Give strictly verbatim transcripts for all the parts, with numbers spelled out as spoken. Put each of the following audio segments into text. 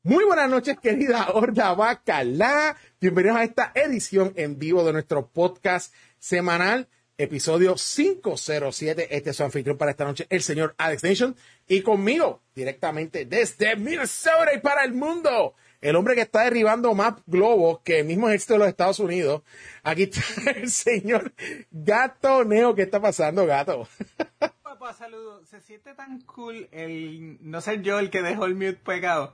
Muy buenas noches, querida Horda Bacalá. Bienvenidos a esta edición en vivo de nuestro podcast semanal, episodio quinientos siete. Este es su anfitrión para esta noche, el señor Alex Nation. Y conmigo, directamente desde Minnesota y para el mundo, el hombre que está derribando más globos que el mismo ejército de los Estados Unidos. Aquí está el señor Gato Neo. ¿Qué está pasando, Gato? Papá, saludos. Se siente tan cool el no ser yo el que dejó el mute pegado.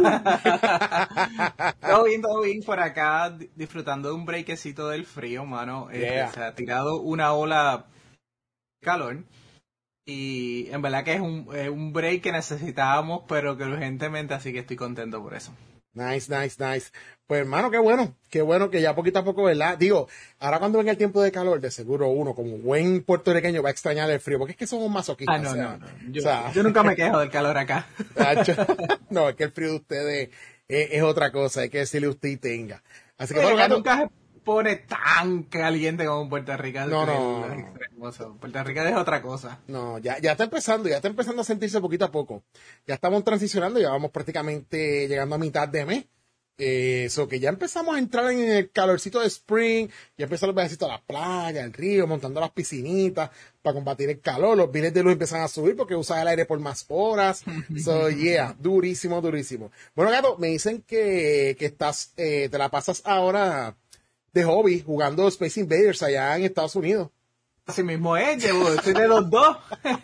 Todo bien, todo bien por acá, disfrutando de un breakecito del frío, mano. Yeah. Eh, se ha tirado una ola de calor. Y en verdad que es un, eh, un break que necesitábamos, pero que urgentemente, así que estoy contento por eso. Nice, nice, nice. Pues, hermano, qué bueno, qué bueno que ya poquito a poco, ¿verdad? Digo, ahora cuando venga el tiempo de calor, de seguro uno, como buen puertorriqueño, va a extrañar el frío, porque es que somos masoquistas. Ah, no, o sea, no, no. Yo, o sea, yo nunca me quejo del calor acá. no, es que el frío de ustedes es, es otra cosa, hay que decirle usted y tenga. Así que, Pero bueno, acá Gato, nunca se pone tan caliente como en Puerto Rico. No, no. El- los extremos. Puerto Rico es otra cosa. no, ya, ya está empezando, ya está empezando a sentirse poquito a poco. Ya estamos transicionando, ya vamos prácticamente llegando a mitad de mes. Eso, que ya empezamos a entrar en el calorcito de spring, ya empezó los viajecitos a la playa, al río, montando las piscinitas para combatir el calor, los biles de luz empiezan a subir porque usas el aire por más horas. So, yeah, durísimo, durísimo. Bueno, Gato, me dicen que, que estás, eh, te la pasas ahora de hobby jugando Space Invaders allá en Estados Unidos. Así mismo es, llevo, estoy de los dos.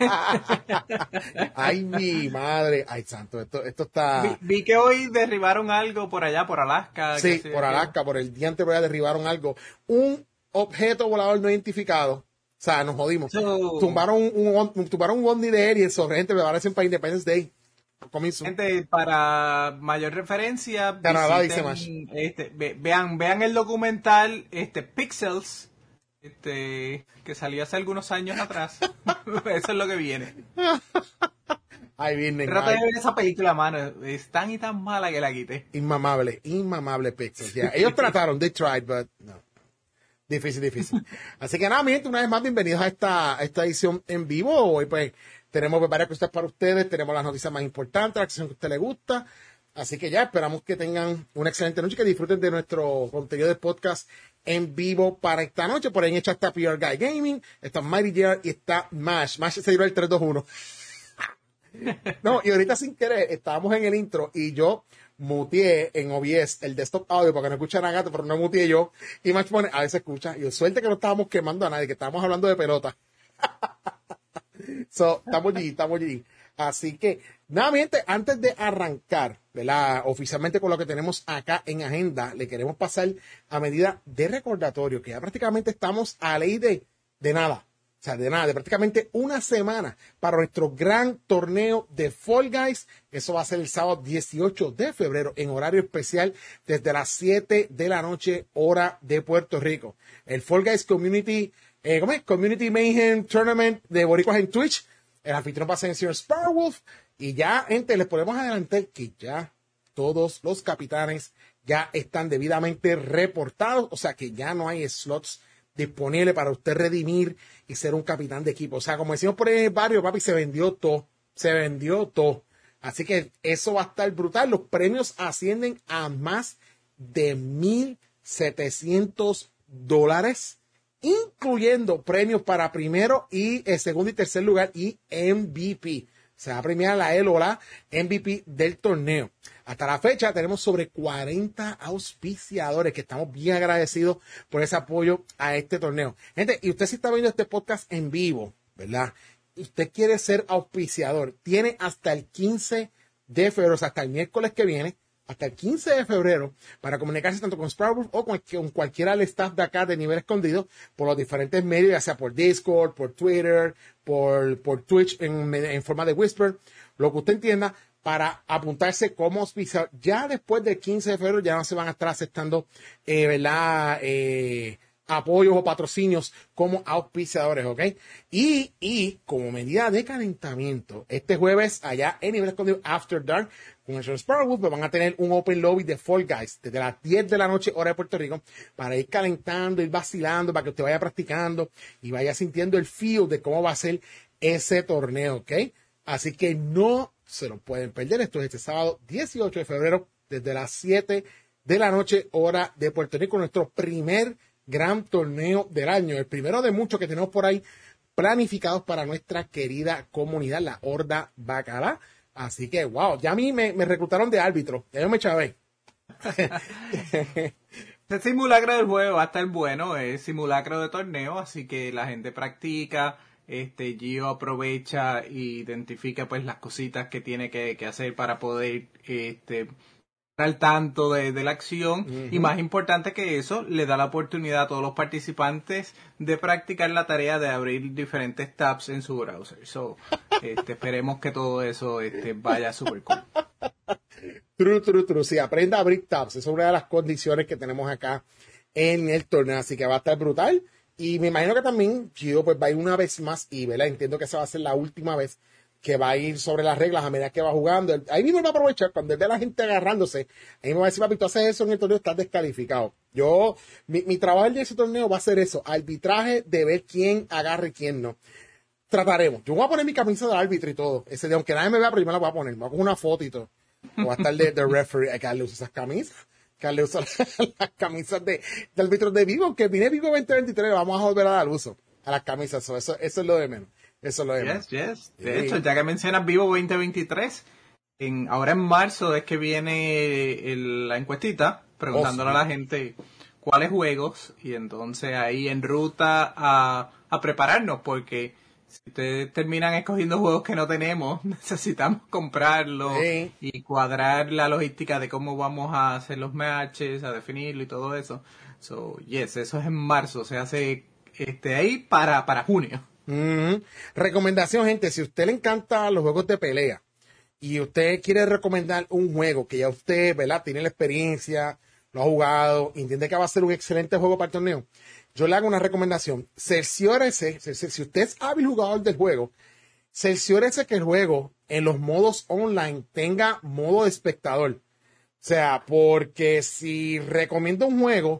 Ay, mi madre, ay, santo, esto, esto está... Vi, vi que hoy derribaron algo por allá, por Alaska. Sí, que sé por yo. Alaska, por el día anterior derribaron algo. Un objeto volador no identificado. O sea, nos jodimos. So- Tumbaron un, un, tumbaron un Bondi de Aries sobre gente, me parecen para Independence Day. Comienzo. Gente, para mayor referencia, Canadá, visiten, dice este, ve- vean, vean el documental este Pixels, este, que salió hace algunos años atrás. Eso es lo que viene. Ay, vienen. Trata ay, de ver esa película, mano. Es tan y tan mala que la quité. Inmamable, inmamable Pixels. ya. Ellos trataron, they tried, but no. Difícil, difícil. Así que nada, mi gente, una vez más, bienvenidos a esta, a esta edición en vivo. Hoy, pues, tenemos varias cosas para ustedes, tenemos las noticias más importantes, la acción que a usted le gusta. Así que ya esperamos que tengan una excelente noche, que disfruten de nuestro contenido de podcast en vivo para esta noche. Por ahí en hecho está P R Guy Gaming, está Mighty J R y está Mash. Mash se dio el tres dos uno. No, y ahorita sin querer, estábamos en el intro y yo muteé en O B S el desktop audio para que no escucharan a Gato, pero no muteé yo. Y Mash pone, a veces escucha. Y yo, suerte que no estábamos quemando a nadie, que estábamos hablando de pelota. So, estamos allí, estamos allí. Así que, nada, mi gente, antes de arrancar, ¿verdad? Oficialmente con lo que tenemos acá en agenda, le queremos pasar a medida de recordatorio, que ya prácticamente estamos a ley de, de nada. O sea, de nada, de prácticamente una semana para nuestro gran torneo de Fall Guys. Eso va a ser el sábado dieciocho de febrero en horario especial desde las siete de la noche, hora de Puerto Rico. El Fall Guys Community, eh, ¿cómo es? Community Mayhem Tournament de Boricuas en Twitch. El anfitrión va a ser el señor Sparwolf. Y ya, gente, les podemos adelantar que ya todos los capitanes ya están debidamente reportados. O sea, que ya no hay slots disponible para usted redimir y ser un capitán de equipo. O sea, como decimos por el barrio, papi, se vendió todo. Se vendió todo. Así que eso va a estar brutal. Los premios ascienden a más de mil setecientos dólares, incluyendo premios para primero y eh, segundo y tercer lugar y M V P. Se va a premiar la L O la M V P del torneo. Hasta la fecha tenemos sobre cuarenta auspiciadores que estamos bien agradecidos por ese apoyo a este torneo. Gente, y usted si está viendo este podcast en vivo, ¿verdad? Usted quiere ser auspiciador, tiene hasta el quince de febrero, o sea, hasta el miércoles que viene, hasta el quince de febrero, para comunicarse tanto con Sprout o con, con cualquiera del staff de acá de nivel escondido por los diferentes medios, ya sea por Discord, por Twitter, por, por Twitch en, en forma de Whisper, lo que usted entienda, para apuntarse como auspiciador. Ya después del quince de febrero ya no se van a estar aceptando, eh, ¿verdad? Eh, apoyos o patrocinios como auspiciadores, ¿ok? Y, y como medida de calentamiento, este jueves allá en nivel escondido After Dark, con el señor Sparrowwood, pues van a tener un open lobby de Fall Guys desde las diez de la noche, hora de Puerto Rico, para ir calentando, ir vacilando, para que usted vaya practicando y vaya sintiendo el feel de cómo va a ser ese torneo, ¿ok? Así que no se lo pueden perder. Esto es este sábado dieciocho de febrero desde las siete de la noche, hora de Puerto Rico, nuestro primer gran torneo del año, el primero de muchos que tenemos por ahí planificados para nuestra querida comunidad, la Horda Bacala. Así que, wow, ya a mí me, me reclutaron de árbitro, ya yo me chavé. El simulacro del juego va a estar bueno, es simulacro de torneo, así que la gente practica, este Gio aprovecha e identifica pues las cositas que tiene que, que hacer para poder este al tanto de, de la acción. Uh-huh. Y más importante que eso, le da la oportunidad a todos los participantes de practicar la tarea de abrir diferentes tabs en su browser. So, este, esperemos que todo eso este, vaya súper cool. True, true, true. Sí, aprenda a abrir tabs. Esa es una de las condiciones que tenemos acá en el torneo. Así que va a estar brutal. Y me imagino que también Gio pues va a ir una vez más y, ¿verdad? Entiendo que esa va a ser la última vez que va a ir sobre las reglas a medida que va jugando. Ahí mismo va a aprovechar, cuando él ve a la gente agarrándose, ahí me va a decir, papi, tú haces eso en el torneo, estás descalificado. Yo, mi, mi trabajo en ese torneo va a ser eso, arbitraje de ver quién agarra y quién no. Trataremos. Yo voy a poner mi camisa de árbitro y todo. Ese día, aunque nadie me vea, pero yo me la voy a poner. Me voy a coger una foto y todo. Voy a estar de, de referee. Hay que darle uso a esas camisas. Que darle uso a las, las camisas de, de árbitros de Vivo. Aunque vine Vivo veinte veintitrés, vamos a volver a dar uso a las camisas. Eso, eso, eso es lo de menos. Eso es lo de menos. Yes, yes. De sí. hecho, ya que mencionas Vivo veinte veintitrés, en, ahora en marzo es que viene el, la encuestita preguntándole oh, sí. a la gente cuáles juegos, y entonces ahí en ruta a, a prepararnos, porque si ustedes terminan escogiendo juegos que no tenemos, necesitamos comprarlos sí. y cuadrar la logística de cómo vamos a hacer los matches, a definirlo y todo eso. So, yes, eso es en marzo, se hace este ahí para, para junio. Mm-hmm. Recomendación, gente, si a usted le encantan los juegos de pelea y usted quiere recomendar un juego que ya usted, ¿verdad?, tiene la experiencia, lo ha jugado, entiende que va a ser un excelente juego para el torneo, yo le hago una recomendación. Cerciórese, si usted es hábil jugador del juego, cerciórese que el juego en los modos online tenga modo de espectador. O sea, porque si recomiendo un juego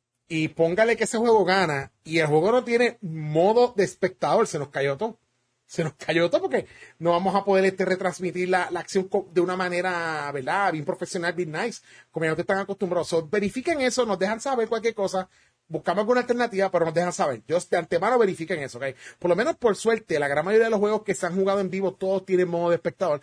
y póngale que ese juego gana y el juego no tiene modo de espectador, se nos cayó todo. Se nos cayó todo porque no vamos a poder este, retransmitir la, la acción de una manera, ¿verdad?, bien profesional, bien nice, como ya ustedes están acostumbrados. So, verifiquen eso, nos dejan saber cualquier cosa, buscamos alguna alternativa, pero nos dejan saber. Yo de antemano verifiquen eso, ¿ok? Por lo menos por suerte, la gran mayoría de los juegos que se han jugado en vivo, todos tienen modo de espectador.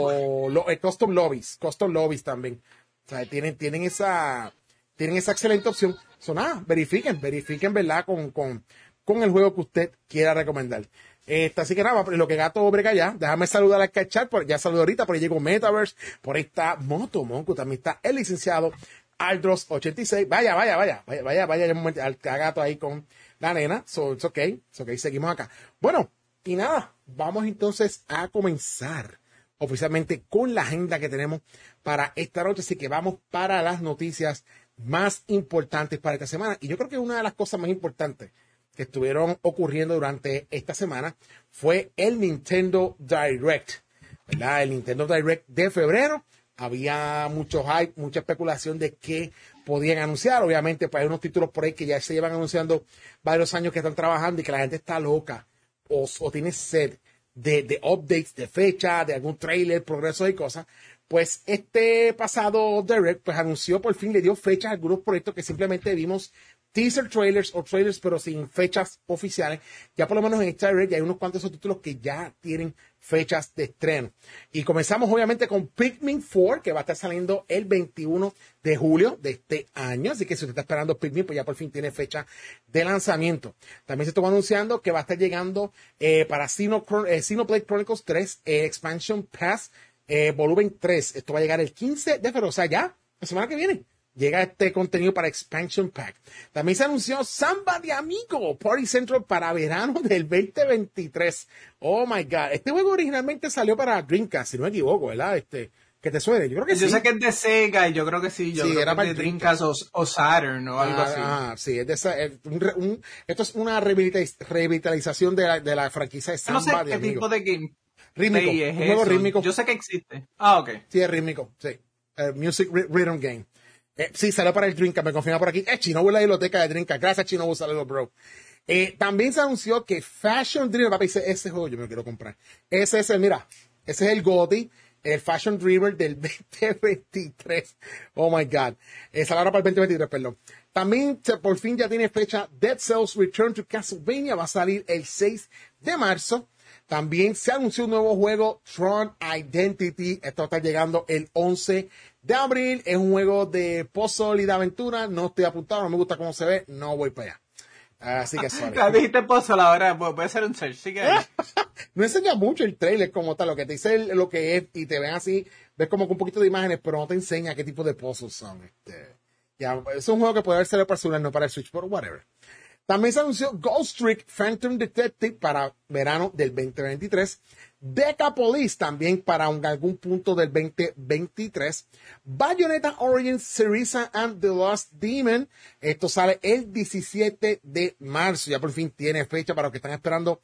O lo, eh, custom lobbies, custom lobbies también. O sea, tienen, tienen esa... tienen esa excelente opción. So, nada, verifiquen, verifiquen, ¿verdad?, con, con, con el juego que usted quiera recomendar. Este, así que nada, lo que Gato brega ya, déjame saludar al chat, ya saludé ahorita, por ahí llegó Metaverse, por ahí está Moto Monco, también está el licenciado Aldros ochenta y seis, vaya, vaya, vaya, vaya, vaya, vaya, vaya al Gato ahí con la nena, so, it's okay, it's okay, seguimos acá. Bueno, y nada, vamos entonces a comenzar oficialmente con la agenda que tenemos para esta noche, así que vamos para las noticias más importantes para esta semana. Y yo creo que una de las cosas más importantes que estuvieron ocurriendo durante esta semana fue el Nintendo Direct, ¿verdad? El Nintendo Direct de febrero. Había mucho hype, mucha especulación de qué podían anunciar. Obviamente, pues hay unos títulos por ahí que ya se llevan anunciando varios años que están trabajando y que la gente está loca o, o tiene sed de, de updates, de fecha, de algún trailer, progreso y cosas. Pues este pasado Direct pues anunció, por fin le dio fechas a algunos proyectos que simplemente vimos teaser trailers o trailers pero sin fechas oficiales. Ya por lo menos en este Direct ya hay unos cuantos esos títulos que ya tienen fechas de estreno. Y comenzamos obviamente con Pikmin cuatro, que va a estar saliendo el veintiuno de julio de este año. Así que si usted está esperando Pikmin, pues ya por fin tiene fecha de lanzamiento. También se estuvo anunciando que va a estar llegando eh, para Xenoblade eh, Xenoblade Chronicles tres eh, Expansion Pass Eh, volumen tres. Esto va a llegar el quince de febrero, o sea, ya, la semana que viene, llega este contenido para Expansion Pack. También se anunció Samba de Amigo, Party Central para verano del veinte veintitrés. Oh my God. Este juego originalmente salió para Dreamcast, si no me equivoco, ¿verdad? Este, que te suene, yo creo que yo sí. Yo sé que es de Sega y yo creo que sí, yo sí, creo era que es de Dreamcast, Dreamcast o, o Saturn o algo ah, así. Ah, sí, es de esa, es un, un, esto es una revitalización de la, de la franquicia de Samba no sé de qué Amigo. tipo de game. Rítmico, Sí, es un juego eso. rítmico. Yo sé que existe. Ah, ok. Sí, es rítmico, sí. Uh, music Rhythm Game. Eh, sí, salió para el Dreamcast, me confirma por aquí. Eh, Chinobu, la biblioteca de Dreamcast. Gracias, Chinobu, saludos, bro. Eh, también se anunció que Fashion Dreamer, papi, ese, ese juego yo me lo quiero comprar. Ese es el, mira, ese es el G O T Y. el Fashion Driver del veinte veintitrés. Oh my God. Esa la hora para el veinte veintitrés, perdón. También se, por fin ya tiene fecha Dead Cells Return to Castlevania. Va a salir el seis de marzo. También se anunció un nuevo juego, Tron Identity. Esto está llegando el once de abril. Es un juego de puzzle y de aventura. No estoy apuntado, no me gusta cómo se ve. No voy para allá. Así que sorry. Claro, dijiste puzzle ahora. Voy a hacer un search. Sigue ahí. No enseña mucho el trailer como tal. Lo que te dice el- lo que es y te ven así. Ves como con un poquito de imágenes, pero no te enseña qué tipo de puzzles son. Este, ya, es un juego que puede ser para el celular, no para el Switch, pero whatever. También se anunció Ghost Trick Phantom Detective para verano del veinte veintitrés. Decapolis también para un- algún punto del veinte veintitrés. Bayonetta Origins Syriza and the Lost Demon. Esto sale el diecisiete de marzo. Ya por fin tiene fecha para los que están esperando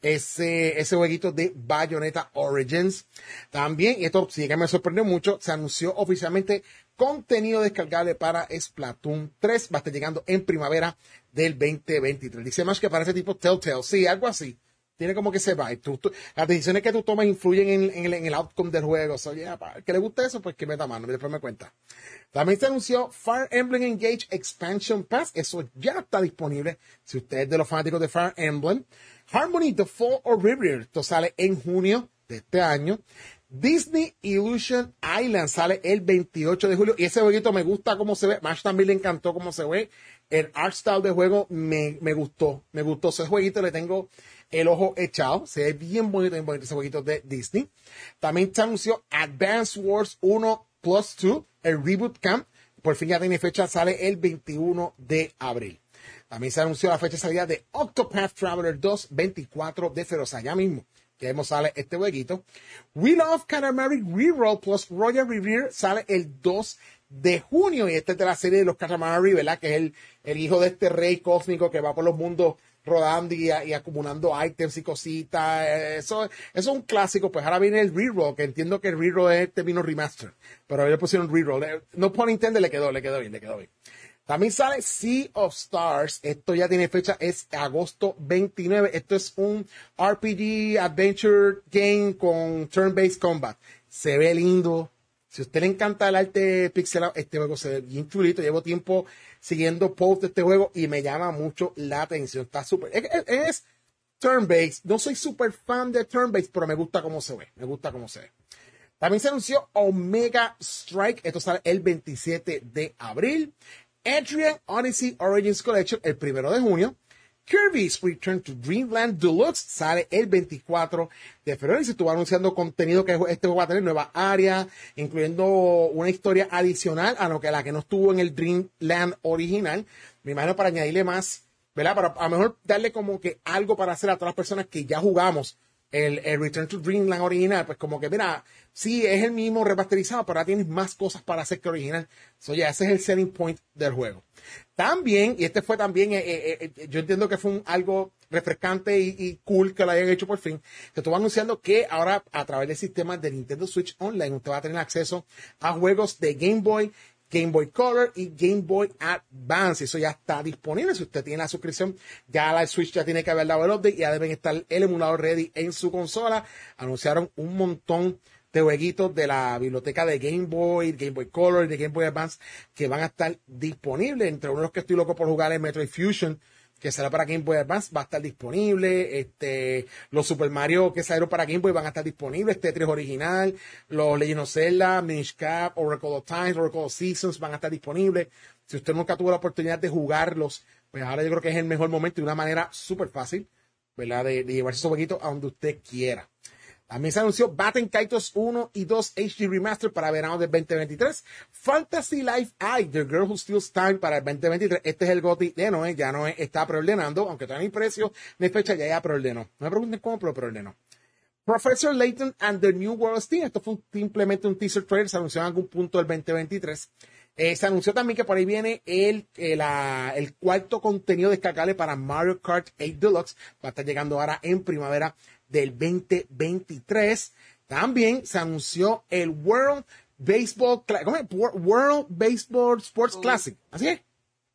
ese, ese jueguito de Bayonetta Origins. También, y esto sí que me sorprendió mucho, se anunció oficialmente contenido descargable para Splatoon tres. Va a estar llegando en primavera del veinte veintitrés. Dice más que parece tipo Telltale. Sí, algo así. Tiene como que se va. Tú, tú, las decisiones que tú tomas influyen en, en, el, en el outcome del juego. So, yeah, para el que le guste eso, pues que meta mano. Después me cuenta. También se anunció Fire Emblem Engage Expansion Pass. Eso ya está disponible. Si usted es de los fanáticos de Fire Emblem. Harmony The Fall of River. Esto sale en junio de este año. Disney Illusion Island sale el veintiocho de julio. Y ese jueguito me gusta cómo se ve. Mash también le encantó cómo se ve. El art style de juego me, me gustó. Me gustó ese jueguito. Le tengo el ojo echado. Se ve bien bonito, bien bonito ese jueguito de Disney. También se anunció Advance Wars uno plus dos, el Reboot Camp. Por fin ya tiene fecha. Sale el veintiuno de abril. También se anunció la fecha de salida de Octopath Traveler dos, veinticuatro de febrero. O sea, ya mismo que hemos sale este jueguito. Wheel of Katamari Reroll plus Royal Revere sale el dos de junio. Y este es de la serie de los Katamari, ¿verdad? Que es el, el hijo de este rey cósmico que va por los mundos rodando y, y acumulando items y cositas. Eso, eso es un clásico. Pues ahora viene el reroll, que entiendo que el reroll es este vino remaster. Pero ahora le pusieron reroll. No por Nintendo, le quedó, le quedó bien, le quedó bien. También sale Sea of Stars. Esto ya tiene fecha, es agosto veintinueve. Esto es un R P G Adventure Game con Turn-Based Combat. Se ve lindo. Si a usted le encanta el arte pixelado, este juego se ve bien chulito. Llevo tiempo siguiendo posts de este juego y me llama mucho la atención. Está súper. Es, es, es turn-based. No soy súper fan de turn-based, pero me gusta cómo se ve. Me gusta cómo se ve. También se anunció Omega Strike. Esto sale el veintisiete de abril. Adrian Odyssey Origins Collection el primero de junio. Kirby's Return to Dreamland Deluxe sale el veinticuatro de febrero y se estuvo anunciando contenido que este juego va a tener nuevas áreas, incluyendo una historia adicional a lo que la que no estuvo en el Dreamland original. Me imagino para añadirle más, ¿verdad? Para a lo mejor darle como que algo para hacer a todas las personas que ya jugamos el, el Return to Dreamland original, pues como que mira, sí, es el mismo remasterizado, pero ahora tienes más cosas para hacer que original. So, ya, ese es el selling point del juego. También, y este fue también, eh, eh, eh, yo entiendo que fue un, algo refrescante y, y cool que lo hayan hecho por fin. Se estuvo anunciando que ahora, a través del sistema de Nintendo Switch Online, usted va a tener acceso a juegos de Game Boy, Game Boy Color y Game Boy Advance. Eso ya está disponible. Si usted tiene la suscripción, ya la Switch ya tiene que haber dado el update y ya deben estar el emulador ready en su consola. Anunciaron un montón de jueguitos de la biblioteca de Game Boy, Game Boy Color y de Game Boy Advance que van a estar disponibles. Entre uno de los que estoy loco por jugar es Metroid Fusion, que será para Game Boy Advance, va a estar disponible. Este, los Super Mario que salieron para Game Boy van a estar disponibles. Tetris original, los Legend of Zelda, Minish Cap, Oracle of Times, Oracle of Seasons van a estar disponibles. Si usted nunca tuvo la oportunidad de jugarlos, pues ahora yo creo que es el mejor momento y una manera súper fácil, ¿verdad? De, de llevarse esos jueguitos a donde usted quiera. También se anunció Baten Kaitos uno y dos H D Remaster para verano del veinte veintitrés. Fantasy Life I, The Girl Who Steals Time para el veinte veintitrés. Este es el GOTY de Noé. Ya Noé está preordenando, aunque todavía no hay precio ni fecha, ya ya preordenó. No me pregunten cómo, pero preordenó. Professor Layton and the New World Steam. Esto fue un, simplemente un teaser trailer. Se anunció en algún punto del veinte veintitrés. Eh, se anunció también que por ahí viene el, el, la, el cuarto contenido descargable para Mario Kart ocho Deluxe. Va a estar llegando ahora en primavera del veinte veintitrés. También se anunció el World Baseball, ¿cómo es? World Baseball Sports Classic. ¿Así es?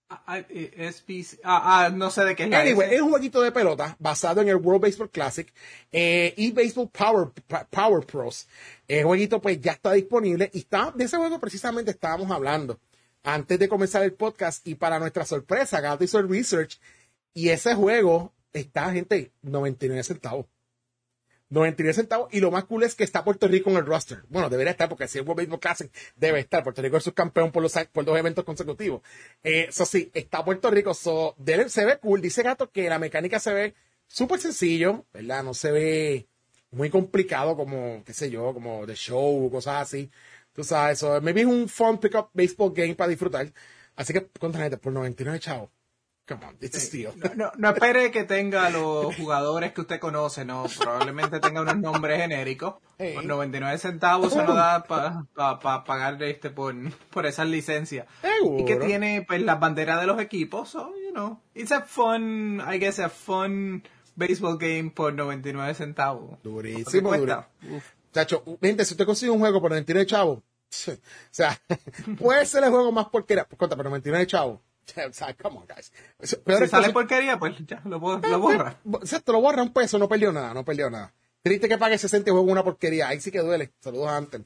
Ah, S P C, ah, ah, no sé de qué es la Anyway, S. es un jueguito de pelota basado en el World Baseball Classic eh, y Baseball Power, Power Pros. El jueguito pues ya está disponible y está, de ese juego precisamente estábamos hablando antes de comenzar el podcast y para nuestra sorpresa, Gato hizo el research y ese juego está, gente, noventa y nueve centavos. noventa y nueve centavos y lo más cool es que está Puerto Rico en el roster. Bueno, debería estar porque si es World Baseball Classic debe estar. Puerto Rico es subcampeón por, los, por dos eventos consecutivos. Eh, eso sí, está Puerto Rico. So, de, se ve cool. Dice Gato que la mecánica se ve súper sencillo, ¿verdad? No se ve muy complicado como, qué sé yo, como The Show, cosas así. Tú sabes, eso. Maybe es un fun pick-up baseball game para disfrutar. Así que, contra gente, por noventa y nueve chavos. Come on, it's a steal. No, no, no espere que tenga los jugadores que usted conoce, no, probablemente tenga unos nombres genéricos. Hey. Por noventa y nueve centavos se nos da para pa, pa pagar este por, por esas licencias. Seguro. Y que tiene pues las banderas de los equipos, so, you know, it's a fun, I guess a fun baseball game por noventa y nueve centavos. Durísimo, durísimo. Chacho, gente, si usted consigue un juego por noventa y nueve chavos, o sea, puede ser el juego más porquería, contra, por noventa y nueve chavos. O sea, come on, guys. Peor si sale cosa... porquería, pues ya, lo, lo borra. Exacto, lo borra un peso, no perdió nada, no perdió nada. Triste que pague sesenta y juego una porquería, ahí sí que duele. Saludos a Anten.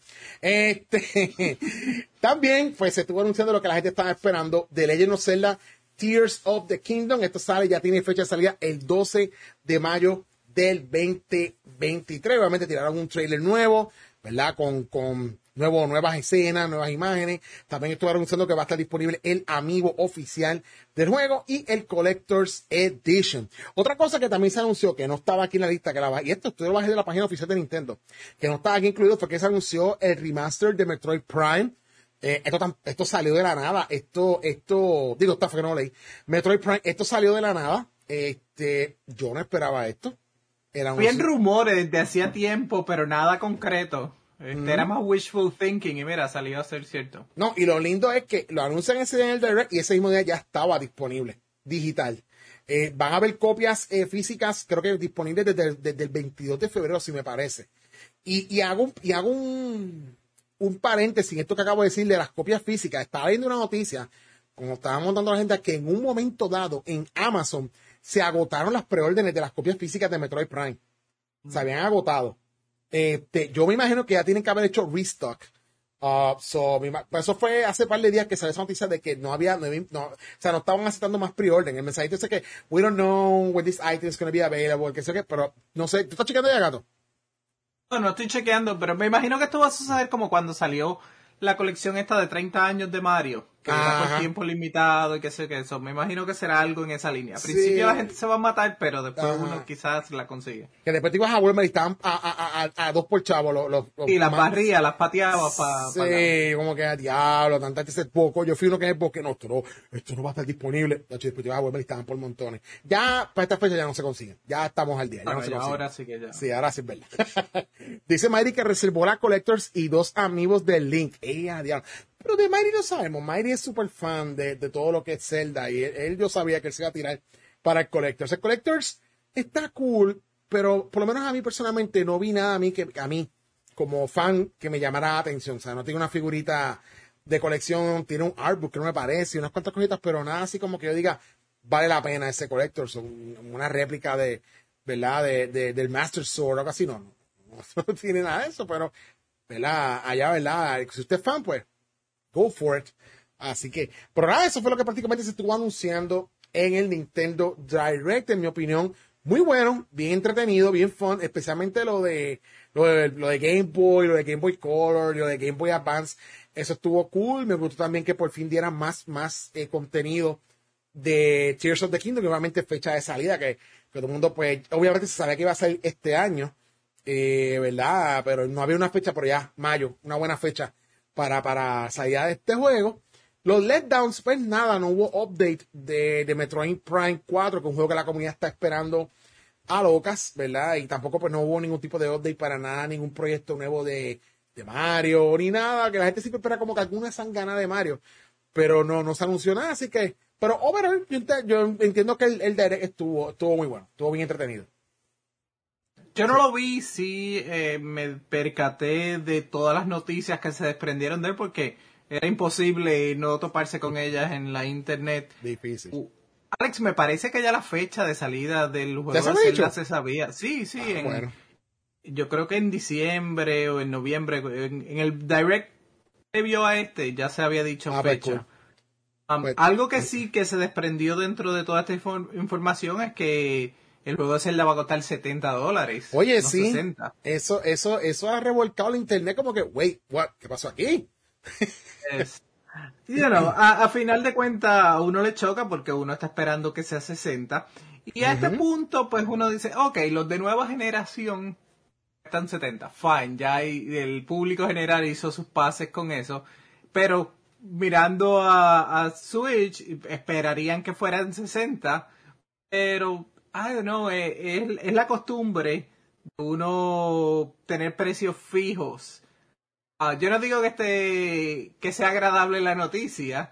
Este, también, pues se estuvo anunciando lo que la gente estaba esperando de Legend of Zelda Tears of the Kingdom. Esto sale, ya tiene fecha de salida el doce de mayo del veinte veintitrés. Obviamente tiraron un trailer nuevo, ¿verdad? Con, con nuevo, nuevas escenas, nuevas imágenes. También estuvieron anunciando que va a estar disponible el amiibo oficial del juego y el Collector's Edition. Otra cosa que también se anunció, que no estaba aquí en la lista, que la, y esto esto lo bajé de la página oficial de Nintendo, que no estaba aquí incluido, fue que se anunció el remaster de Metroid Prime. Eh, esto, esto salió de la nada. Esto, esto, digo, esta fue que no lo leí. Metroid Prime, esto salió de la nada. Este, yo no esperaba esto. Era Bien rumores desde hacía tiempo, pero nada concreto. Este mm. Era más wishful thinking y mira, salió a ser cierto. No, y lo lindo es que lo anuncian ese día en el Direct y ese mismo día ya estaba disponible, digital. Eh, van a haber copias eh, físicas, creo que disponibles desde, desde el veintidós de febrero, si me parece. Y, y hago, y hago un, un paréntesis en esto que acabo de decir de las copias físicas. Estaba viendo una noticia, como estábamos dando a la gente, que en un momento dado en Amazon se agotaron las preórdenes de las copias físicas de Metroid Prime. Mm. Se habían agotado. Este, yo me imagino que ya tienen que haber hecho restock. Uh, so, mi, pues eso fue hace un par de días que salió esa noticia de que no había, no, no, o sea, no estaban aceptando más preorden. El mensajito dice que we don't know when this item is going to be available, que sé qué, pero no sé, ¿tú estás chequeando ya, Gato? No, no estoy chequeando, pero me imagino que esto va a suceder como cuando salió la colección esta de treinta años de Mario, que era por tiempo limitado y qué sé qué eso. Me imagino que será algo en esa línea. Al sí. principio la gente se va a matar, pero después Ajá. uno quizás la consigue. Que después te ibas a Walmart y estaban a, a, a, a dos por chavo. Los, los, los y las barrías, las pateabas para... Sí, pa como que a diablo, tanta ese poco. Yo fui uno que es el bosque, no, esto no, esto no va a estar disponible. De hecho, después te ibas a Walmart y estaban por montones. Ya, para esta fecha ya no se consiguen. Ya estamos al día. Ya bueno, no se ya consiguen. Ahora sí que ya. Sí, ahora sí es verdad. Dice Mayri que reservó la Collectors y dos amigos del Link. ¡Ey, a diablo! Pero de Mayri no sabemos. Mayri es súper fan de, de todo lo que es Zelda. Y él, él yo sabía que él se iba a tirar para el Collectors. El Collectors está cool, pero por lo menos a mí personalmente no vi nada a mí, que, a mí como fan que me llamara la atención. O sea, no tiene una figurita de colección, tiene un artbook que no me parece, unas cuantas cositas, pero nada así como que yo diga, vale la pena ese Collectors. Una réplica de, ¿verdad? De, de, del Master Sword o algo así. No, no, no, no tiene nada de eso, pero, ¿verdad? Allá, ¿verdad? Si usted es fan, pues, go for it. Así que, pero nada, eso fue lo que prácticamente se estuvo anunciando en el Nintendo Direct, en mi opinión. Muy bueno, bien entretenido, bien fun, especialmente lo de, lo de, lo de Game Boy, lo de Game Boy Color, lo de Game Boy Advance. Eso estuvo cool. Me gustó también que por fin dieran más, más eh, contenido de Tears of the Kingdom, que obviamente fecha de salida, que, que todo el mundo, pues, obviamente se sabía que iba a salir este año, eh, ¿verdad? Pero no había una fecha, pero ya, mayo, una buena fecha para, para salida de este juego. Los letdowns, pues nada, no hubo update de, de Metroid Prime cuatro, que es un juego que la comunidad está esperando a locas, ¿verdad? Y tampoco pues no hubo ningún tipo de update para nada, ningún proyecto nuevo de, de Mario, ni nada, que la gente siempre espera como que alguna sangana de Mario, pero no, no se anunció nada, así que, pero overall, yo, yo entiendo que el, el Direct estuvo, estuvo muy bueno, estuvo bien entretenido. Yo no lo vi, sí eh, me percaté de todas las noticias que se desprendieron de él, porque era imposible no toparse con ellas en la internet. Difícil. Uh, Alex, me parece que ya la fecha de salida del juego se de había Zelda dicho? se sabía. Sí, sí, Ah, en, bueno. yo creo que en diciembre o en noviembre, en, en el direct previo a este ya se había dicho Ah, pues, fecha. cool. Um, Pues- algo que sí que se desprendió dentro de toda esta infor- información es que el juego de Zelda va a costar setenta dólares. Oye, no sí, sesenta. eso, eso, eso ha revolcado la internet como que, wait, what, ¿qué pasó aquí? Es, you know, a, a final de cuentas a uno le choca porque uno está esperando que sea sesenta. Y a este Ujú. punto, pues uno dice, ok, los de nueva generación están setenta. Fine, ya hay- el público general hizo sus pases con eso. Pero mirando a, a Switch, esperarían que fueran sesenta. Pero, I don't know, es, es- es la costumbre de uno tener precios fijos. Ah, yo no digo que esté, que sea agradable la noticia,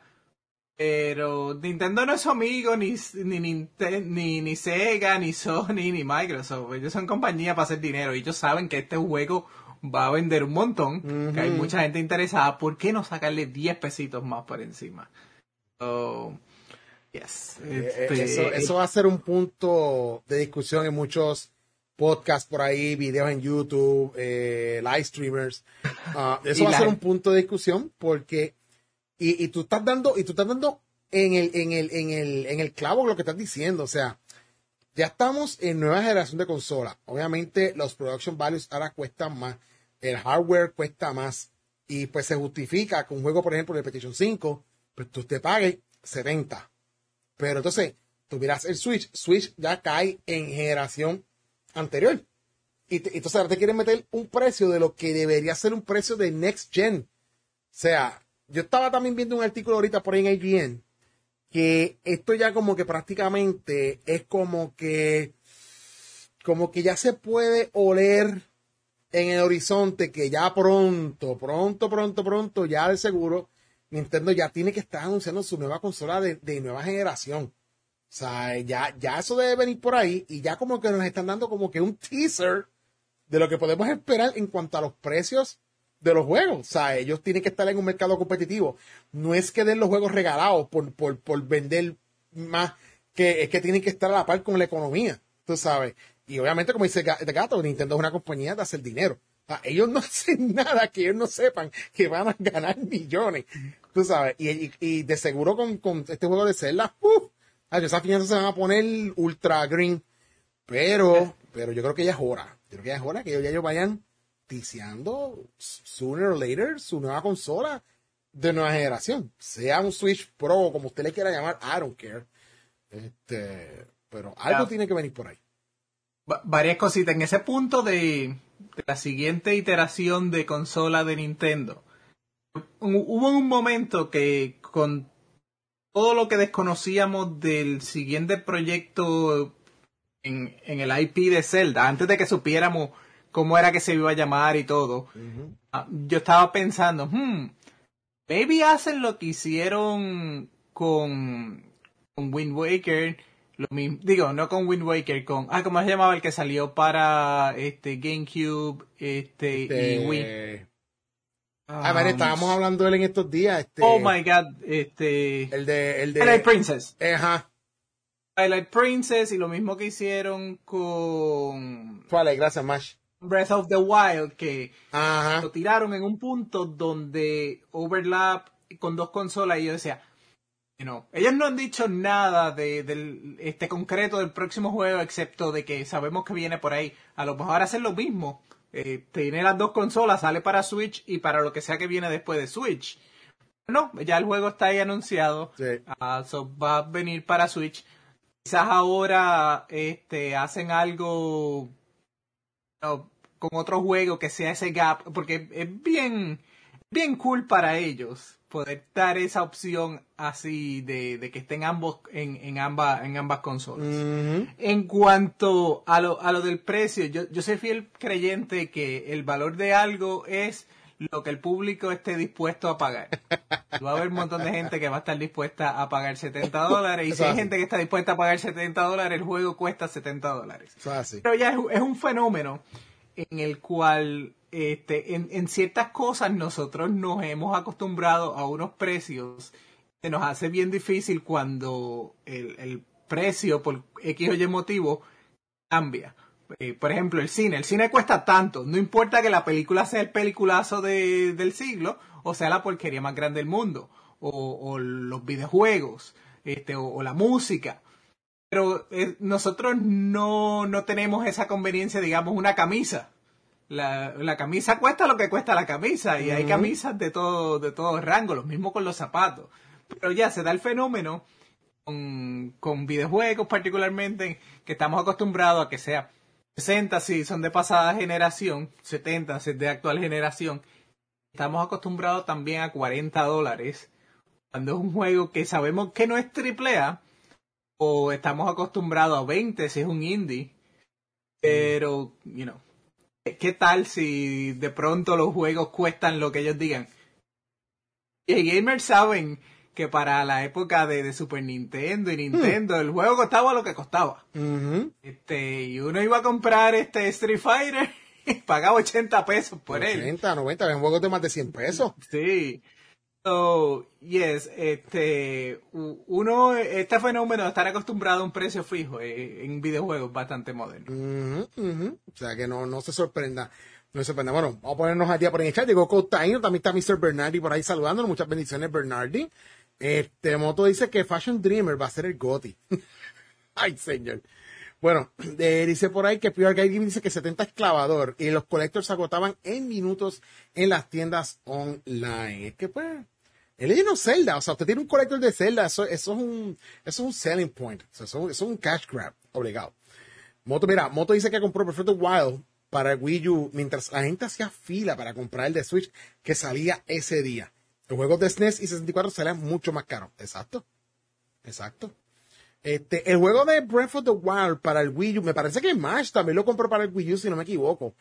pero Nintendo no es su amigo, ni, ni, Ninte- ni, ni Sega, ni Sony, ni Microsoft. Ellos son compañía para hacer dinero y ellos saben que este juego va a vender un montón, que hay Ujú. mucha gente interesada. ¿Por qué no sacarle diez pesitos más por encima? So, yes. Eh, eh, Este, eso, eso va a ser un punto de discusión en muchos podcasts por ahí, videos en YouTube, eh, live streamers. Ah, eso Y va a la- ser un punto de discusión porque, y, y tú estás dando, y tú estás dando en el, en el, en el, en el clavo lo que estás diciendo. O sea, ya estamos en nueva generación de consola. Obviamente los production values ahora cuestan más. El hardware cuesta más. Y pues se justifica que un juego, por ejemplo, de PlayStation cinco, pues tú te pagues setenta. Pero entonces, tú miras el Switch, Switch ya cae en generación anterior. Y te- entonces ahora te quieren meter un precio de lo que debería ser un precio de Next Gen. O sea, yo estaba también viendo un artículo ahorita por ahí en I G N, que esto ya como que prácticamente es como que, como que ya se puede oler en el horizonte que ya pronto, pronto, pronto, pronto, ya de seguro, Nintendo ya tiene que estar anunciando su nueva consola de, de nueva generación. O sea, ya, ya eso debe venir por ahí y ya como que nos están dando como que un teaser de lo que podemos esperar en cuanto a los precios de los juegos. O sea, ellos tienen que estar en un mercado competitivo. No es que den los juegos regalados por, por, por vender más, que es que tienen que estar a la par con la economía, tú sabes. Y obviamente, como dice Ga- de Gato, Nintendo es una compañía de hacer dinero. O sea, ellos no hacen nada que ellos no sepan que van a ganar millones, tú sabes. Y, y, y de seguro con, con este juego de Zelda, ¡uf! Ay, esas finanzas se van a poner ultra green. Pero, pero yo creo que ya es hora. Yo creo que ya es hora que ellos, ya ellos vayan ticiando sooner or later su nueva consola de nueva generación. Sea un Switch Pro, como usted le quiera llamar, I don't care. Este, pero algo Ya. tiene que venir por ahí. Va- varias cositas. En ese punto de, de la siguiente iteración de consola de Nintendo, hu- hubo un momento que con todo lo que desconocíamos del siguiente proyecto en, en el I P de Zelda, antes de que supiéramos cómo era que se iba a llamar y todo, Ujú. ah, yo estaba pensando, hmm, maybe hacen lo que hicieron con, con Wind Waker, lo mismo, digo, no con Wind Waker, con, ah, ¿cómo se llamaba el que salió para este GameCube, este, y Wii? Este, a ver, Um, estábamos hablando de él en estos días. Este, oh my god, este, el de, el de, Twilight Princess. ajá, Twilight Princess y lo mismo que hicieron con Twilight, gracias, Mash. Breath of the Wild, que Ajá. lo tiraron en un punto donde overlap con dos consolas y yo decía, you know, ellos no han dicho nada de, del este concreto del próximo juego excepto de que sabemos que viene por ahí. A lo mejor hacen lo mismo. Eh, tiene las dos consolas, sale para Switch y para lo que sea que viene después de Switch. No, ya el juego está ahí anunciado. Sí. Ah, so va a venir para Switch. Quizás ahora este, hacen algo no, con otro juego que sea ese gap, porque es bien, bien cool para ellos poder dar esa opción así de, de que estén ambos en, en ambas en ambas consolas. Ujú. En cuanto a lo, a lo del precio, yo, yo soy fiel creyente que el valor de algo es lo que el público esté dispuesto a pagar. Va a haber un montón de gente que va a estar dispuesta a pagar setenta dólares, y Eso si es hay así. gente que está dispuesta a pagar setenta dólares, el juego cuesta setenta dólares. Eso es así. Pero ya es, es un fenómeno en el cual este, en, en ciertas cosas nosotros nos hemos acostumbrado a unos precios que nos hace bien difícil cuando el, el precio por X o Y motivo cambia. Eh, por ejemplo, el cine. El cine cuesta tanto. No importa que la película sea el peliculazo de, del siglo o sea la porquería más grande del mundo. O, o los videojuegos. Este, o, o la música. Pero eh, nosotros no, no tenemos esa conveniencia, digamos, una camisa. La, la camisa cuesta lo que cuesta la camisa. Y uh-huh. hay camisas de todo, de todo rango. Lo mismo con los zapatos. Pero ya se da el fenómeno con, con videojuegos particularmente que estamos acostumbrados a que sea sesenta si son de pasada generación, setenta si es de actual generación. Estamos acostumbrados también a cuarenta dólares cuando es un juego que sabemos que no es triple A, o estamos acostumbrados a veinte si es un indie. Pero, you know, ¿qué tal si de pronto los juegos cuestan lo que ellos digan? Y los gamers saben que para la época de, de Super Nintendo y Nintendo, mm. el juego costaba lo que costaba. Uh-huh. Este, y uno iba a comprar este Street Fighter y pagaba ochenta pesos por ochenta, él. ochenta, noventa, había juegos de más de cien pesos. Sí. So, yes, este, uno, este fenómeno de estar acostumbrado a un precio fijo eh, en videojuegos es bastante moderno. Uh-huh, uh-huh. O sea, que no, no se sorprenda. No se sorprenda. Bueno, vamos a ponernos al día por ahí en el chat. Llegó Cotaino, también está mister Bernardi por ahí saludándonos. Muchas bendiciones, Bernardi. Este Moto dice que Fashion Dreamer va a ser el GOTY. Ay, señor. Bueno, eh, dice por ahí que Pure Guy dice que setenta es clavador y los collectors se agotaban en minutos en las tiendas online. Es que pues, el Legend of Zelda, o sea, usted tiene un collector de Zelda, eso, eso es un, eso es un selling point, o sea, eso, eso es un cash grab, obligado. Moto, mira, Moto dice que compró Breath of the Wild para el Wii U mientras la gente hacía fila para comprar el de Switch que salía ese día. Los juegos de S N E S y sesenta y cuatro salían mucho más caros. Exacto. Exacto. Este, el juego de Breath of the Wild para el Wii U, me parece que Mash también lo compró para el Wii U, si no me equivoco.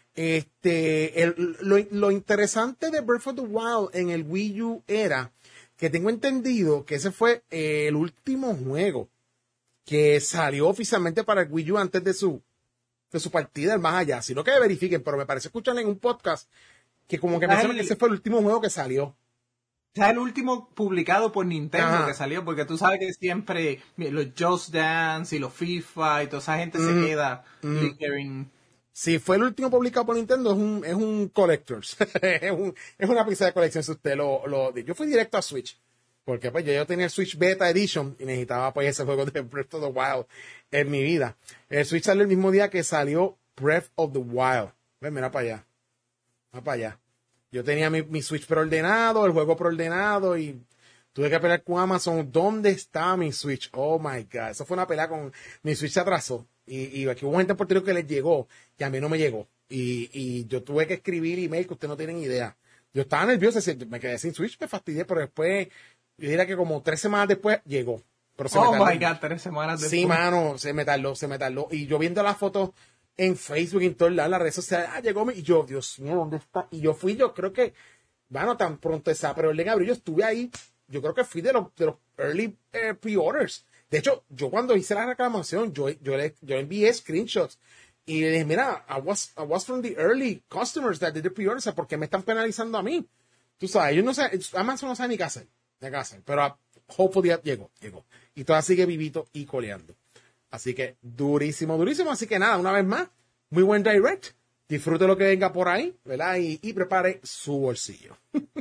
Este, el, lo, lo interesante de Breath of the Wild en el Wii U era que tengo entendido que ese fue eh, el último juego que salió oficialmente para el Wii U antes de su, de su partida al más allá. Sino que verifiquen, pero me parece escuchar en un podcast que como que mencionan que ese fue el último juego que salió. O sea, el último publicado por Nintendo Ajá. que salió, porque tú sabes que siempre los Just Dance y los FIFA y toda esa gente mm, se queda mm. lingering. Si fue el último publicado por Nintendo, es un, es un Collectors. es, un, es una pieza de colección si usted lo, lo... Yo fui directo a Switch, porque pues yo, yo tenía el Switch Beta Edition y necesitaba pues ese juego de Breath of the Wild en mi vida. El Switch salió el mismo día que salió Breath of the Wild. Ven, mira para allá. Mira para allá. Yo tenía mi, mi Switch preordenado, el juego preordenado y tuve que pelear con Amazon. ¿Dónde está mi Switch? Oh my God. Eso fue una pelea con... Mi Switch se atrasó. Y, y aquí hubo gente en Puerto Rico que les llegó y a mí no me llegó. Y, y yo tuve que escribir email que ustedes no tienen idea. Yo estaba nervioso, me quedé sin Switch, me fastidié, pero después, yo diría que como tres semanas después llegó. Pero se oh me tardó. My God, tres semanas después. Sí, mano, se me tardó, se me tardó. Y yo viendo las fotos en Facebook y en todas las redes sociales, ah, llegó mi, y yo, Dios mío, ¿dónde está? Y yo fui, yo creo que, bueno, tan pronto esa, pero el de abril yo estuve ahí, yo creo que fui de los, de los early eh, pre-orders. De hecho, yo cuando hice la reclamación, yo, yo, le, yo envié screenshots y le dije, mira, I was, I was from the early customers that did the pre-orders, ¿por qué me están penalizando a mí? Tú sabes, ellos no saben, Amazon no sabe ni qué hacer, ni qué hacer, pero hopefully llegó, llegó. Y todavía sigue vivito y coleando. Así que durísimo, durísimo. Así que nada, una vez más, muy buen direct. Disfrute lo que venga por ahí, ¿verdad? Y, y prepare su bolsillo.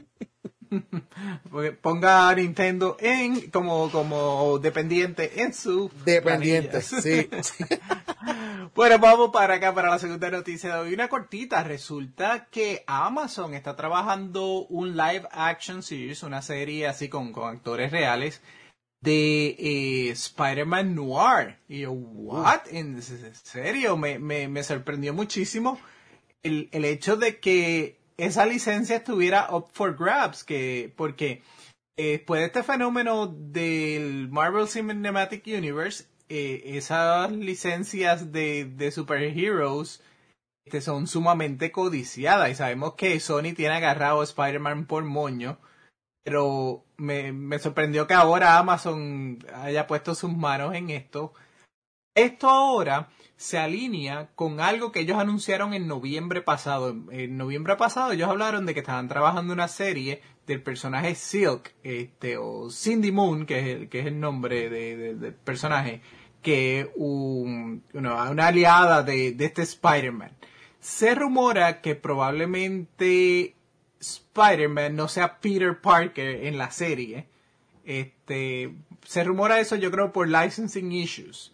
Ponga a Nintendo en como, como dependiente en su dependiente, sí. Bueno, vamos para acá para la segunda noticia de hoy. Una cortita. Resulta que Amazon está trabajando un live action series, una serie así con, con actores reales de eh, Spider-Man Noir. Y yo, ¿what? ¿En serio? Me, me, me sorprendió muchísimo el, el hecho de que esa licencia estuviera up for grabs, que porque eh, después de este fenómeno del Marvel Cinematic Universe, eh, esas licencias de, de superheroes este, son sumamente codiciadas y sabemos que Sony tiene agarrado a Spider-Man por moño. Pero me, me sorprendió que ahora Amazon haya puesto sus manos en esto. Esto ahora se alinea con algo que ellos anunciaron en noviembre pasado. En, en noviembre pasado ellos hablaron de que estaban trabajando una serie del personaje Silk, este, o Cindy Moon, que es el, que es el nombre de, de, del personaje, que es un, una, una aliada de, de este Spider-Man. Se rumora que probablemente Spider-Man no sea Peter Parker en la serie. Este, se rumora eso, yo creo, por licensing issues.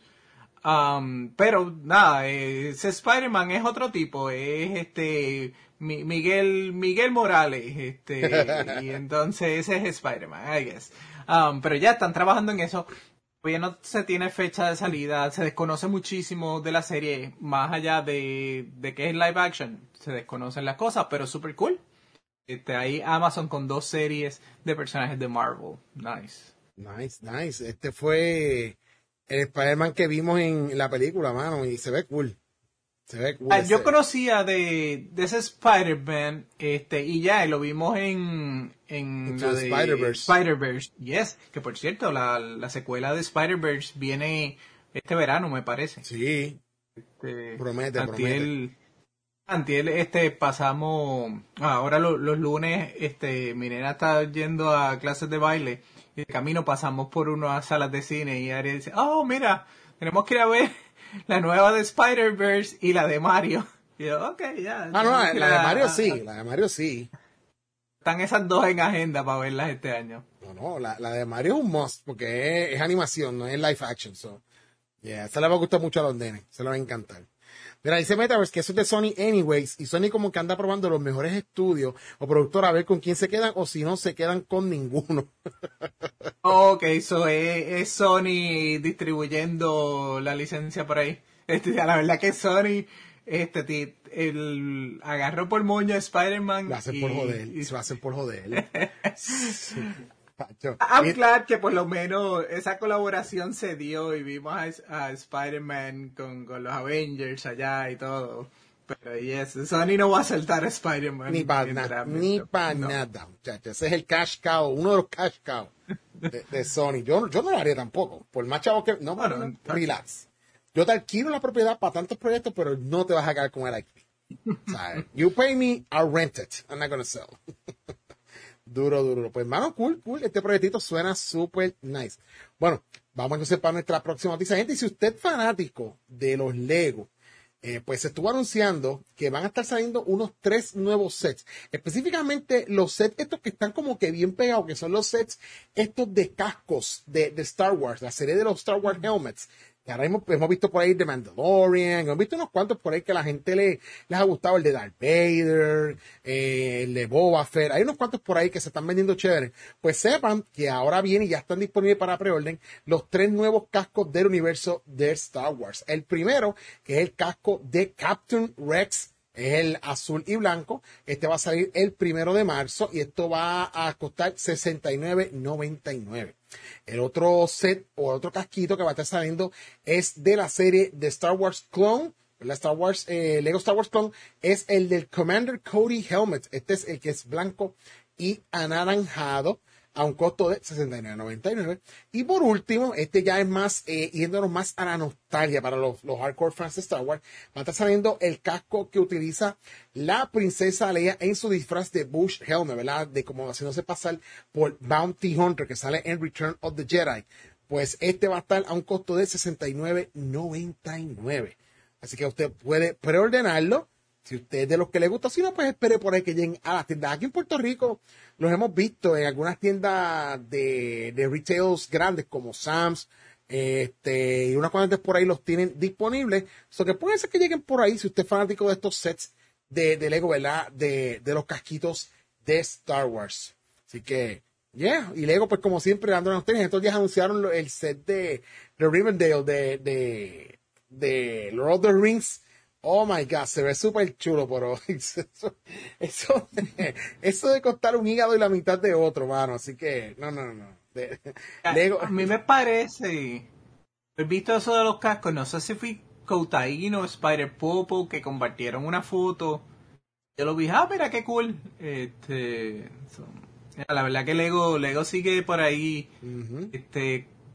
Um, pero nada, eh, ese Spider-Man es otro tipo, es este Mi- Miguel Miguel Morales, este, y entonces ese es Spider-Man, I guess. Um, pero ya están trabajando en eso. Todavía no se tiene fecha de salida, se desconoce muchísimo de la serie, más allá de, de que es live action, se desconocen las cosas, pero super cool. Este, ahí Amazon con dos series de personajes de Marvel, nice. Nice, nice. Este fue el Spider-Man que vimos en la película, mano, y se ve cool. Se ve cool Ah, yo ese. conocía de, de ese Spider-Man, este, y ya, y lo vimos en, en Into la the de Spider-Verse. Spider-Verse, yes, que por cierto, la, la secuela de Spider-Verse viene este verano, me parece. Sí, Este, promete, promete. antiel, antiel, este, pasamos, ah, ahora lo- los lunes, este, mi nena está yendo a clases de baile, y de camino pasamos por unas salas de cine, y Ariel dice, oh, mira, tenemos que ir a ver la nueva de Spider-Verse y la de Mario. Y yo, ok, ya, Ah, no, tenemos la, que ir la de a- Mario a- sí, a- la de Mario sí. están esas dos en agenda para verlas este año. No, no, la, la de Mario es un must, porque es, es animación, no es live action. So, yeah, esa le va a gustar mucho a los nenes, se le va a encantar. Mira, dice Metaverse que eso es de Sony anyways, y Sony como que anda probando los mejores estudios o productores a ver con quién se quedan, o si no, se quedan con ninguno. Ok, eso es, es Sony distribuyendo la licencia por ahí. Este, la verdad que Sony este, ti- el, agarró por moño a Spider-Man Lo hacen y, por joder, y- se lo hacen por joder. Sí, pacho. I'm Y- glad que por lo menos esa colaboración se dio y vimos a, a Spider-Man con, con los Avengers allá y todo. Pero yes, Sony no va a saltar a Spider-Man. Ni para mientras- nada, mientras- ni para no. nada, muchachos. Ese es el cash cow, uno de los cash cow de, de Sony. Yo, yo no lo haría tampoco. Por más chavo que. No, Bueno, no, no, relax. Yo te alquilo la propiedad para tantos proyectos, pero no te vas a quedar con él aquí. O sea, you pay me, I'll rent it. I'm not gonna sell. Duro, duro. Pues, mano, cool, cool. Este proyectito suena súper nice. Bueno, vamos entonces para nuestra próxima noticia. Gente, y si usted es fanático de los Lego, eh, pues se estuvo anunciando que van a estar saliendo unos tres nuevos sets. Específicamente los sets estos que están como que bien pegados, que son los sets estos de cascos de, de Star Wars, la serie de los Star Wars Helmets. Y ahora hemos, hemos visto por ahí de Mandalorian, hemos visto unos cuantos por ahí que a la gente le, les ha gustado, el de Darth Vader, eh, el de Boba Fett, hay unos cuantos por ahí que se están vendiendo chéveres. Pues sepan que ahora viene y ya están disponibles para preorden los tres nuevos cascos del universo de Star Wars. El primero, que es el casco de Captain Rex, es el azul y blanco. Este va a salir el primero de marzo y esto va a costar sesenta y nueve noventa y nueve. El otro set o otro casquito que va a estar saliendo es de la serie de Star Wars Clone. La Star Wars, eh, Lego Star Wars Clone es el del Commander Cody Helmet. Este es el que es blanco y anaranjado a un costo de sesenta y nueve noventa y nueve. Y por último, este ya es más, eh, yéndonos más a la nostalgia para los, los hardcore fans de Star Wars, va a estar saliendo el casco que utiliza la princesa Leia en su disfraz de Bush Helmet, ¿verdad? De como haciéndose pasar por Bounty Hunter, que sale en Return of the Jedi. Pues este va a estar a un costo de sesenta y nueve noventa y nueve. Así que usted puede preordenarlo. Si usted es de los que le gusta, si no, pues espere por ahí que lleguen a las tiendas. Aquí en Puerto Rico los hemos visto en algunas tiendas de, de retails grandes como Sam's, este, y unas cuantas por ahí los tienen disponibles. So que puede ser que lleguen por ahí si usted es fanático de estos sets de, de Lego, ¿verdad? De, de los casquitos de Star Wars. Así que, yeah. Y Lego, pues como siempre, dando a ustedes, estos días anunciaron lo- el set de, de Rivendell, de, de, de Lord of the Rings. Oh my God, se ve súper chulo, pero eso, eso, eso de costar un hígado y la mitad de otro, mano. Así que, no, no, no. De, Lego, A mí me parece, he visto eso de los cascos, no sé si fui Coutaino o Spider Popo que compartieron una foto. Yo lo vi, ah, mira qué cool. Este, so, la verdad que Lego, Lego sigue por ahí, Ujú. este,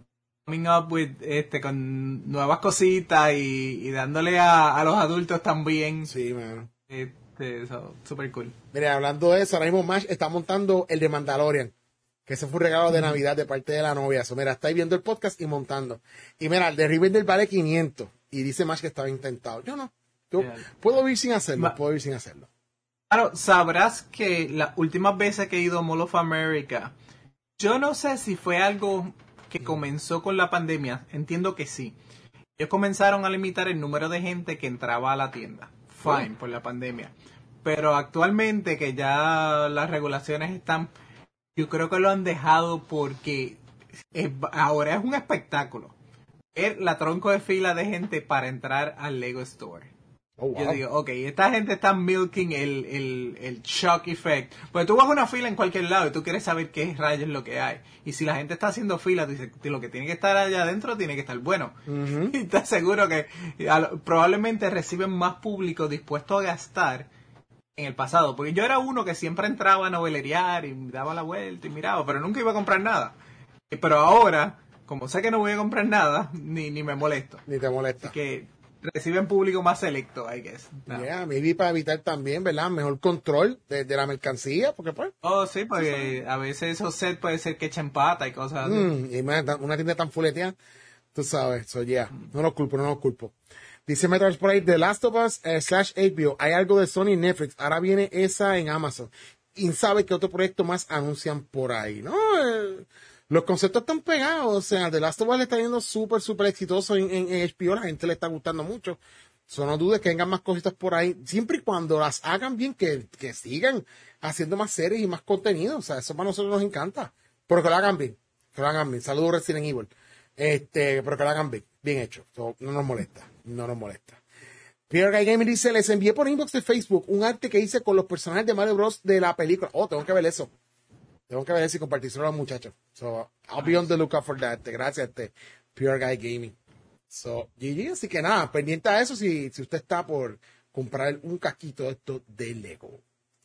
coming up with, este, con nuevas cositas y, y dándole a, a los adultos también. Sí, man. Este, eso, super cool. Mira, hablando de eso, ahora mismo Mash está montando el de Mandalorian, que ese fue un regalo de mm. Navidad de parte de la novia. Eso, mira, está ahí viendo el podcast y montando. Y mira, el de Rivendell vale quinientos y dice Mash que estaba intentado. Yo no. Yo yeah. puedo ir sin hacerlo, Ma- puedo ir sin hacerlo. Claro, sabrás que las últimas veces que he ido a Mall of America, yo no sé si fue algo que comenzó con la pandemia, entiendo que sí. Ellos comenzaron a limitar el número de gente que entraba a la tienda. Fine, oh. por la pandemia. Pero actualmente que ya las regulaciones están, yo creo que lo han dejado porque es, ahora es un espectáculo. Ver la tronco de fila de gente para entrar al Lego Store. Oh, wow. Yo digo, ok, esta gente está milking el, el, el shock effect. Porque tú vas a una fila en cualquier lado y tú quieres saber qué rayos es lo que hay. Y si la gente está haciendo fila, tú dices, lo que tiene que estar allá adentro tiene que estar bueno. Uh-huh. Y te aseguro que a, probablemente reciben más público dispuesto a gastar en el pasado. Porque yo era uno que siempre entraba a novelerear y daba la vuelta y miraba, pero nunca iba a comprar nada. Pero ahora, como sé que no voy a comprar nada, ni, ni me molesto. Ni te molesta. Así que reciben público más selecto, I guess. No. Yeah, maybe para evitar también, ¿verdad? Mejor control de, de la mercancía, porque pues... Oh, sí, porque a veces esos sets puede ser que echen pata y cosas así. Mm, y una tienda tan fuleteada, tú sabes, so yeah, no lo culpo, no lo culpo. Dice Metal por ahí, The Last of Us eh, slash H B O, hay algo de Sony y Netflix, ahora viene esa en Amazon. Y sabe que otro proyecto más anuncian por ahí, ¿no? Eh, los conceptos están pegados, o sea, The Last of Us le está yendo súper, súper exitoso en, en, en H B O, la gente le está gustando mucho. So, no dudes que vengan más cositas por ahí, siempre y cuando las hagan bien, que, que sigan haciendo más series y más contenido, o sea, eso para nosotros nos encanta, pero que lo hagan bien, que lo hagan bien. Saludos Resident Evil, este, pero que lo hagan bien, bien hecho, so, no nos molesta, no nos molesta. Pierre Guy Gaming dice, les envié por inbox de Facebook un arte que hice con los personajes de Mario Bros. De la película. Oh, tengo que ver eso. Tengo que ver si compartírselo a los muchachos. So, I'll be on the lookout for that. Gracias, este, Pure Guy Gaming. So, G G, así que nada, pendiente a eso si, si usted está por comprar un casquito de esto de Lego.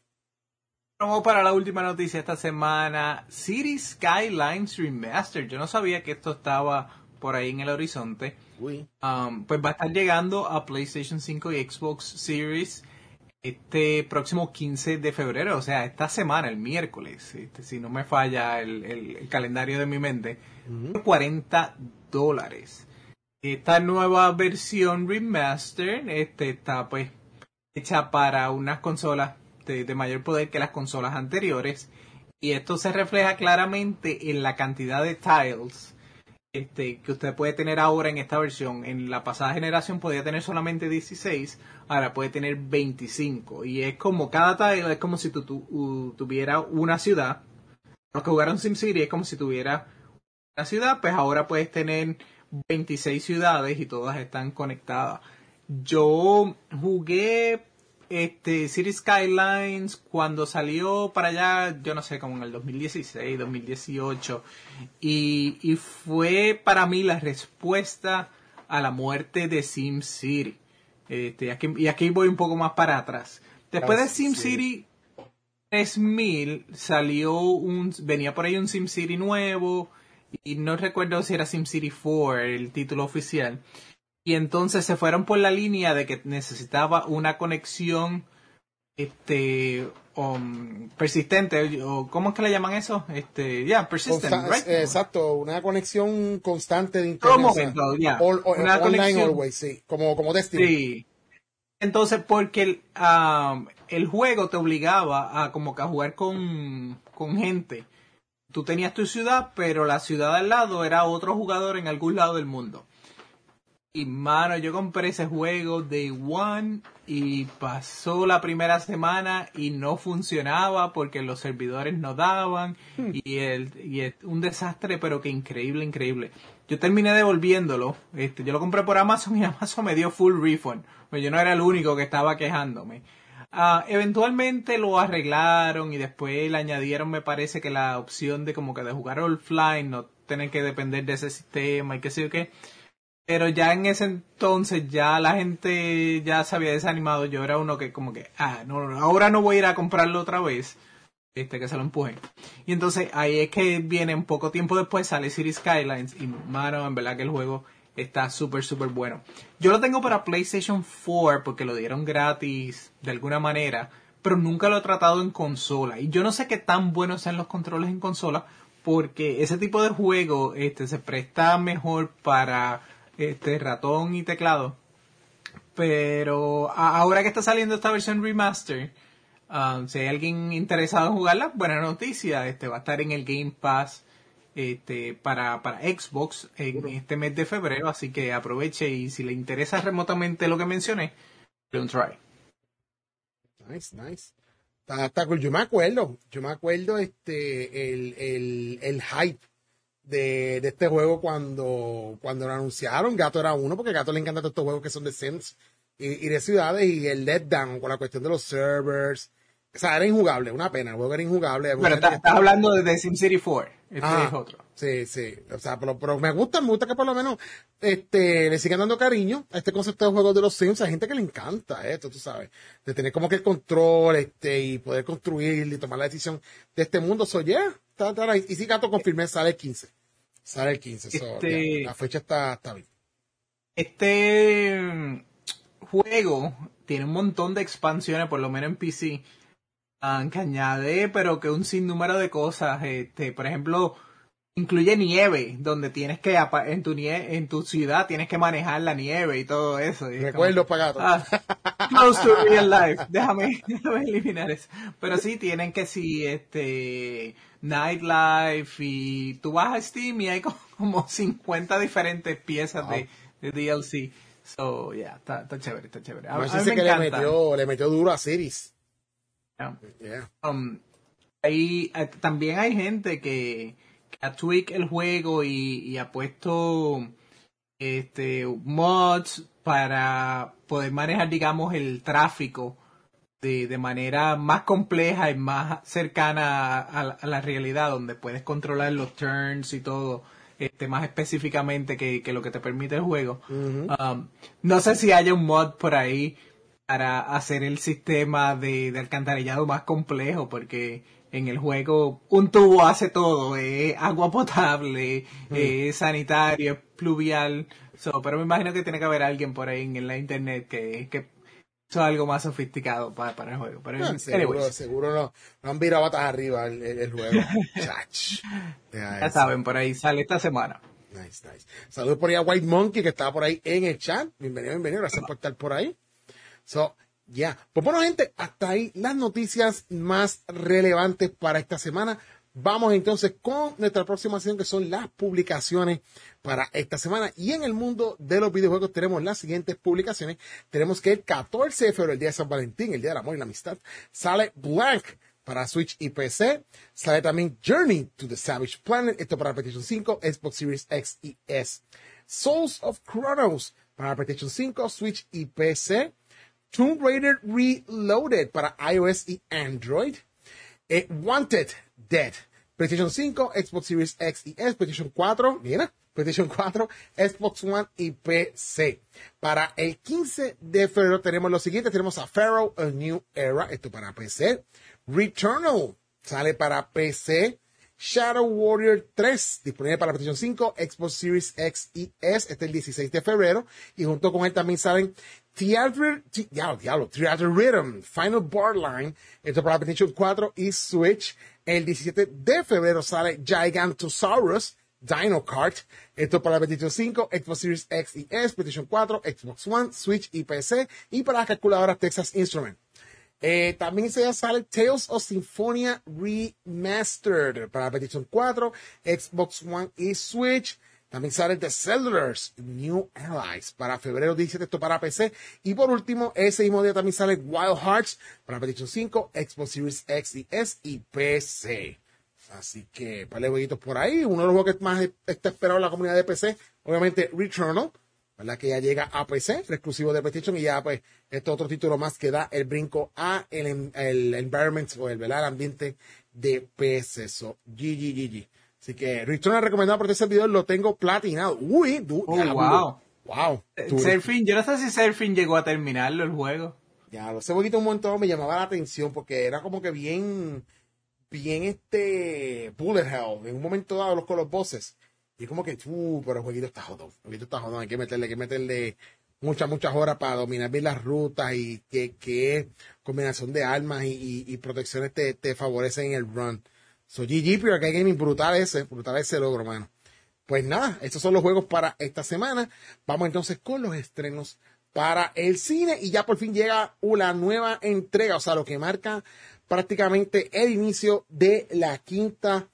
Vamos para la última noticia esta semana. Cities Skylines Remastered. Yo no sabía que esto estaba por ahí en el horizonte. Uy. Um, pues va a estar llegando a PlayStation cinco y Xbox Series este próximo quince de febrero, o sea, esta semana, el miércoles, este, si no me falla el, el, el calendario de mi mente, uh-huh. cuarenta dólares. Esta nueva versión remaster este, está pues hecha para unas consolas de, de mayor poder que las consolas anteriores, y esto se refleja claramente en la cantidad de tiles Este, que usted puede tener ahora en esta versión. En la pasada generación podía tener solamente dieciséis, ahora puede tener veinticinco, y es como cada tile es como si tú, tú uh, tuviera una ciudad. Los que jugaron SimCity es como si tuviera una ciudad, pues ahora puedes tener veintiséis ciudades y todas están conectadas. Yo jugué este City Skylines cuando salió para allá, yo no sé, como en el dos mil dieciséis, dos mil dieciocho, y, y fue para mí la respuesta a la muerte de SimCity. Este, aquí, y aquí voy un poco más para atrás. Después de SimCity tres mil salió un, venía por ahí un SimCity nuevo, y no recuerdo si era SimCity cuatro el título oficial. Y entonces se fueron por la línea de que necesitaba una conexión este um, persistente, o ¿cómo es que le llaman eso? Este, ya, yeah, persistent, Consta- right? Exacto, una conexión constante de internet. Todo momento, ya. Yeah. All, all, una online conexión. Always, sí, como, como Destiny. Sí. Entonces, porque el, um, el juego te obligaba a como que a jugar con, con gente. Tú tenías tu ciudad, pero la ciudad al lado era otro jugador en algún lado del mundo. Y mano, yo compré ese juego Day One y pasó la primera semana y no funcionaba porque los servidores no daban hmm. y, el, y es un desastre, pero que increíble, increíble. Yo terminé devolviéndolo, este, yo lo compré por Amazon y Amazon me dio full refund, pues yo no era el único que estaba quejándome. Uh, eventualmente lo arreglaron y después le añadieron, me parece que la opción de como que de jugar offline, no tener que depender de ese sistema y qué sé yo qué. Pero ya en ese entonces ya la gente ya se había desanimado. Yo era uno que como que, ah, no, no, ahora no voy a ir a comprarlo otra vez. este, que se lo empujen. Y entonces ahí es que viene un poco tiempo después, sale Cities Skylines y, mano, en verdad que el juego está súper, súper bueno. Yo lo tengo para PlayStation cuatro porque lo dieron gratis de alguna manera, pero nunca lo he tratado en consola. Y yo no sé qué tan buenos sean los controles en consola, porque ese tipo de juego este, se presta mejor para este, ratón y teclado. Pero a- ahora que está saliendo esta versión remaster, um, si hay alguien interesado en jugarla, buena noticia, este va a estar en el Game Pass este, para, para Xbox en este mes de febrero, así que aproveche y si le interesa remotamente lo que mencioné, dale un try. Nice, nice. Está, está cool. Yo me acuerdo, yo me acuerdo este, el, el, el hype de, de este juego cuando, cuando lo anunciaron. Gato era uno, porque a Gato le encantan todos estos juegos que son de Sims y, y de ciudades, y el letdown con la cuestión de los servers. O sea, era injugable, una pena, el juego era injugable. Pero estás está hablando de, de SimCity cuatro, este ah, es otro. Sí, sí, o sea, pero, pero me gusta, me gusta que por lo menos este, le sigan dando cariño a este concepto de juegos de los Sims. Hay gente que le encanta esto, tú sabes, de tener como que el control este, y poder construir y tomar la decisión de este mundo. So, yeah, está, está ahí. Y si Gato confirmé, sale el quince. Sale el quince, so, Este, yeah, la fecha está, está bien. Este mm, juego tiene un montón de expansiones, por lo menos en P C, ah, que añade, pero que un sinnúmero de cosas. Este, por ejemplo, incluye nieve, donde tienes que, apa- en tu nie en tu ciudad, tienes que manejar la nieve y todo eso. Y es como Recuerdo que, para Gato. ah, close to real life. Déjame, déjame eliminar eso. Pero sí, tienen que sí, este, nightlife, y tú vas a Steam y hay co- como cincuenta diferentes piezas Wow. de, de D L C. So, yeah, está, está chévere, está chévere. A, a mí Imagínense me que le encanta. metió, le metió duro a Cities. Yeah. Yeah. Um, hay, eh, también hay gente que, que ha tweak el juego y, y ha puesto este mods para poder manejar, digamos, el tráfico de, de manera más compleja y más cercana a, a la realidad, donde puedes controlar los turns y todo este más específicamente que, que lo que te permite el juego. Ujú. Um, no sé si haya un mod por ahí para hacer el sistema de, de alcantarillado más complejo, porque en el juego un tubo hace todo, es agua potable, es sanitario, es pluvial. So, pero me imagino que tiene que haber alguien por ahí en la internet que, que hizo algo más sofisticado para, para el juego. Pero, Ah, seguro, anyways, seguro no, no han virado batas arriba el, el, el juego. Chach. Deja ya eso. saben, por ahí sale esta semana. Nice, nice. Saludos por ahí a White Monkey, que estaba por ahí en el chat. Bienvenido, bienvenido. Gracias por estar por ahí. So, ya. Yeah. Pues bueno, gente, hasta ahí las noticias más relevantes para esta semana. Vamos entonces con nuestra próxima sesión, que son las publicaciones para esta semana. Y en el mundo de los videojuegos tenemos las siguientes publicaciones. Tenemos que el catorce de febrero, el día de San Valentín, el día del amor y la amistad, sale Blank para Switch y P C. Sale también Journey to the Savage Planet, esto para PlayStation cinco, Xbox Series X y S. Souls of Chronos para PlayStation cinco, Switch y P C. Tomb Raider Reloaded para iOS y Android. Eh, Wanted Dead, PlayStation cinco, Xbox Series X y S, PlayStation cuatro, mira, PlayStation cuatro, Xbox One y P C. Para el quince de febrero tenemos lo siguiente, tenemos a Pharaoh, A New Era, esto para P C. Returnal, sale para P C. Shadow Warrior tres, disponible para PlayStation cinco, Xbox Series X y S, este es el dieciséis de febrero, y junto con él también salen Theater, diablo, diablo, Theater Rhythm, Final Borderline, esto para PlayStation cuatro y Switch. El diecisiete de febrero sale Gigantosaurus, Dino Kart, esto para PlayStation cinco, Xbox Series X y S, PlayStation cuatro, Xbox One, Switch y P C, y para las calculadoras Texas Instruments. Eh, también se sale Tales of Symphonia Remastered para PlayStation cuatro, Xbox One y Switch. También sale The Settlers New Allies para febrero diecisiete, esto para P C. Y por último, ese mismo día también sale Wild Hearts para PlayStation cinco, Xbox Series X y S y P C. Así que, para jueguitos por ahí. Uno de los juegos que más está esperado en la comunidad de P C, obviamente Returnal, ¿verdad? Que ya llega a P C, el exclusivo de PlayStation, y ya pues este otro título más que da el brinco a el, el environment o el, ¿verdad? El ambiente de P C. So, G G G G. Así que Returnal recomendado por este video, lo tengo platinado. Uy, du, Oh, diablo. wow. Wow. Surfing, yo no sé si Surfing llegó a terminarlo el juego. Ya, ese jueguito un montón me llamaba la atención porque era como que bien, bien este bullet hell en un momento dado los con los bosses. Y es como que, uh, pero el jueguito está jodón. El jueguito está jodón. Hay que meterle, hay que meterle muchas, muchas horas para dominar bien las rutas y que, que combinación de armas y, y, y protecciones te, te favorecen en el run. So, G G, pero que gaming brutal ese, brutal ese logro, mano. Pues nada, estos son los juegos para esta semana. Vamos entonces con los estrenos para el cine y ya por fin llega una nueva entrega, o sea, lo que marca prácticamente el inicio de la quinta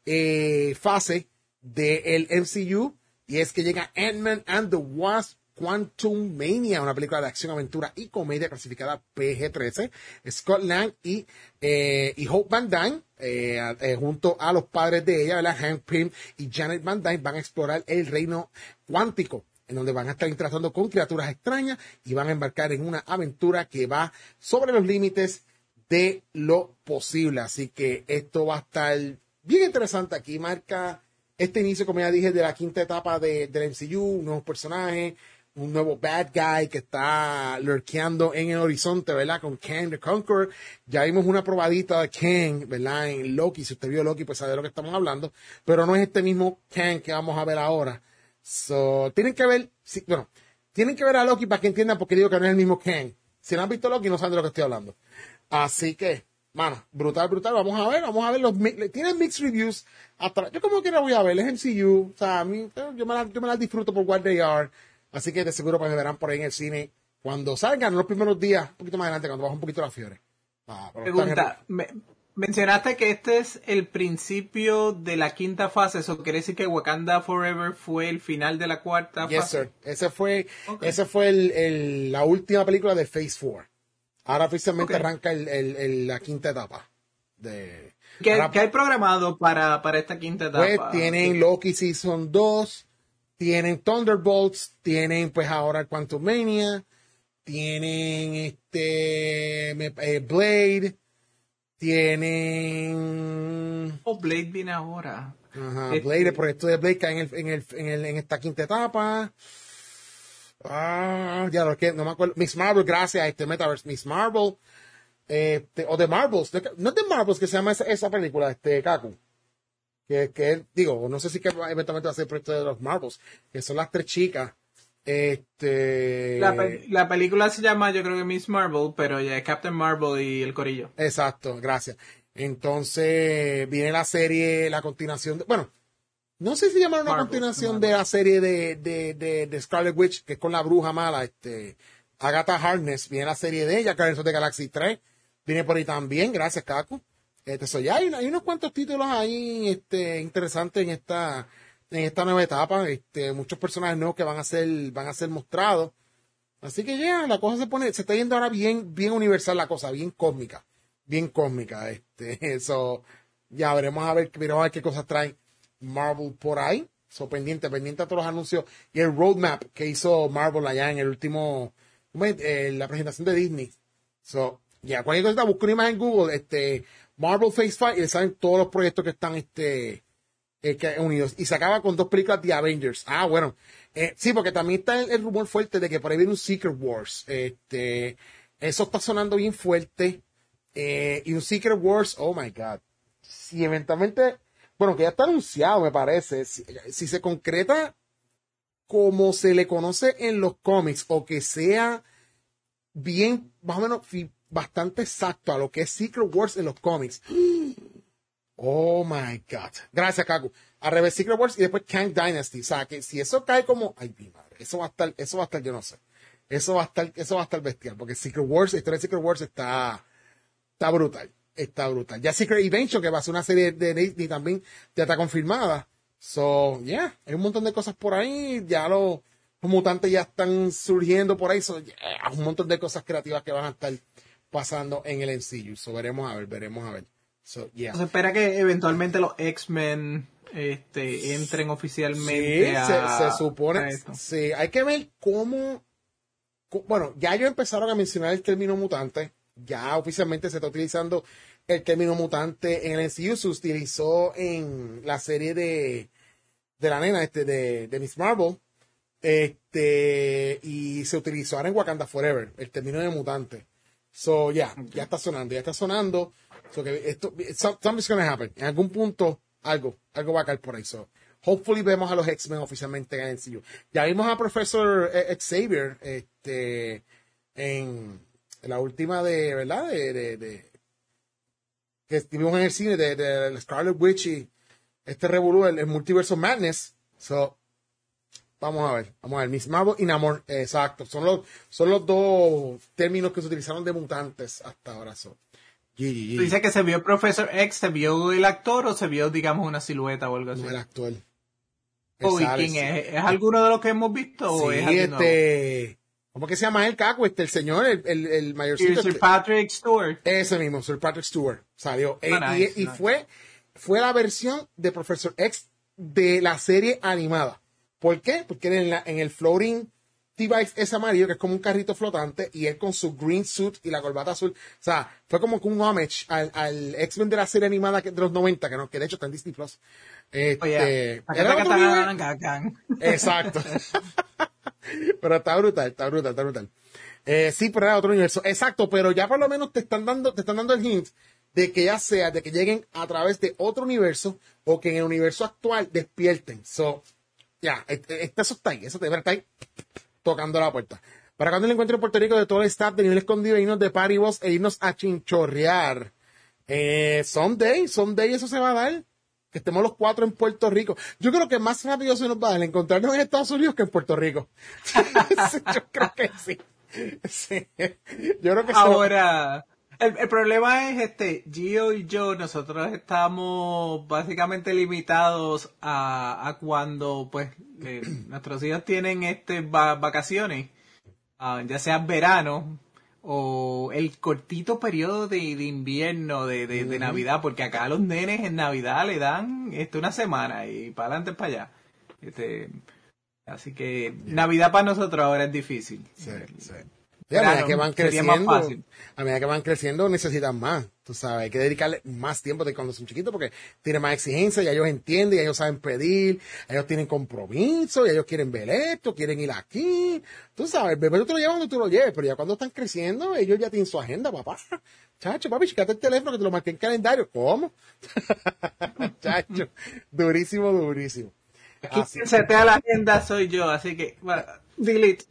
eh, fase del M C U, y es que llega Ant-Man and the Wasp Quantumania, una película de acción, aventura y comedia clasificada P G trece. Scott Lang y, eh, y Hope Van Dyne, eh, eh, junto a los padres de ella, ¿verdad? Hank Pym y Janet Van Dyne, van a explorar el reino cuántico, en donde van a estar interactuando con criaturas extrañas y van a embarcar en una aventura que va sobre los límites de lo posible. Así que esto va a estar bien interesante. Aquí marca este inicio, como ya dije, de la quinta etapa de, del M C U, nuevos personajes, un nuevo bad guy que está lurkeando en el horizonte, ¿verdad? Con Kang the Conqueror. Ya vimos una probadita de Kang, ¿verdad? En Loki. Si usted vio Loki, pues sabe de lo que estamos hablando. Pero no es este mismo Kang que vamos a ver ahora. So, tienen que ver, sí, bueno, tienen que ver a Loki para que entiendan por qué digo que no es el mismo Kang. Si no han visto Loki, no saben de lo que estoy hablando. Así que, mano, brutal, brutal. Vamos a ver, vamos a ver los... Tienen mixed reviews. Hasta, yo como que la voy a ver, es M C U. O sea, a mí, yo me las yo me la disfruto por what they are. Así que de seguro pues me verán por ahí en el cine cuando salgan, en los primeros días, un poquito más adelante, cuando baja un poquito la fiebre. Ah, Pregunta, en... me, mencionaste que este es el principio de la quinta fase, ¿eso quiere decir que Wakanda Forever fue el final de la cuarta yes, fase? Sir. Ese fue, okay. ese fue el, el, la última película de Phase cuatro. Ahora oficialmente okay. arranca el, el, el, la quinta etapa. De... ¿Qué, Ahora, ¿Qué hay programado para, para esta quinta etapa? Pues tienen sí. Loki Season dos, tienen Thunderbolts, tienen pues ahora Quantumania, tienen este eh, Blade, tienen... Oh, Blade viene ahora. Ajá, este... Blade, el proyecto de Blade cae en, el, en, el, en, el, en esta quinta etapa. Ah, ya lo que no me acuerdo. Miss Marvel, gracias a este Metaverse, Miss Marvel. Este, o The Marvels, de, no es The Marvels que se llama esa, esa película, este Kaku. Que, que digo, no sé si que eventualmente va a ser el proyecto de los Marvels, que son las tres chicas. Este la, pe la película se llama, yo creo que Miss Marvel, pero ya es Captain Marvel y el corillo. Exacto, gracias. Entonces viene la serie, la continuación de, bueno, no sé si llama una Marvel, continuación Marvel. de la serie de, de, de, de Scarlet Witch, que es con la bruja mala, este Agatha Harkness. Viene la serie de ella, Guardians of the Galaxy tres, viene por ahí también, gracias Kaku. Este, so ya hay, hay unos cuantos títulos ahí este, interesantes en esta, en esta nueva etapa. Este, muchos personajes nuevos que van a ser, van a ser mostrados. Así que ya, la cosa se pone, se está yendo ahora bien, bien universal la cosa, bien cósmica. Bien cósmica. Este, eso, ya veremos a ver, veremos a ver qué cosas trae Marvel por ahí. So, pendiente, pendiente a todos los anuncios y el roadmap que hizo Marvel allá en el último, eh, la presentación de Disney. So, ya, cualquier cosa, busca una imagen en Google, este, Marvel Phase cinco, y le salen todos los proyectos que están este, eh, que, unidos. Y se acaba con dos películas de Avengers. Ah, bueno. Eh, sí, porque también está el, el rumor fuerte de que por ahí viene un Secret Wars. Este, eso está sonando bien fuerte. Eh, y un Secret Wars, oh my God. Si eventualmente, bueno, que ya está anunciado, me parece. Si, si se concreta como se le conoce en los cómics, o que sea bien, más o menos, bastante exacto a lo que es Secret Wars en los cómics. Oh my God. Gracias, Kaku. Al revés, Secret Wars y después Kang Dynasty. O sea, que si eso cae como, ay, mi madre, eso va a estar, eso va a estar, yo no sé. Eso va a estar, eso va a estar bestial, porque Secret Wars, la historia de Secret Wars está, está brutal. Está brutal. Ya Secret Invasion, que va a ser una serie de Disney también, ya está confirmada. So, yeah, hay un montón de cosas por ahí. Ya los, los mutantes ya están surgiendo por ahí. So, yeah, un montón de cosas creativas que van a estar pasando en el M C U. So, veremos a ver, veremos a ver. So, yeah. Se espera que eventualmente los X-Men este, entren oficialmente sí, a, se, se supone. A esto. Sí, hay que ver cómo, cómo. Bueno, ya ellos empezaron a mencionar el término mutante. Ya oficialmente se está utilizando el término mutante en el M C U. Se utilizó en la serie de, de la nena este, de, de Miss Marvel. Este, y se utilizó ahora en Wakanda Forever, el término de mutante. So, ya, yeah, okay. ya está sonando, ya está sonando. So que esto, something's gonna happen. En algún punto, algo, algo va a caer por ahí. So, hopefully vemos a los X-Men oficialmente en el M C U. Ya vimos a Professor Xavier, este, en la última de, ¿verdad? De, de, de que estuvimos en el cine de, de, de Scarlet Witch y este revolú, el, el Multiverse of Madness. So, vamos a ver, vamos a ver. Miss Marvel y Namor, exacto. Son los, son los dos términos que se utilizaron de mutantes hasta ahora. So. Dice que se vio Professor X, ¿se vio el actor o se vio, digamos, una silueta o algo así? No, el actor. Oh, ¿y quién es? ¿Es alguno de los que hemos visto o sí, es alguien este... nuevo? ¿Cómo que se llama el caco? Este, el señor, el, el, el mayorcito. Sir Patrick Stewart. Ese mismo, Sir Patrick Stewart. Salió. Oh, nice, y y nice. fue, fue la versión de Professor X de la serie animada. ¿Por qué? Porque en, la, en el floating device ese amarillo, que es como un carrito flotante, y él con su green suit y la corbata azul. O sea, fue como que un homage al, al X-Men de la serie animada que, de los noventa, que, no, que de hecho está en Disney Plus. Este, Oh, yeah. era otro nivel. Exacto. Pero está brutal, está brutal, está brutal. Eh, sí, pero era otro universo. Exacto, pero ya por lo menos te están dando, te están dando el hint de que ya sea, de que lleguen a través de otro universo o que en el universo actual despierten. So, ya, yeah, este, eso está ahí, eso te está ahí tocando la puerta. Para cuando el encuentro en Puerto Rico de todo el staff de nivel escondido, irnos de party boss e irnos a chinchorrear. Eh, someday, someday eso se va a dar. Que estemos los cuatro en Puerto Rico. Yo creo que más rápido se nos va a dar encontrarnos en Estados Unidos que en Puerto Rico. Yo creo que sí. Sí. Yo creo que Ahora, el, el problema es este, Gio y yo, nosotros estamos básicamente limitados a, a cuando pues eh, nuestros hijos tienen este va, vacaciones, uh, ya sea verano o el cortito periodo de, de invierno, de, de, de Navidad, porque acá a los nenes en Navidad le dan este, una semana y para adelante para allá. Este, así que Navidad para nosotros ahora es difícil. Sí, sí. Y a medida que van creciendo, a medida que van creciendo necesitan más, tú sabes, hay que dedicarle más tiempo de cuando son chiquitos porque tienen más exigencia, ya ellos entienden, ya ellos saben pedir, ellos tienen compromiso, ya ellos quieren ver esto, quieren ir aquí, tú sabes, el bebé tú te lo llevas donde tú lo lleves, pero ya cuando están creciendo, ellos ya tienen su agenda, papá. Chacho, papi, chicate el teléfono que te lo marqué en calendario, ¿cómo? Chacho, durísimo, durísimo. Aquí quien setea la agenda soy yo, así que, bueno, delete.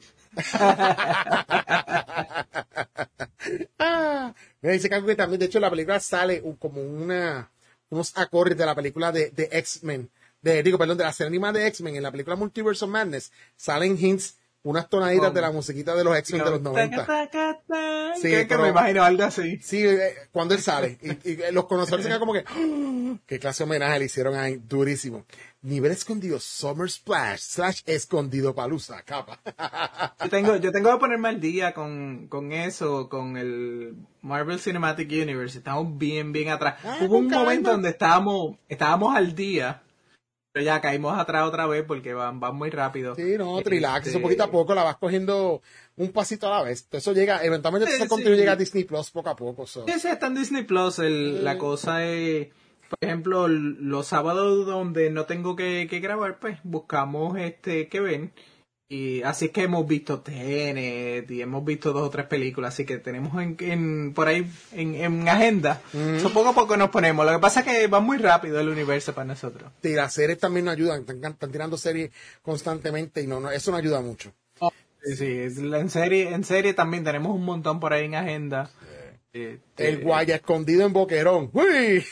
ah, me dice que también, de hecho, la película sale un, como una unos acordes de la película de, de X-Men, de, digo, perdón, de la serie animada de X-Men, en la película Multiverse of Madness, salen hints, unas tonaditas oh, de la musiquita de los X-Men de los noventa. Sí, que, pero, que me imagino algo así. Sí, eh, cuando él sale, y, y los conocedores se quedan como que, ¡oh! ¿Qué clase de homenaje le hicieron ahí? Durísimo. Nivel escondido, Summer Splash, slash escondido palusa, capa. yo tengo, yo tengo que ponerme al día con, con eso, con el Marvel Cinematic Universe. Estamos bien, bien atrás. Ah, Hubo un calma. momento donde estábamos, estábamos al día, pero ya caímos atrás otra vez porque van, van muy rápido. Sí, no, relax, este... eso poquito a poco la vas cogiendo un pasito a la vez. Eso llega, eventualmente sí, ese sí. contenido llega a Disney Plus poco a poco. So. Sí, sí, está en Disney Plus. El, sí. La cosa es, por ejemplo, los sábados donde no tengo que, que grabar, pues buscamos este que ven. Y así es que hemos visto Tenet y hemos visto dos o tres películas, así que tenemos en, en por ahí en, en agenda. Mm-hmm. So, poco a poco nos ponemos. Lo que pasa es que va muy rápido el universo para nosotros. Sí, las series también nos ayudan. Están, están tirando series constantemente y no, no eso nos ayuda mucho. Oh, sí, sí, en serie, en serie también tenemos un montón por ahí en agenda. Eh, el guaya escondido en Boquerón. ¡Uy!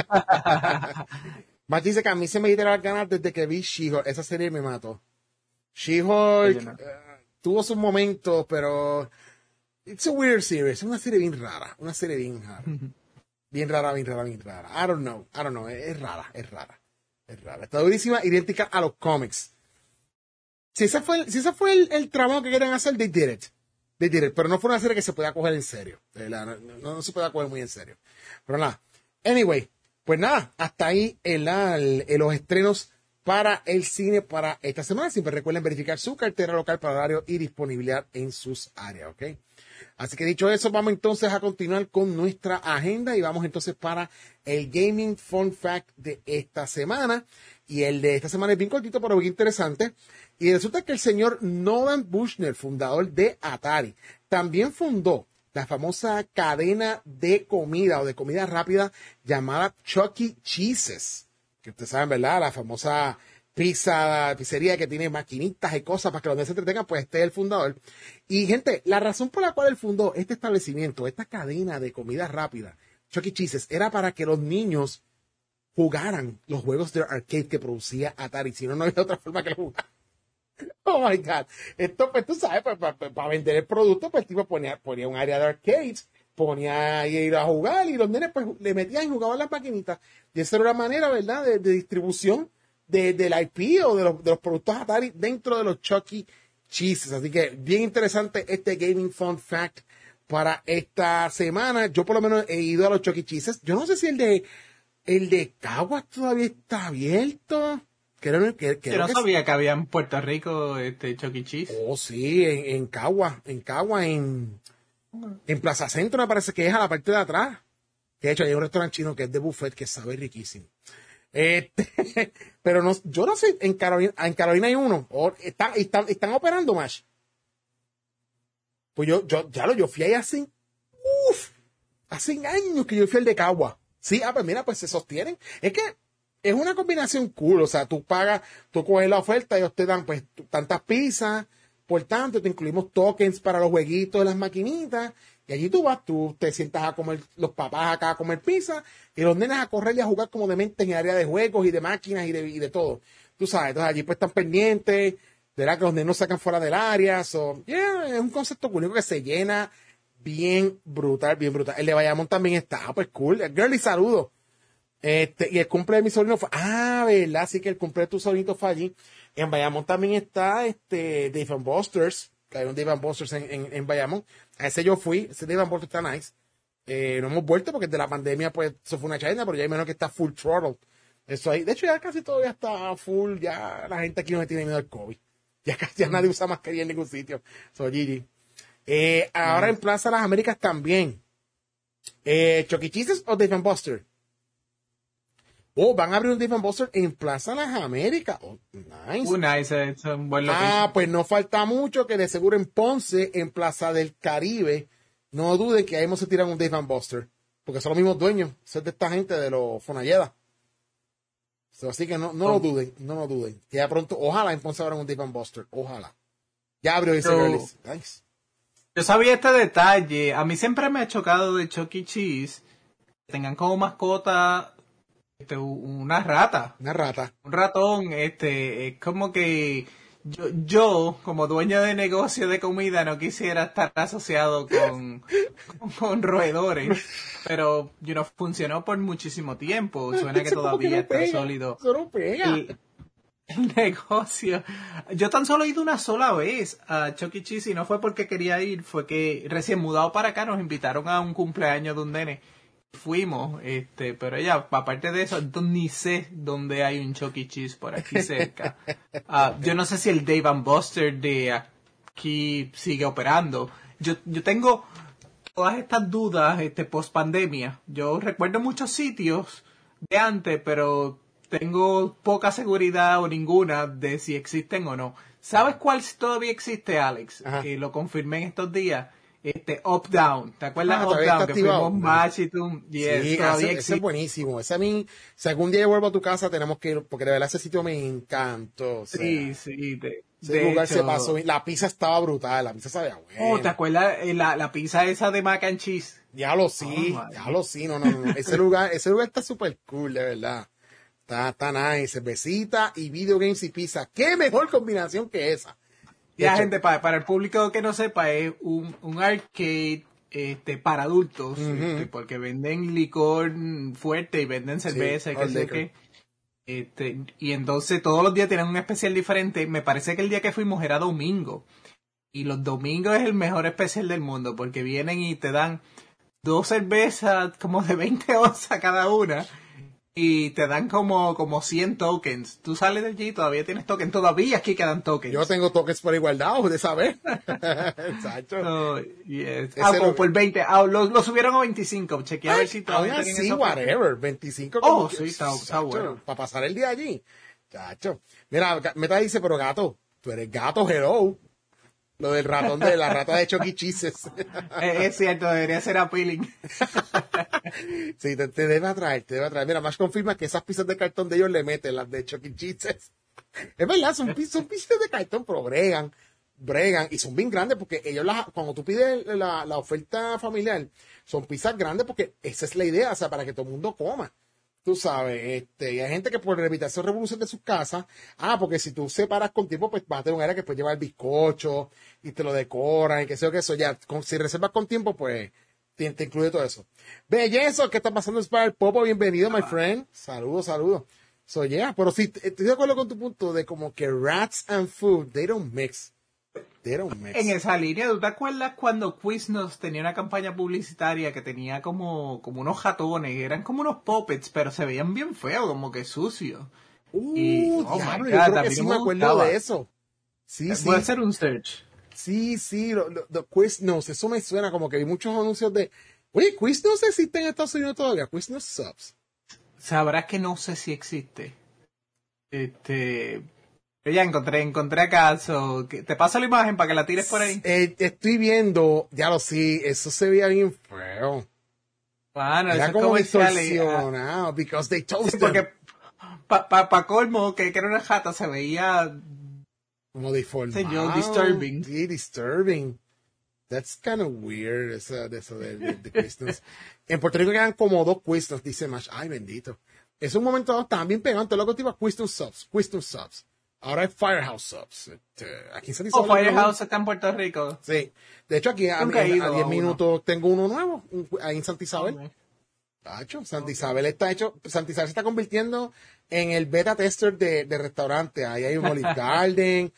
Más dice que a mí se me quitaron las ganas desde que vi She-Hulk. Esa serie me mató. She-Hulk no. uh, tuvo sus momentos, pero it's a weird series. Es una serie bien rara. Una serie bien rara. Bien rara, bien rara, bien rara. I don't know. I don't know. Es, es rara, es rara. Es rara. Está durísima, idéntica a los cómics. Si ese fue el, si ese fue el, el trabajo que querían hacer, they did it. They did it. Pero no fue una serie que se pueda coger en serio. No, no, no se puede coger muy en serio. Pero nada. Anyway, pues nada. Hasta ahí el, el, el, los estrenos para el cine para esta semana. Siempre recuerden verificar su cartera local para horario y disponibilidad en sus áreas, ¿ok? Así que dicho eso, vamos entonces a continuar con nuestra agenda y vamos entonces para el Gaming Fun Fact de esta semana. Y el de esta semana es bien cortito, pero bien interesante. Y resulta que el señor Nolan Bushnell, fundador de Atari, también fundó la famosa cadena de comida o de comida rápida llamada Chuck E. Cheese's. Que ustedes saben, ¿verdad? La famosa pizza, pizzería que tiene maquinitas y cosas para que los niños se entretengan, pues este es el fundador. Y gente, la razón por la cual él fundó este establecimiento, esta cadena de comida rápida, Chuck E. Cheese's, era para que los niños jugaran los juegos de arcade que producía Atari. Si no, no había otra forma que lo jugaran. Oh my God. Esto, pues tú sabes, para, para, para vender el producto, pues el tipo ponía, ponía un área de arcades, ponía ahí a ir a jugar y los nenes pues le metían y jugaban las maquinitas. Y esa era una manera, ¿verdad?, de, de distribución de, del I P o de los, de los productos Atari dentro de los Chuck E. Cheese's. Así que bien interesante este Gaming Fun Fact para esta semana. Yo por lo menos he ido a los Chuck E. Cheese's. Yo no sé si el de el de Caguas todavía está abierto. Creo, que, creo Yo no que sabía sí. que había en Puerto Rico este Chuck E. Cheese. Oh, sí, en, en Cagua, en Cagua, en, en Plaza Centro me parece que es a la parte de atrás. De hecho, hay un restaurante chino que es de buffet que sabe riquísimo. Este, pero no, yo no sé, en Carolina, en Carolina hay uno. Oh, están, están, están operando más. Pues yo, yo, ya lo, yo fui ahí hace, uff, hace años que yo fui al de Cagua. Sí, ah, pues mira, pues se sostienen. Es que es una combinación cool, o sea, tú pagas, tú coges la oferta, ellos te dan pues tantas pizzas, por tanto, te incluimos tokens para los jueguitos de las maquinitas, y allí tú vas, tú te sientas a comer, los papás acá a comer pizza, y los nenes a correr y a jugar como demente en el área de juegos y de máquinas y de, y de todo. Tú sabes, entonces allí pues están pendientes, de verdad que los nenes no sacan fuera del área, so, yeah, es un concepto único que se llena bien brutal, bien brutal. El de Bayamón también está, pues cool, girly, saludo. Este, y el cumple de mi sobrino fue, ah, ¿verdad? Así que el cumple de tu sobrinito fue allí. En Bayamón también está este Dave and Buster's, que hay un Dave and Buster's en, en, en Bayamón. A ese yo fui, ese Dave and Buster's está nice. Eh, no hemos vuelto porque de la pandemia, pues, eso fue una chaina, pero ya hay menos que está full throttle. Eso ahí, de hecho, ya casi todo ya está full, ya la gente aquí no se tiene miedo al COVID. Ya casi ya nadie usa mascarilla en ningún sitio. So, G G. Eh, ahora mm. en Plaza Las Américas también. Eh, Chuck E. Cheese's o Dave and Buster's. Oh, van a abrir un Dave and Buster's en Plaza Las Américas. Oh, nice. Uh, nice, es un buen location. Ah, pues no falta mucho que de seguro en Ponce, en Plaza del Caribe, no duden que ahí mismo se tiran un Dave and Buster's. Porque son los mismos dueños. Son de esta gente de los Fonalleda. So, así que no, no oh. lo duden, no lo duden. Que ya pronto, ojalá en Ponce abran un Dave and Buster's. Ojalá. Ya abrió ese so, nice. Yo sabía este detalle. A mí siempre me ha chocado de Chuck E. Cheese que tengan como mascota Este, una rata. Una rata. Un ratón, este, es como que yo, yo, como dueño de negocio de comida, no quisiera estar asociado con, con, con roedores. Pero, you know, funcionó por muchísimo tiempo. Suena que todavía que no está pega, sólido. Eso no pega. El, el negocio. Yo tan solo he ido una sola vez a Chuck E. Cheese y no fue porque quería ir, fue que recién mudado para acá nos invitaron a un cumpleaños de un nene. Fuimos, este, pero ya, aparte de eso, ni sé dónde hay un Chuck E. Cheese por aquí cerca. Uh, yo no sé si el Dave and Buster de aquí sigue operando. Yo, yo tengo todas estas dudas, este, post pandemia. Yo recuerdo muchos sitios de antes, pero tengo poca seguridad o ninguna de si existen o no. ¿Sabes cuál todavía existe, Alex? Que lo confirmé en estos días. Este, Up Down, ¿te acuerdas? Ah, Up Down, que activado. fuimos match y tú, yes, sí, todavía ese, ese es buenísimo. Ese a mí, si algún día yo vuelvo a tu casa, tenemos que ir, porque de verdad ese sitio me encantó. O sea, sí, sí. De, ese de lugar hecho, se pasó bien. La pizza estaba brutal, la pizza sabía buena. Oh, ¿te acuerdas la, la pizza esa de mac and cheese? Ya lo sí, oh, ya lo sí, no, no, no. Ese lugar, ese lugar está súper cool, de verdad. Está, está nice, cervecita y video games y pizza. ¿Qué mejor combinación que esa? Ya, gente, para, para el público que no sepa, es un, un arcade este, para adultos, uh-huh. este, porque venden licor fuerte y venden cerveza, sí, y qué sé qué. Este, y entonces todos los días tienen un especial diferente. Me parece que el día que fuimos era domingo. Y los domingos es el mejor especial del mundo, porque vienen y te dan dos cervezas como de veinte onzas cada una. Y te dan como, como cien tokens. Tú sales de allí y todavía tienes tokens. Todavía aquí quedan tokens. Yo tengo tokens por igualdad, de saber. Exacto. Oh, yes. Ah, como lo... por veinte. Ah, lo, lo subieron a veinticinco. Chequea a ver si todavía tienen sí, whatever. veinticinco. Oh, sí, está, está bueno. Para pasar el día allí. Chacho. Mira, Meta dice, pero gato, tú eres gato, hello. Lo del ratón de la rata de Chucky Cheeses. Es, es cierto, debería ser appealing. Sí, te, te debe atraer, te debe atraer. Mira, más confirma que esas piezas de cartón de ellos le meten las de Chucky Cheeses. Es verdad, son, pi- son piezas de cartón, pero bregan, bregan, y son bien grandes porque ellos, las, cuando tú pides la, la oferta familiar, son pizzas grandes porque esa es la idea, o sea, para que todo el mundo coma. Tú sabes, este, y hay gente que por evitar esa revolución de sus casas, ah, porque si tú separas con tiempo, pues vas a tener un área que puede llevar el bizcocho y te lo decoran y qué sé yo qué eso, ya, con- si reservas con tiempo, pues te, te incluye todo eso. Belleza, ¿qué está pasando, Spider Popo? Bienvenido, my friend. Saludos, saludos. So, yeah, pero sí, t- estoy de acuerdo con tu punto de como que rats and food, they don't mix. They don't mix. En esa línea, ¿tú te acuerdas cuando Quiznos tenía una campaña publicitaria que tenía como, como unos ratones, eran como unos puppets, pero se veían bien feos, como que sucios? Y, Uh, oh my diablo, God, yo creo a que mí sí no me me acuerdo gustaba. de eso. Sí, sí. Voy a hacer un search. Sí, sí, lo- lo- los Quiznos, eso me suena como que hay muchos anuncios de, oye, Quiznos existen en Estados Unidos todavía, Quiznos subs. Sabrás que no sé si existe. Este, pero ya encontré, encontré acaso. que- Te paso la imagen para que la tires por ahí. Eh, estoy viendo, ya lo sí, eso se veía bien feo. Bueno, Era esos como comerciales. ah, distorsionado, because they toast sí, them. porque para pa, pa colmo, que, que era una jata, se veía, Como sé yo, deformado. disturbing. Sí, disturbing. That's kind of weird, eso, de eso de, de, de Quiznos. En Puerto Rico quedan como dos Quiznos, dice Mash. Ay, bendito. Es un momento dado, estaban bien pegados, luego te iba Quiznos subs, Quiznos subs. Ahora es Firehouse subs. Este, aquí en San O Isabel. Firehouse está en Puerto Rico. Sí. De hecho, aquí a, Nunca he a- ido a diez a uno. minutos tengo uno nuevo, un- ahí en Santa Isabel. Ok. Tacho, Santa Isabel está hecho, Santa Isabel se está convirtiendo en el beta tester de, de restaurante. Ahí hay un Olive Garden,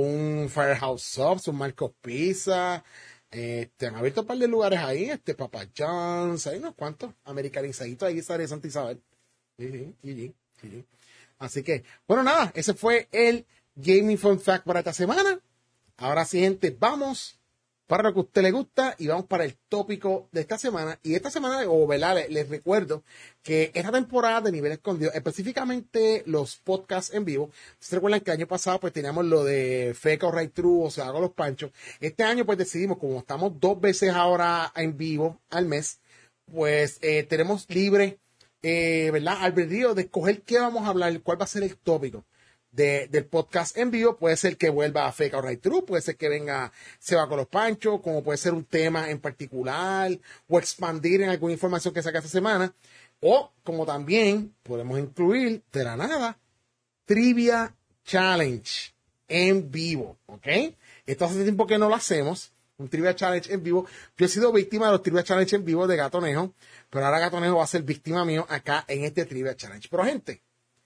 un Firehouse Subs, un Marcos Pizza. Este, han abierto un par de lugares ahí, este Papa John's, hay unos cuantos americanizaditos ahí en Santa Isabel. Sí, sí, G G, G G. Así que, bueno, nada, ese fue el Gaming Fun Fact para esta semana. Ahora sí, gente, vamos para lo que a usted le gusta y vamos para el tópico de esta semana. Y esta semana, o ¿verdad? Les, les recuerdo que esta temporada de Nivel Escondido, específicamente los podcasts en vivo, ustedes recuerdan que el año pasado pues teníamos lo de Fake or Right True, o sea, hago los panchos. Este año pues decidimos, como estamos dos veces ahora en vivo al mes, pues eh, tenemos libre, eh, ¿verdad? Albedrío de escoger qué vamos a hablar, cuál va a ser el tópico de, del podcast en vivo. Puede ser que vuelva a Fake or Right True, puede ser que venga Se va con los panchos, como puede ser un tema en particular o expandir en alguna información que saca esta semana, o como también podemos incluir de la nada Trivia Challenge en vivo, ¿ok? Esto hace tiempo que no lo hacemos, un Trivia Challenge en vivo. Yo he sido víctima de los Trivia Challenge en vivo de Gatonejo, pero ahora Gatonejo va a ser víctima mío acá en este Trivia Challenge. Pero gente,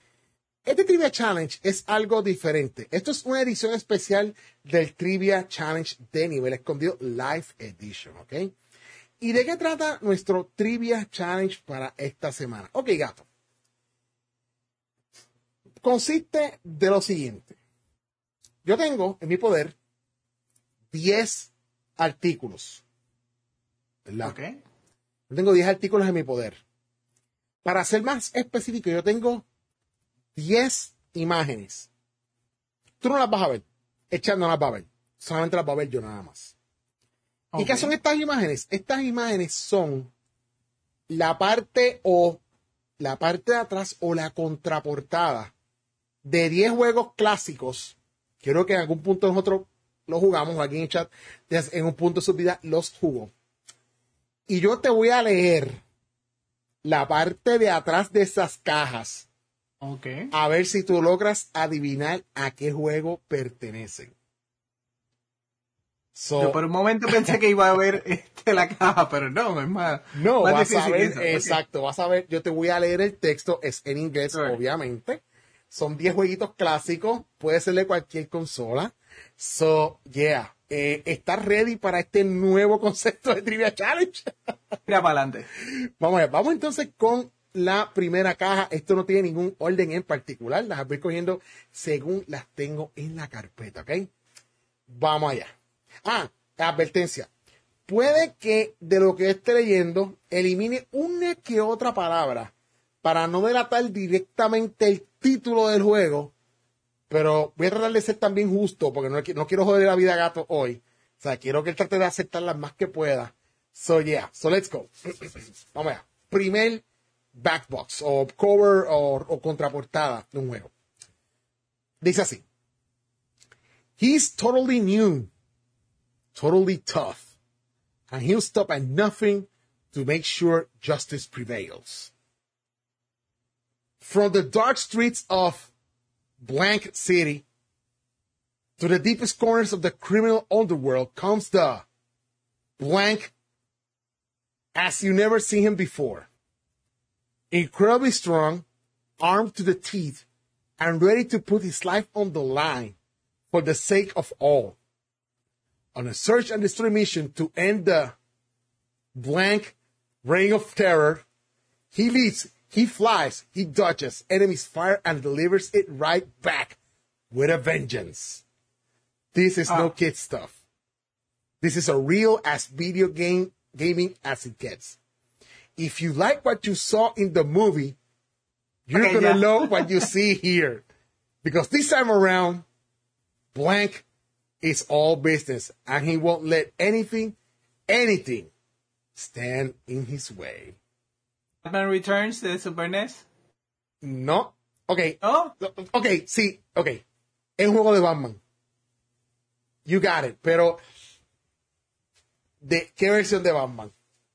este Trivia Challenge es algo diferente. Esto es una edición especial del Trivia Challenge de Nivel Escondido Live Edition, ¿ok? ¿Y de qué trata nuestro Trivia Challenge para esta semana? Ok, gato. Consiste de lo siguiente. Yo tengo en mi poder diez artículos, ¿verdad? Ok. Yo tengo diez artículos en mi poder. Para ser más específico, yo tengo diez imágenes. Tú no las vas a ver. Echar no las va a ver. Solamente las va a ver yo nada más. ¿Y Ok. qué son estas imágenes? Estas imágenes son la parte o la parte de atrás o la contraportada de diez juegos clásicos. Creo que en algún punto nosotros los jugamos, aquí en el chat, en un punto de su vida los jugó. Y yo te voy a leer la parte de atrás de esas cajas, Ok. a ver si tú logras adivinar a qué juego pertenecen. So, Yo por un momento pensé que iba a ver este, la caja, pero no, es más, no, más vas a difícil ver, que eso. Ok. exacto, vas a ver, yo te voy a leer el texto, es en inglés, Right. obviamente. Son diez jueguitos clásicos, puede ser de cualquier consola. So, yeah, eh, ¿estás ready para este nuevo concepto de Trivia Challenge? Mira para adelante. Vamos allá, vamos entonces con la primera caja. Esto no tiene ningún orden en particular, las voy cogiendo según las tengo en la carpeta, ¿ok? Vamos allá. Ah, advertencia. Puede que de lo que esté leyendo elimine una que otra palabra para no delatar directamente el título del juego, pero voy a tratar de ser también justo porque no, no quiero joder la vida a Gato hoy. O sea, quiero que él trate de aceptar las más que pueda. So, yeah. So, let's go. Vamos allá. Primer backbox o cover o, o contraportada de un juego. Dice así. He's totally new, totally tough, and he'll stop at nothing to make sure justice prevails. From the dark streets of Blank City to the deepest corners of the criminal underworld comes the Blank as you never seen him before. Incredibly strong, armed to the teeth, and ready to put his life on the line for the sake of all. On a search and destroy mission to end the Blank reign of terror, he leads, he flies, he dodges enemies' fire and delivers it right back with a vengeance. This is uh. no kid stuff. This is a real as video game gaming as it gets. If you like what you saw in the movie, you're okay, gonna yeah. love what you see here. Because this time around, Blank is all business, and he won't let anything, anything, stand in his way. Batman Returns de Super N E S. No. Ok. ¿Oh? Ok, sí, ok. Es un juego de Batman. You got it. Pero, ¿de qué versión de Batman?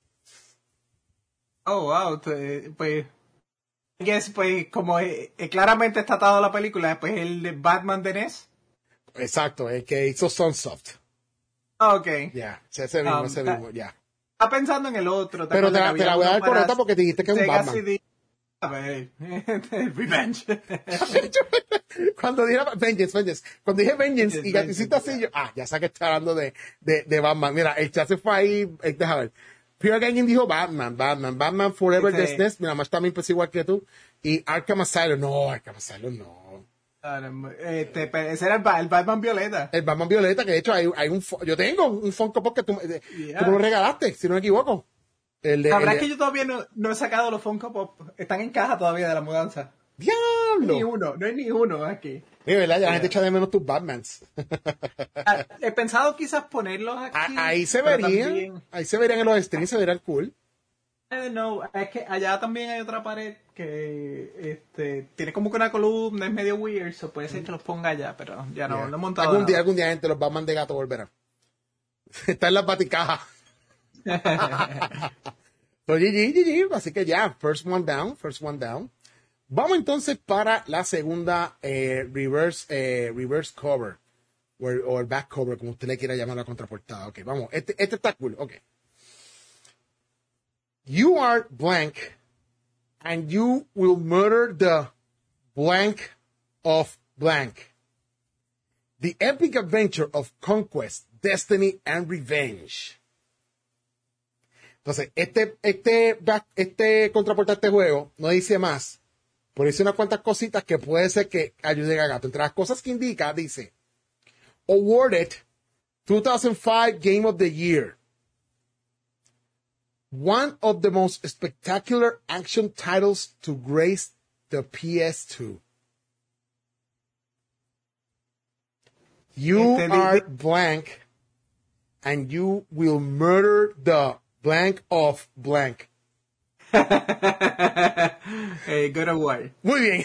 Oh, wow. Pues, yes, pues, como eh, claramente está atado a la película, pues el de Batman de N E S. Exacto, el que hizo Sunsoft. Ah, ok. Ya, yeah, ese mismo, um, ese mismo, ya. Yeah. Está pensando en el otro. Pero te, te la voy a dar correcta porque te dijiste que es un Batman. C D. A ver, Revenge. Cuando dije Vengeance, Vengeance. Cuando dije Vengeance y Gaticito así, yo, ah, ya sé que está hablando de, de, de Batman. Mira, el chat se fue ahí, eh, déjame ver. Pure Gaming dijo Batman, Batman, Batman Forever sí. Desness. Mira, más también pues igual que tú. Y Arkham Asylum, no, Arkham Asylum no. Este, ese era el, el Batman Violeta. El Batman Violeta, que de hecho hay, hay un, yo tengo un Funko Pop que tú, yeah. tú me lo regalaste, si no me equivoco. El de, Habrá el de... que yo todavía no, no he sacado los Funko Pop, están en caja todavía de la mudanza. ¡Diablo! No hay ni uno, no hay ni uno aquí. Sí, ¿verdad? Ya la gente echa de menos tus Batmans. Ah, he pensado quizás ponerlos aquí. Ah, ahí se verían, también... ahí se verían en los streams, se verían cool. Eh, no, es que allá también hay otra pared que este, tiene como que una columna, es medio weird, so puede ser que los ponga allá, pero ya no, yeah. no he montado Algún nada. día, algún día, gente, los Batman de gato volverán. Está en las baticajas. So, G G, G G, así que ya, first one down, first one down. Vamos entonces para la segunda eh, reverse, eh, reverse cover, o el, o el back cover, como usted le quiera llamar la contraportada. Ok, vamos, este, este está cool, ok. You are blank, and you will murder the blank of blank. The epic adventure of conquest, destiny, and revenge. Entonces, este, este, este contraporta este juego no dice más, pero dice unas cuantas cositas que puede ser que ayuden a Gato. Entre las cosas que indica, dice, awarded two thousand five Game of the Year. One of the most spectacular action titles to grace the P S two. You are blank, and you will murder the blank of blank. Hey, God of War. Muy bien.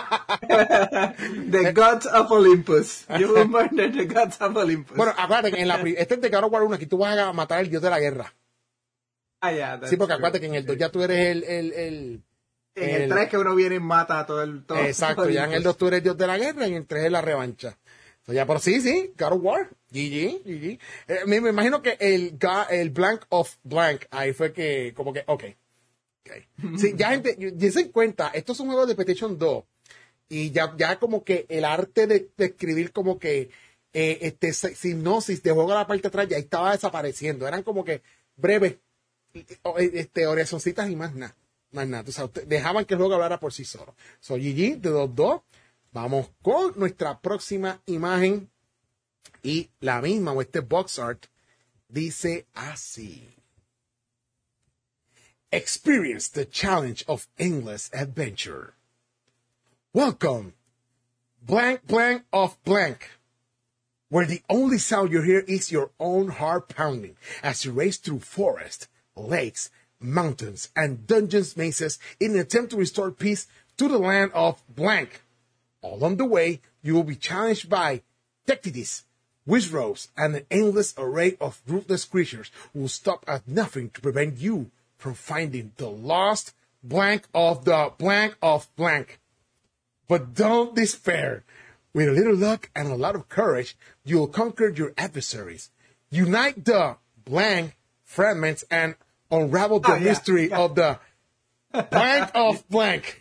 The Gods of Olympus. You will murder the Gods of Olympus. Bueno, acuérdate que en la, este es de God of War uno, aquí tú vas a matar al dios de la guerra. Ah, yeah, sí, porque acuérdate que en el dos ya tú eres el... el, el en el, el tres que uno viene y mata a todo el... Todo, exacto, todo ya en el dos tú eres dios de la guerra y en el tres es la revancha. So, ya, pero sí, sí, God of War, G G, G G. Eh, me, me imagino que el, el blank of blank, ahí fue que, como que, ok. okay. Sí, ya gente, dense en cuenta, esto es un juego de PlayStation dos y ya, ya como que el arte de, de escribir como que eh, este sinopsis de juego a la parte de atrás ya estaba desapareciendo, eran como que breves este, oracioncitas y más nada, más nada. O sea, dejaban que el juego hablara por sí solo. So, G G, de dos dos. Vamos con nuestra próxima imagen. Y la misma, o este box art, dice así. Experience the challenge of endless adventure. Welcome blank, blank of blank, where the only sound you hear is your own heart pounding as you race through forests, lakes, mountains, and dungeons mazes in an attempt to restore peace to the land of blank. Along the way, you will be challenged by Tectides, Wizrows, and an endless array of ruthless creatures who will stop at nothing to prevent you from finding the lost blank of the blank of blank. But don't despair. With a little luck and a lot of courage, you will conquer your adversaries, unite the blank fragments, and unravel the oh, yeah, mystery yeah. of the blank of blank.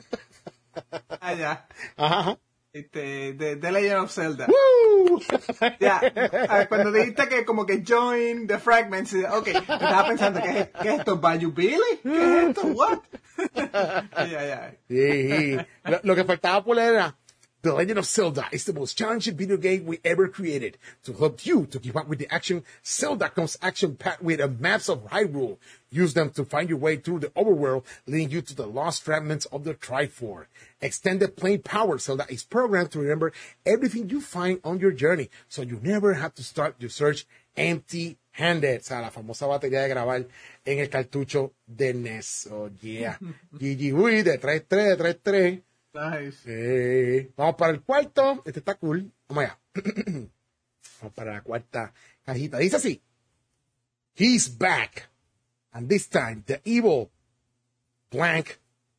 Ah, ya. Ajá. Este, de, de Legend of Zelda. ¡Woo! Ya, ah, cuando dijiste que como que join the fragments, ok, estaba pensando, ¿qué es, qué es esto? ¿Bayou Billy? ¿Qué es esto? ¿What? Ya, ya. Sí. Lo, lo que faltaba por leer era The Legend of Zelda is the most challenging video game we ever created. To help you to keep up with the action, Zelda comes action-packed with a maps of Hyrule. Use them to find your way through the overworld, leading you to the lost fragments of the Triforce. Extended Playing Power Zelda is programmed to remember everything you find on your journey, so you never have to start your search empty-handed. O sea, la famosa batería de grabar en el cartucho de N E S. Oh, yeah. G G Uy, de tres tres, de tres tres. Nice. Eh, vamos para el cuarto. Este está cool. Vamos allá. Vamos para la cuarta cajita. Dice así. He's back. And this time, the evil blank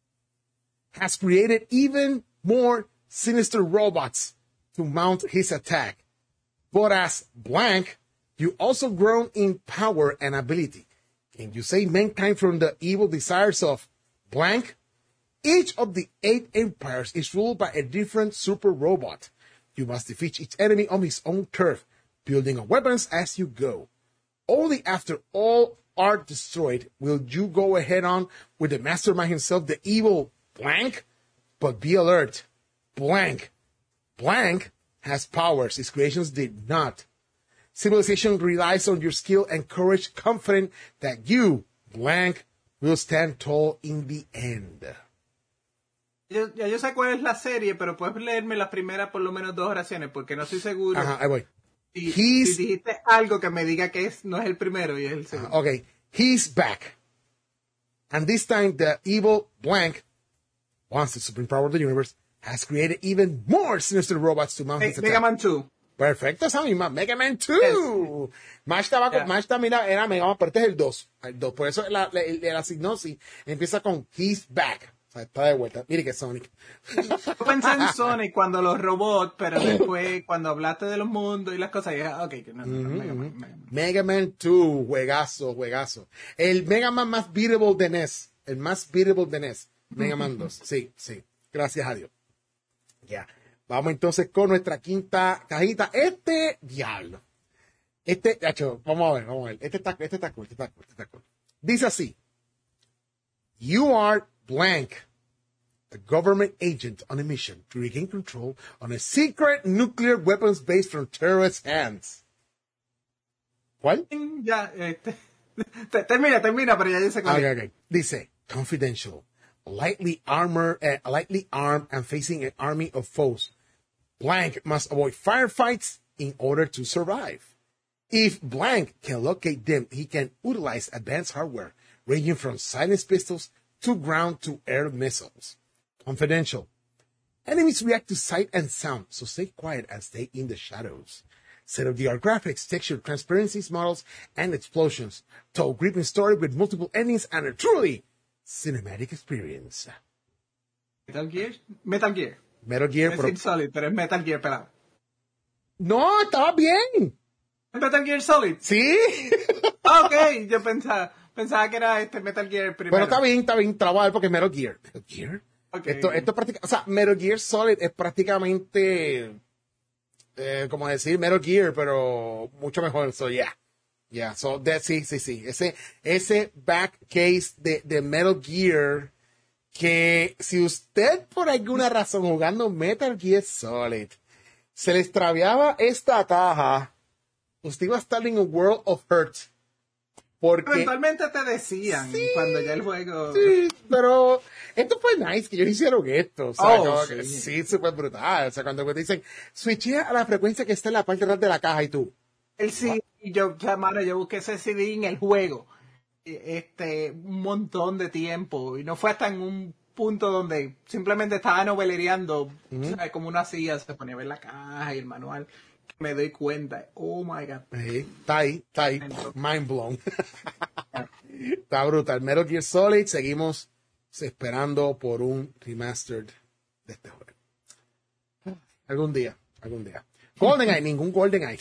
has created even more sinister robots to mount his attack. But as blank, you also grown in power and ability. Can you save mankind from the evil desires of blank? Each of the eight empires is ruled by a different super robot. You must defeat each enemy on his own turf, building on weapons as you go. Only after all are destroyed will you go ahead on with the mastermind himself, the evil blank. But be alert, blank. Blank has powers his creations did not. Civilization relies on your skill and courage, confident that you, blank, will stand tall in the end. Yo, ya yo sé cuál es la serie, pero puedes leerme las primeras por lo menos dos oraciones, porque no estoy seguro. Ajá, ahí voy. Si, He's... si dijiste algo que me diga que es, no es el primero y es el segundo. Uh, okay, he's back. And this time the evil blank, once the supreme power of the universe, has created even more sinister robots to mount Me- his attack. Mega Man dos. Perfecto, esa misma. Mega Man dos. Más estaba con, Yeah. más también era Mega Man, pero este es el dos. El dos. Por eso la, la, la, la signosis empieza con he's back. O sea, está de vuelta. Mire que Sonic. Yo pensé en Sonic cuando los robots, pero después cuando hablaste de los mundos y las cosas, dije, ah, ok, que no, no, no, Mega Man, Mega Man. Mega Man dos, juegazo, juegazo. El Mega Man más beatable de N E S. El más beatable de N E S. Mega Man dos. Sí, sí. Gracias a Dios. Ya. Vamos entonces con nuestra quinta cajita. Este, diablo. Este, hecho, vamos a ver, vamos a ver. Este está, este está cool, este está cool, este está cool. Dice así. You are blank, a government agent on a mission to regain control on a secret nuclear weapons base from terrorist hands. ¿Cuál? Ya, este, te- termina, termina, pero ya yo sé cuál Okay, es. okay. Dice, confidential, lightly armored, uh, lightly armed and facing an army of foes. Blank must avoid firefights in order to survive. If Blank can locate them, he can utilize advanced hardware, ranging from silenced pistols to ground-to-air missiles. Confidential. Enemies react to sight and sound, so stay quiet and stay in the shadows. State-of-the-art graphics, texture, transparencies, models, and explosions. Tall, gripping story with multiple endings and a truly cinematic experience. Metal Gear. Metal Gear. Metal Gear, Es pero... decir Solid, pero es Metal Gear pelado. No, estaba bien. ¿Es Metal Gear Solid? Sí. Ah, ok, yo pensaba, pensaba que era este Metal Gear primero. Pero está bien, está bien, te la voy a ver porque es Metal Gear. ¿Metal Gear? Ok. Esto, esto es prácticamente, o sea, Metal Gear Solid es prácticamente, eh, como decir Metal Gear, pero mucho mejor. So, yeah. Yeah, so, that, sí, sí, sí. Ese, ese back case de, de Metal Gear, que si usted por alguna razón jugando Metal Gear Solid, se le extraviaba esta caja, usted iba a estar en un world of hurt. Porque... Eventualmente te decían sí, cuando ya el juego... Sí, pero esto fue nice que ellos hicieron esto. O sea, Oh, como sí. que sí, súper brutal. O sea, cuando te dicen, switchea a la frecuencia que está en la parte de atrás de la caja y tú. El C D, yo, ya, mano, yo busqué ese C D en el juego este un montón de tiempo y no fue hasta en un punto donde simplemente estaba novelereando, Uh-huh. ¿sabes? Como uno hacía, se ponía a ver la caja y el manual, que me doy cuenta, oh my god. Sí, está ahí, está ahí, mind blown. Está brutal. Metal Gear Solid, seguimos esperando por un remastered de este juego. Algún día, algún día. GoldenEye, ningún GoldenEye.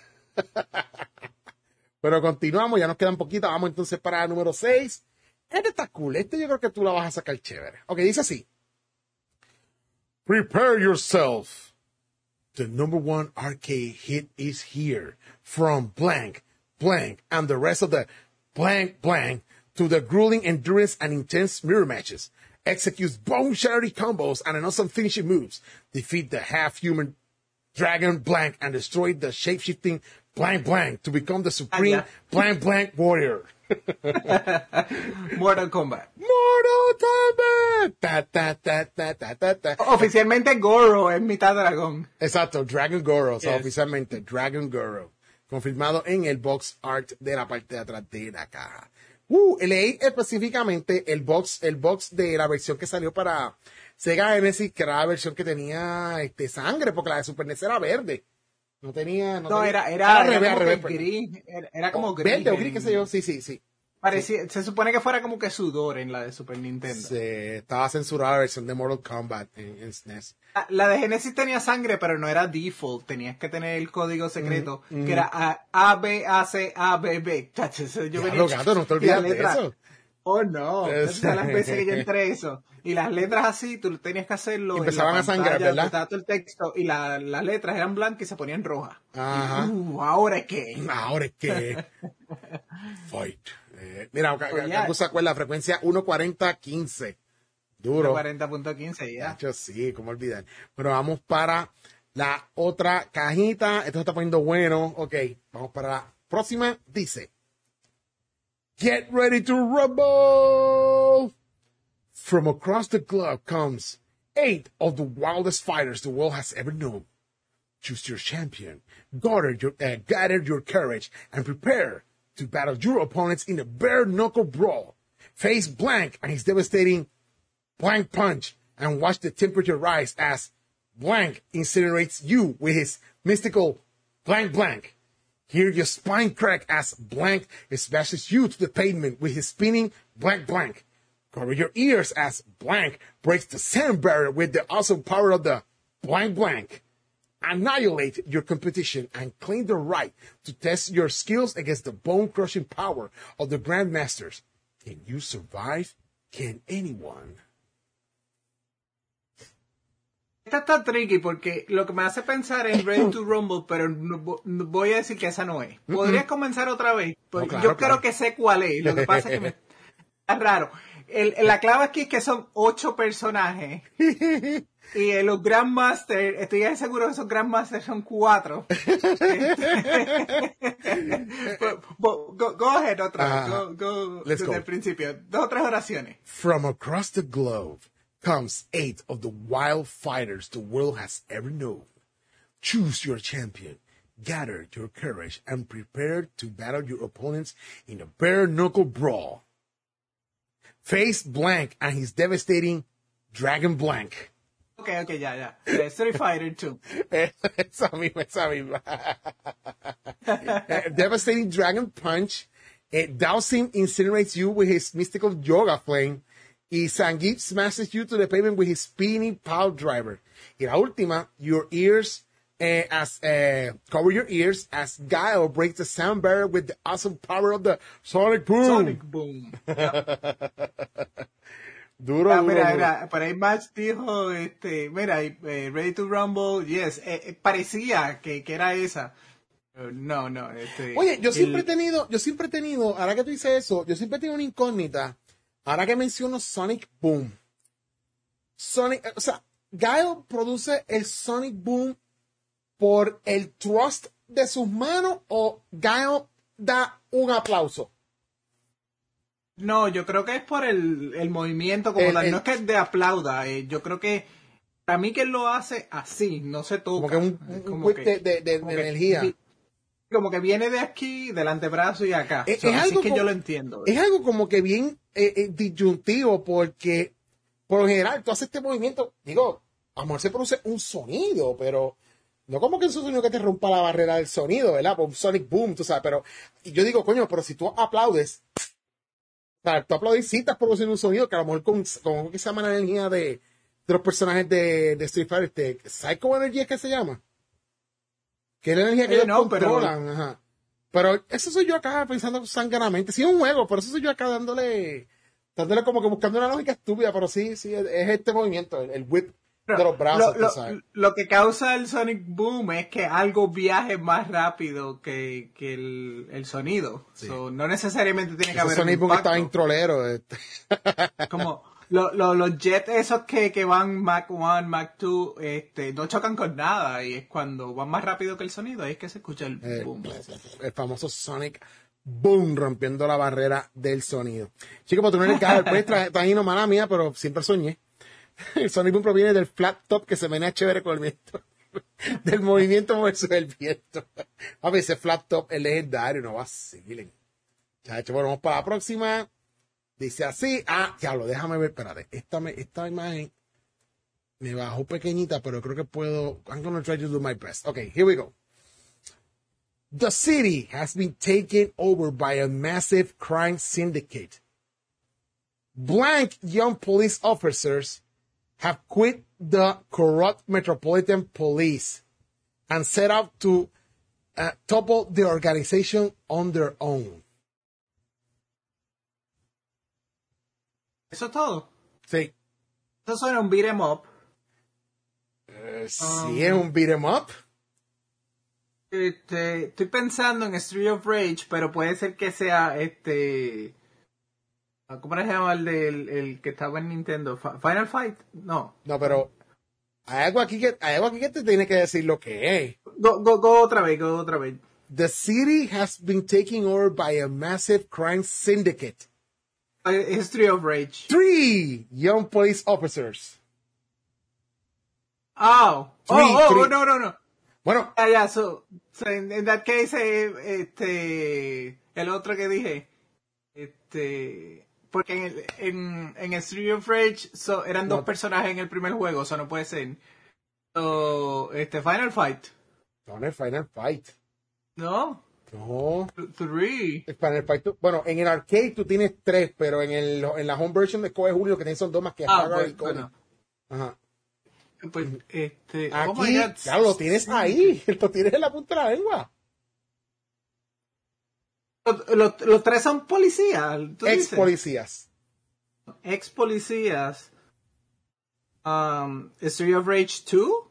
Pero continuamos, ya nos quedan poquito. Vamos entonces para el número seis. Este está cool. Este yo creo que tú la vas a sacar chévere. Ok, dice así. Prepare yourself. The number one arcade hit is here. From blank, blank, and the rest of the blank, blank, to the grueling endurance and intense mirror matches. Executes bone-shattering combos and awesome finishing moves. Defeat the half-human dragon blank and destroy the shape-shifting blank blank to become the supreme ah, blank blank warrior. Mortal Kombat. Mortal Kombat. Ta, ta, ta, ta, ta, ta, ta. Oficialmente Goro es mitad dragón. Exacto, Dragon Goro, o sea, Yes. oficialmente Dragon Goro. Confirmado en el box art de la parte de atrás de la caja. Uh, leí específicamente el box, el box de la versión que salió para Sega Genesis, que era la versión que tenía este sangre, porque la de Super N E S era verde. No tenía, no, No, tenía, era, era, al era revés, como al revés, que perdón. gris, era, era como Oh, gris. verde o gris, en- qué sé yo, sí, sí, sí. parecía- se supone que fuera como que sudor en la de Super Nintendo. Se, estaba censurada la versión de Mortal Kombat en, en S N E S. La- La de Genesis tenía sangre, pero no era default. Tenías que tener el código secreto, Mm, que era A, A, B, A, C, A, B, B. Chacho, eso yo Diablo, venía- gato, no te y olvidas las de letras- eso. Oh, no. Es- Esas son las veces que yo entré eso. Y las letras así, tú tenías que hacerlo. Y en empezaban la a sangrar, pantalla, ¿verdad? estaba todo el texto, y la- las letras eran blancas y se ponían rojas. Ajá. Y, uh, ahora es que. Ahora es que. Fight. Eh, mira, Pues ya. Cacu sacó en la frecuencia uno cuarenta quince. Duro. cuarenta punto quince ya. Nacho, sí, cómo olvidar. Pero vamos para la otra cajita. Esto se está poniendo bueno. Ok, vamos para la próxima. Dice: Get ready to rumble! From across the globe comes eight of the wildest fighters the world has ever known. Choose your champion, gather your, uh, gather your courage, and prepare to battle your opponents in a bare-knuckle brawl. Face Blank and his devastating Blank Punch, and watch the temperature rise as Blank incinerates you with his mystical Blank Blank. Hear your spine crack as Blank smashes you to the pavement with his spinning Blank Blank. Cover your ears as Blank breaks the sound barrier with the awesome power of the Blank Blank. Annihilate your competition and claim the right to test your skills against the bone-crushing power of the Grandmasters. Can you survive? Can anyone? Esta está tricky porque lo que me hace pensar es Ready to Rumble, pero no, vo- no voy a decir que esa no es. ¿Podrías comenzar otra vez? Porque No, claro, yo claro. creo que sé cuál es. Lo que pasa es que me... es raro. El, la clave aquí es que son ocho personajes. Y en los Grandmasters, estoy seguro que esos Grandmasters son cuatro. go, go, go ahead otra vez. Ah, Go, go let's desde go. el principio. Dos o tres oraciones. From across the globe comes eight of the wild fighters the world has ever known. Choose your champion, gather your courage, and prepare to battle your opponents in a bare-knuckle brawl. Face Blank and his devastating Dragon Blank. Ok, ok, ya, ya. Eh, Street Fighter dos. Esa misma, esa misma. Eh, Devastating Dragon Punch. Eh, Dowsing incinerates you with his mystical yoga flame. Y Sangeet smashes you to the pavement with his spinning power driver. Y la última, your ears, eh, as eh, cover your ears as Guile breaks the sound barrier with the awesome power of the Sonic Boom. Sonic Boom. Duro, Ah, duro, mira, duro. mira, por ahí Max dijo, este, mira, eh, Ready to Rumble, yes, eh, eh, parecía que, que era esa. Pero no, no, este. Oye, yo siempre he el- tenido, yo siempre he tenido, ahora que tú dices eso, yo siempre he tenido una incógnita, ahora que menciono Sonic Boom. Sonic, eh, o sea, Guile produce el Sonic Boom por el thrust de sus manos o Guile da un aplauso. No, yo creo que es por el, el movimiento como El- tal. el- No es que de aplauda. eh, yo creo que para mí que él lo hace así, no se Como toca. que un, eh, un como whip que, de, de- de- como de que energía. vi- como que viene de aquí, del antebrazo y acá. Es, So, es así algo es que como, yo lo entiendo. es algo como que bien eh, eh, disyuntivo porque por lo general tú haces este movimiento, digo, a lo mejor se produce un sonido, pero no como que es un sonido que te rompa la barrera del sonido, ¿verdad? Por un sonic boom, tú sabes, pero y yo digo, coño, pero si tú aplaudes, o sea, tú aplaudes sí estás produciendo un sonido que a lo mejor con, con ¿qué se llama la energía de, de los personajes de, de Street Fighter? Este, Psycho Energy es que se llama. Que es la energía que Eh, ellos no, pero- controlan, ajá. Pero eso soy yo acá pensando sangranamente. Sí, es un juego, pero eso soy yo acá dándole, dándole como que buscando una lógica estúpida, pero sí, sí, es, es este movimiento, el, el whip Pero de los brazos, lo, lo- tú sabes. lo que causa el Sonic Boom es que algo viaje más rápido que, que el, el sonido. Sí. So, no necesariamente tiene que Ese haber un Sonic Boom impacto. estaba introlero. Este. Como lo- lo- los jets esos que, que van Mach uno, Mach dos, este, no chocan con nada y es cuando van más rápido que el sonido, ahí es que se escucha el El, boom. el famoso Sonic Boom, rompiendo la barrera del sonido. Chicos, para tú no eres el pues trajino mala mía, pero siempre soñé. El Sonic Boom proviene del flat top que se menea chévere con el viento. Del movimiento versus el viento. A ver, ese flat top es legendario, no vacilen. Chacho, bueno, vamos para la próxima. Dice así. Ah, diablo, déjame ver, espérate. Esta, me, esta imagen me bajó pequeñita, pero creo que puedo. I'm gonna try to do my best. Okay, here we go. The city has been taken over by a massive crime syndicate. Blank young police officers have quit the corrupt Metropolitan Police and set out to uh, topple the organization on their own. Eso es todo. Sí. Eso suena un beat 'em up. Eh, sí, es un beat 'em up. Este, estoy pensando en Street of Rage, pero puede ser que sea este. ¿Cómo se llama el del el que estaba en Nintendo? Fa- Final Fight? No. No, pero hay algo aquí que, hay algo aquí que te tiene que decir lo que es. Go, go, go otra vez, go otra vez. The city has been taken over by a massive crime syndicate. Eh, Street of Rage. Three young police officers. Oh, Three, oh, oh, three. oh, no, no, no. Bueno, Ah, ya, so, so in, in that case, eh, este, el otro que dije, este, porque en, el, en, en Street of Rage so, eran dos No. personajes en el primer juego, eso no puede ser. So, este, Final Fight, no, no es Final Fight. ¿no? No. Th- Three. El Final Fight, tú- bueno, en el arcade tú tienes tres, pero en, el, en la home version de Coge Julio que tienes son dos más que Ah, Hagar pues, y Cody. bueno. Ajá. Pues, este, oh my Aquí, God. ya lo tienes ahí, lo tienes en la punta de la lengua. Los, los- los tres son policías, ¿tú Ex dices? policías. Ex policías. Um, Street of Rage dos.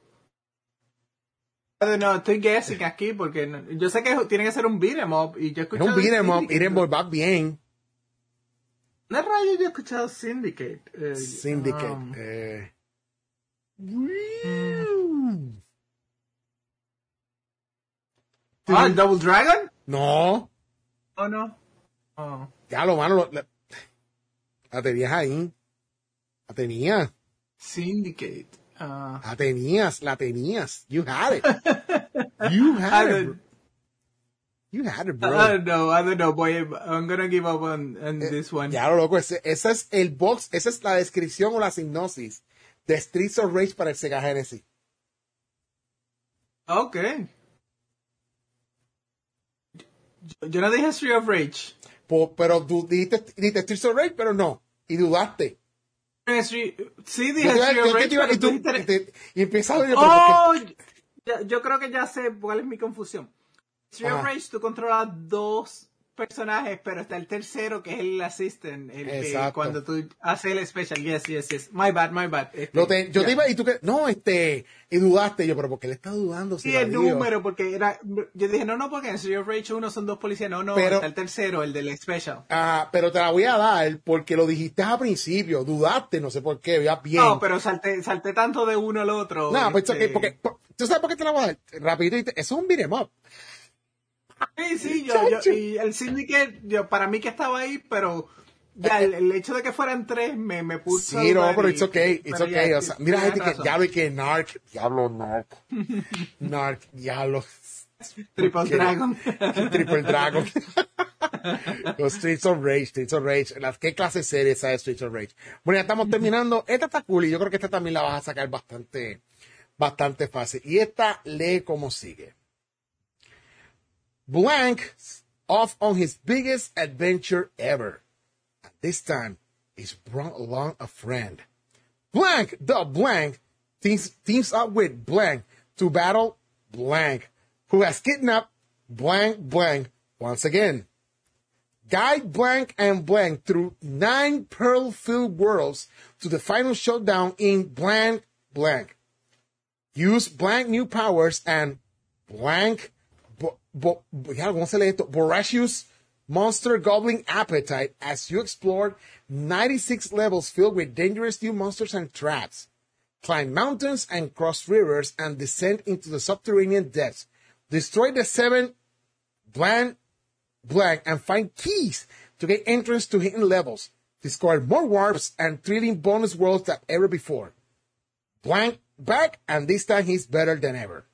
No, estoy guessing aquí porque no- yo sé que tiene que ser un beat 'em up y yo he Es escuchado un beat 'em up, Syndicate. beat 'em up va bien. ¿Dónde rayos yo he escuchado Syndicate? Eh, Syndicate. um, eh. ah, Double Dragon? No, Oh, no. Oh. ya lo mano, lo- la, la tenías ahí. La tenías, Syndicate. Ah. la tenías, la tenías. You had it. You I had it. don't, bro. You had it, I bro. don't know, I don't know, boy. I'm gonna give up on, on this one. Ya lo loco, ese, ese es el box, esa es la descripción o la sinopsis de Streets of Rage para el Sega Genesis. Ok. Yo, yo no dije Street of Rage. Po- pero tú dijiste, dijiste Streets of Rage, pero no. Y dudaste. Street- sí, Yo dije te iba- Street yo of te Rage, iba- pero y, tú tú- dijiste- y te- y empiezas a oír, pero ¿por qué? ¡Oh! Ya- yo creo que ya sé cuál es mi confusión. Street of Ajá. Rage, tú controlas dos personajes, pero está el tercero que es el assistant, el que Exacto. cuando tú haces el special. Yes, yes, yes. My bad, my bad. Este, Lo te- yo ya. te iba, y tú que, no, este, y dudaste. Yo, pero ¿por qué le estás dudando? Si Sí, la el digo? número, porque era. Yo dije, no, no, porque en Street of Rage uno son dos policías. No, no, Pero- está el tercero, el del special. Ah, pero te la voy a dar porque lo dijiste al principio. Dudaste, no sé por qué, ya bien. No, pero salté, salté tanto de uno al otro. No, pues, este, ok, porque, por- ¿tú sabes por qué te la voy a dar? Rapidito, dijiste, eso es un beat 'em up. Sí, sí, yo, Chacho. yo, y el Syndicate, yo, para mí que estaba ahí, pero Ya, el, el hecho de que fueran tres me, me puso. Sí, no, pero y- it's okay, it's pero okay. ya, O sea, mira, tienes gente que razón. diablo y que Narc, diablo Narc, Narc, diablo. Triple Porque- Dragon. Triple Dragon. Los Streets of Rage, Streets of Rage. Las, ¿Qué clase de serie es esa de Streets of Rage? Bueno, ya estamos terminando. Esta está cool y yo creo que esta también la vas a sacar bastante, bastante fácil. Y esta lee como sigue. Blank off on his biggest adventure ever. And this time, he's brought along a friend. Blank, the Blank, teams, teams up with Blank to battle Blank, who has kidnapped Blank Blank once again. Guide Blank and Blank through nine pearl-filled worlds to the final showdown in Blank Blank. Use Blank new powers and Blank, bo, bo, ya, ¿cómo se lee esto? Voracious monster goblin appetite as you explore ninety-six levels filled with dangerous new monsters and traps. Climb mountains and cross rivers and descend into the subterranean depths. Destroy the seven blank, blank and find keys to get entrance to hidden levels. Discover more warps and thrilling bonus worlds than ever before. Blank back, and this time he's better than ever.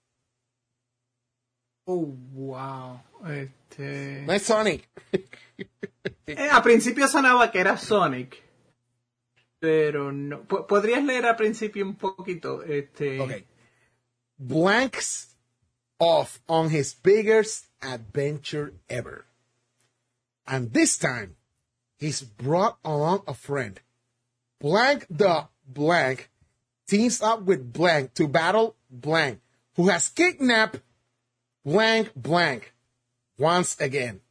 Oh, wow. Este... No es Sonic. Eh, a principio sonaba que era Sonic. Pero no. P- ¿Podrías leer al principio un poquito? Este... Okay. Blanks off on his biggest adventure ever. And this time, he's brought along a friend. Blank the Blank teams up with Blank to battle Blank, who has kidnapped Blank Blank once again.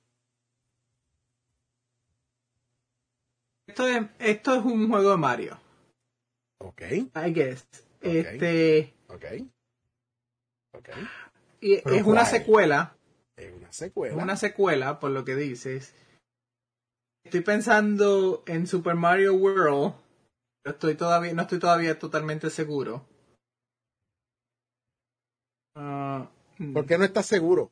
Esto es, esto es un juego de Mario. Okay, I guess. Okay. Este... okay, okay. y Pero es una ¿cuál? secuela. Es una secuela. Es una secuela, por lo que dices. Estoy pensando en Super Mario World. Pero estoy todavía, no estoy todavía totalmente seguro. Ah, hmm. ¿Por qué no estás seguro?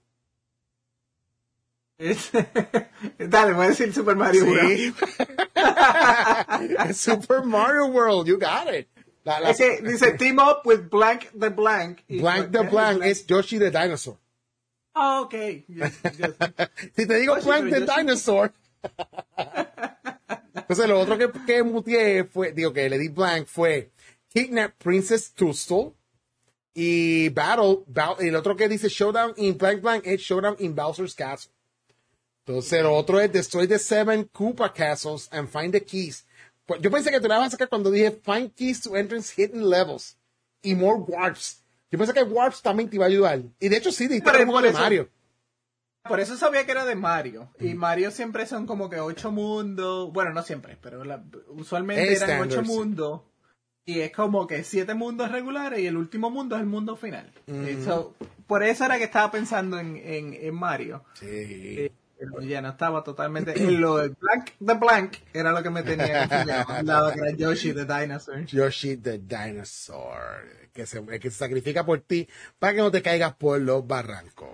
Es- Dale, voy a decir Super Mario World. Sí. Super Mario World, you got it. La- la- Es que dice Team Up with Blank the Blank. y- Blank the ¿qué es Blank el es Yoshi the Dinosaur. Ah, ok. Yes, yes. Si te digo Yoshi, Blank pero the Yoshi- Dinosaur. Entonces lo otro que, que muteé fue, digo que le di blank fue Kidnap Princess Tussle y Battle, Ba- el otro que dice Showdown in Blank Blank es Showdown in Bowser's Castle. Entonces el otro es Destroy the Seven Koopa Castles and Find the Keys. Pues, yo pensé que te la vas a sacar cuando dije Find Keys to Entrance Hidden Levels y More Warps. Yo pensé que Warps también te iba a ayudar. Y de hecho sí, dijiste Pero como por de eso- Mario. Por eso sabía que era de Mario. Y Mario siempre son como que ocho mundos. Bueno, no siempre, pero la- usualmente Es eran ocho standard, sí. mundos. Y es como que siete mundos regulares y el último mundo es el mundo final. Eso- por eso era que estaba pensando en, en, en Mario. Sí. Pero ya no estaba totalmente. En lo de Blank the Blank era lo que me tenía confundido. Al lado que era Yoshi the Dinosaur. Yoshi the Dinosaur, que se, que se sacrifica por ti para que no te caigas por los barrancos.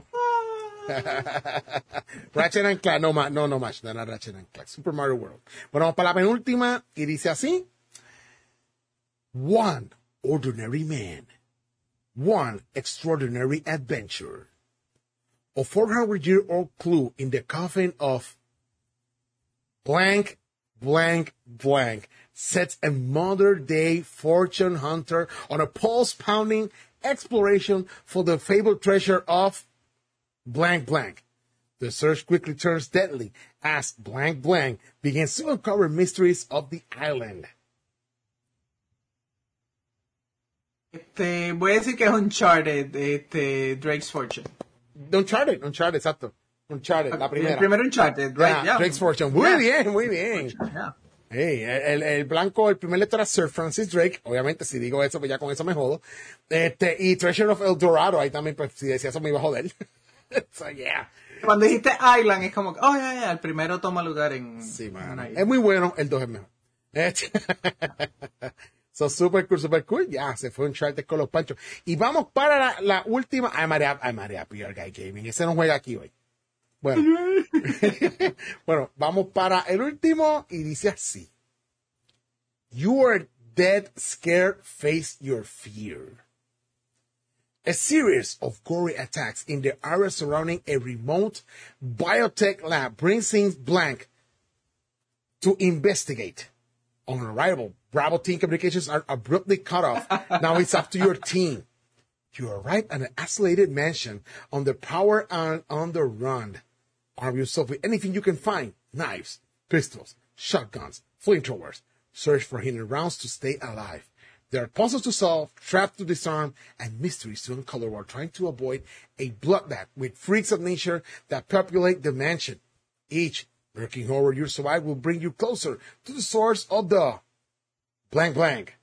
Ratchet and Clank, no, ma- no, no más, no era Ratchet and Clank, Super Mario World. Bueno, vamos para la penúltima y dice así: One ordinary man, one extraordinary adventure, a four hundred year old clue in the coffin of blank, blank, blank sets a modern day fortune hunter on a pulse pounding exploration for the fabled treasure of blank, blank. The search quickly turns deadly as blank, blank begins to uncover mysteries of the island. Este, voy a decir que es Uncharted, este, Drake's Fortune. Uncharted, Uncharted, exacto. Uncharted, la primera. El primero Uncharted, right? Yeah, Yeah. Drake's Fortune. Muy Yeah. bien, muy bien. Yeah. Hey, el, el blanco, el primer lector era Sir Francis Drake. Obviamente, si digo eso, pues ya con eso me jodo. Este, y Treasure of El Dorado, ahí también, pues si decía eso me iba a joder. So, yeah. Cuando dijiste Island es como que, oh, ya, ya, el primero toma lugar en... Sí, en mano. una isla. Es muy bueno, el dos es mejor. Este, so, super cool, super cool. Ya, se fue un Uncharted con los panchos. Y vamos para la, la última. Ay, María, ay, María, P R Guy Gaming. Ese no juega aquí hoy. Bueno, bueno, vamos para el último y dice así. You are dead scared, face your fear. A series of gory attacks in the area surrounding a remote biotech lab brings things blank to investigate. On arrival, Bravo team communications are abruptly cut off. Now it's up to your team. You arrive at an isolated mansion on the power and on the run. Arm yourself with anything you can find. Knives, pistols, shotguns, flamethrowers. Search for hidden rounds to stay alive. There are puzzles to solve, traps to disarm, and mysteries to uncover while trying to avoid a bloodbath with freaks of nature that populate the mansion. Each lurking horror you survive will bring you closer to the source of the blank blank.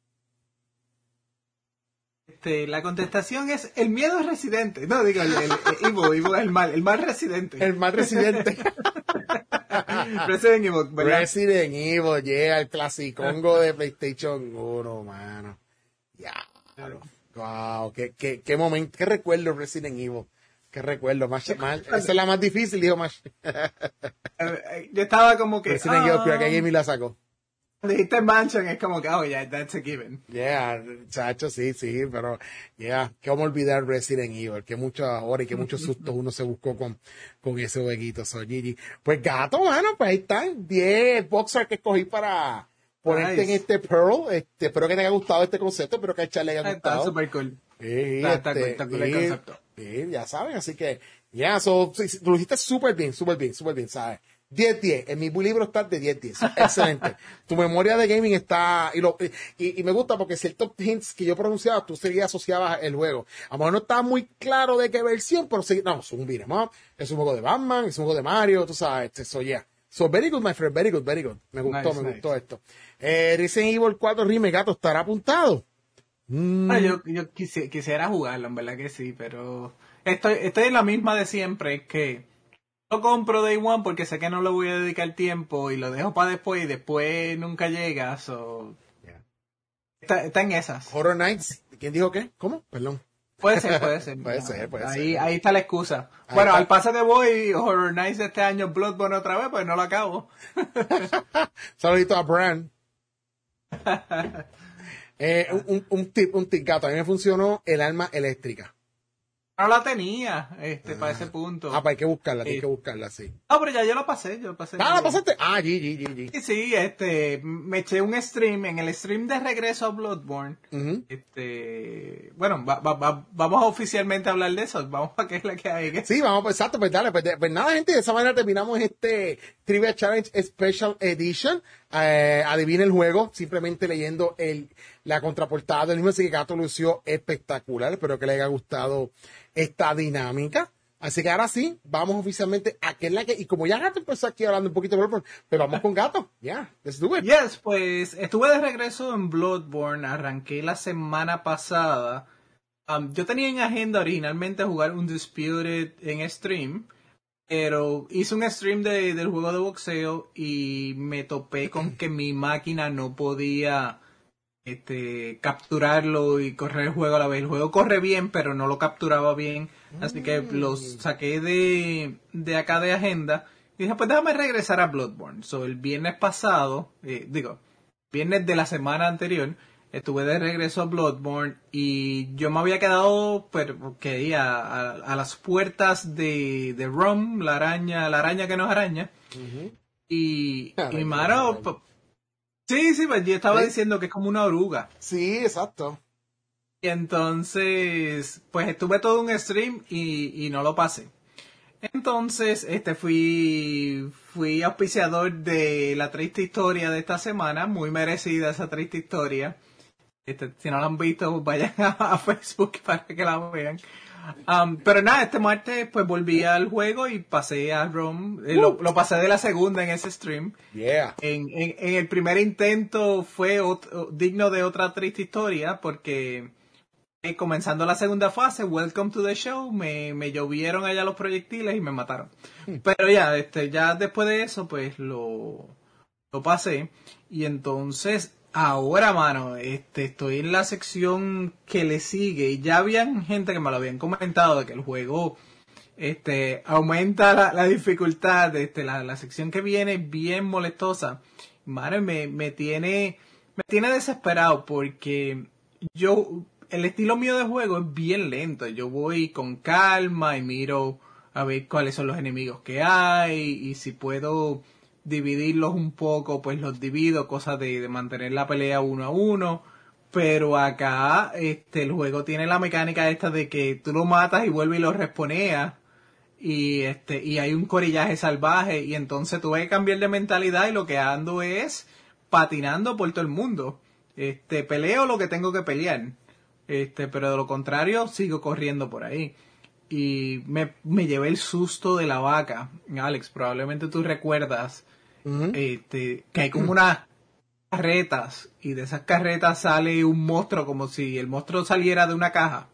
Este, la contestación es el miedo es residente. No, digo, el, el, el Evo, Evo es el mal, el mal residente. El mal residente. Resident Evil, ¿verdad? Resident Evil, yeah, el clasicongo de PlayStation uno, mano. Ya, yeah, wow, qué, qué, qué momento, qué recuerdo Resident Evil. Qué recuerdo, más, más, esa es la más difícil, dijo más. Yo estaba como que... Resident Evil, pero que Gaming la sacó. Dijiste Mansion, es como que, oh, yeah, that's a given. Yeah, chacho, sí, sí, pero, yeah, cómo olvidar Resident Evil, que muchas horas y que muchos sustos uno se buscó con, con ese jueguito, so, Gigi. Pues gato, mano, pues ahí están, diez boxers que escogí para ponerte nice. En este Pearl, este, espero que te haya gustado este concepto, espero que a Charlie le haya gustado. Está super cool. Sí, está, este, está cool, está cool el concepto. Sí, ya saben, así que, ya, yeah, so, sí, lo hiciste súper bien, súper bien, súper bien, ¿sabes? diez diez, en mi libro está de diez diez, excelente. Tu memoria de gaming está, y, lo, y, y me gusta porque ciertos hints que yo pronunciaba, tú seguías asociabas el juego. A lo mejor no estaba muy claro de qué versión, pero sí, no, es un beat'em up, es un juego de Batman, es un juego de Mario, tú sabes, este, so yeah. So very good, my friend, very good, very good. Me gustó, nice, me nice. gustó esto. Eh, Resident Evil cuatro Remake, gato, ¿estará apuntado? Mm. Bueno, yo, yo quisi, quisiera jugarlo, en verdad que sí, pero estoy, estoy en la misma de siempre, que lo compro Day One porque sé que no le voy a dedicar tiempo y lo dejo para después y después nunca llega. So... Yeah. Está, está en esas. Horror Nights, ¿quién dijo qué? ¿Cómo? Perdón. Puede ser, puede ser. puede ser, puede ahí, ser. Ahí está la excusa. Ahí bueno, está. Al pase de voy Horror Nights este año, Bloodborne otra vez, pues no lo acabo. Saludito a Bran. eh, un, un, un tip, un tip, gato. A mí me funcionó el arma eléctrica. No la tenía, este, ah, para ese punto. Ah, pues hay que buscarla, hay que buscarla, sí. No, pero ya yo lo pasé, yo lo pasé. Ah, ¿la pasaste? Ah, G, G, G, G. Sí, sí, este, me eché un stream, en el stream de regreso a Bloodborne, uh-huh. este, bueno, va, va, va, vamos a oficialmente hablar de eso, vamos a que es la que hay. Sí, vamos, pues, exacto, pues dale, pues, de, pues nada, gente, de esa manera terminamos este Trivia Challenge Special Edition. Eh, adivina el juego, simplemente leyendo el, la contraportada del mismo, así que Gato lució espectacular, espero que le haya gustado esta dinámica. Así que ahora sí, vamos oficialmente a que es la que, y como ya Gato empezó aquí hablando un poquito de Bloodborne, pero vamos con Gato, ya, yeah, let's do it. Yes, pues estuve de regreso en Bloodborne, arranqué la semana pasada. Um, yo tenía en agenda originalmente jugar Undisputed en stream, pero hice un stream de, del juego de boxeo y me topé con que mi máquina no podía este, capturarlo y correr el juego a la vez. El juego corre bien, pero no lo capturaba bien. Así que los saqué de, de acá de agenda. Y dije, pues déjame regresar a Bloodborne. So, el viernes pasado, eh, digo, viernes de la semana anterior, estuve de regreso a Bloodborne y yo me había quedado, pero que a, a, a las puertas de, de Rom, la araña, la araña que nos araña. Uh-huh. Y, ah, y mano, p- sí, sí, pues yo estaba ¿Sí? diciendo que es como una oruga. Sí, exacto. Y entonces, pues estuve todo un stream y, y no lo pasé. Entonces, este fui fui auspiciador de la triste historia de esta semana, muy merecida esa triste historia. Este, si no la han visto, vayan a, a Facebook para que la vean. Um, pero nada, este martes pues volví al juego y pasé a Rome. Eh, lo, lo pasé de la segunda en ese stream. Yeah. En, en, en el primer intento fue otro, digno de otra triste historia porque eh, comenzando la segunda fase, Welcome to the Show, me, me llovieron allá los proyectiles y me mataron. Hmm. Pero ya, este, ya después de eso pues lo, lo pasé y entonces... Ahora, mano, este, estoy en la sección que le sigue y ya habían gente que me lo habían comentado de que el juego este, aumenta la, la dificultad, este, la, la sección que viene es bien molestosa. Madre, me, me tiene, me tiene desesperado porque yo, el estilo mío de juego es bien lento. Yo voy con calma y miro a ver cuáles son los enemigos que hay y si puedo dividirlos un poco, pues los divido, cosa de, de mantener la pelea uno a uno. Pero acá, este, el juego tiene la mecánica esta de que tú lo matas y vuelve y lo responea. Y este, y hay un corillaje salvaje. Y entonces tuve que cambiar de mentalidad y lo que ando es patinando por todo el mundo. Este, peleo lo que tengo que pelear. Este, pero de lo contrario, sigo corriendo por ahí. Y me, me llevé el susto de la vaca. Alex, probablemente tú recuerdas, uh-huh. este, que hay como unas carretas y de esas carretas sale un monstruo como si el monstruo saliera de una caja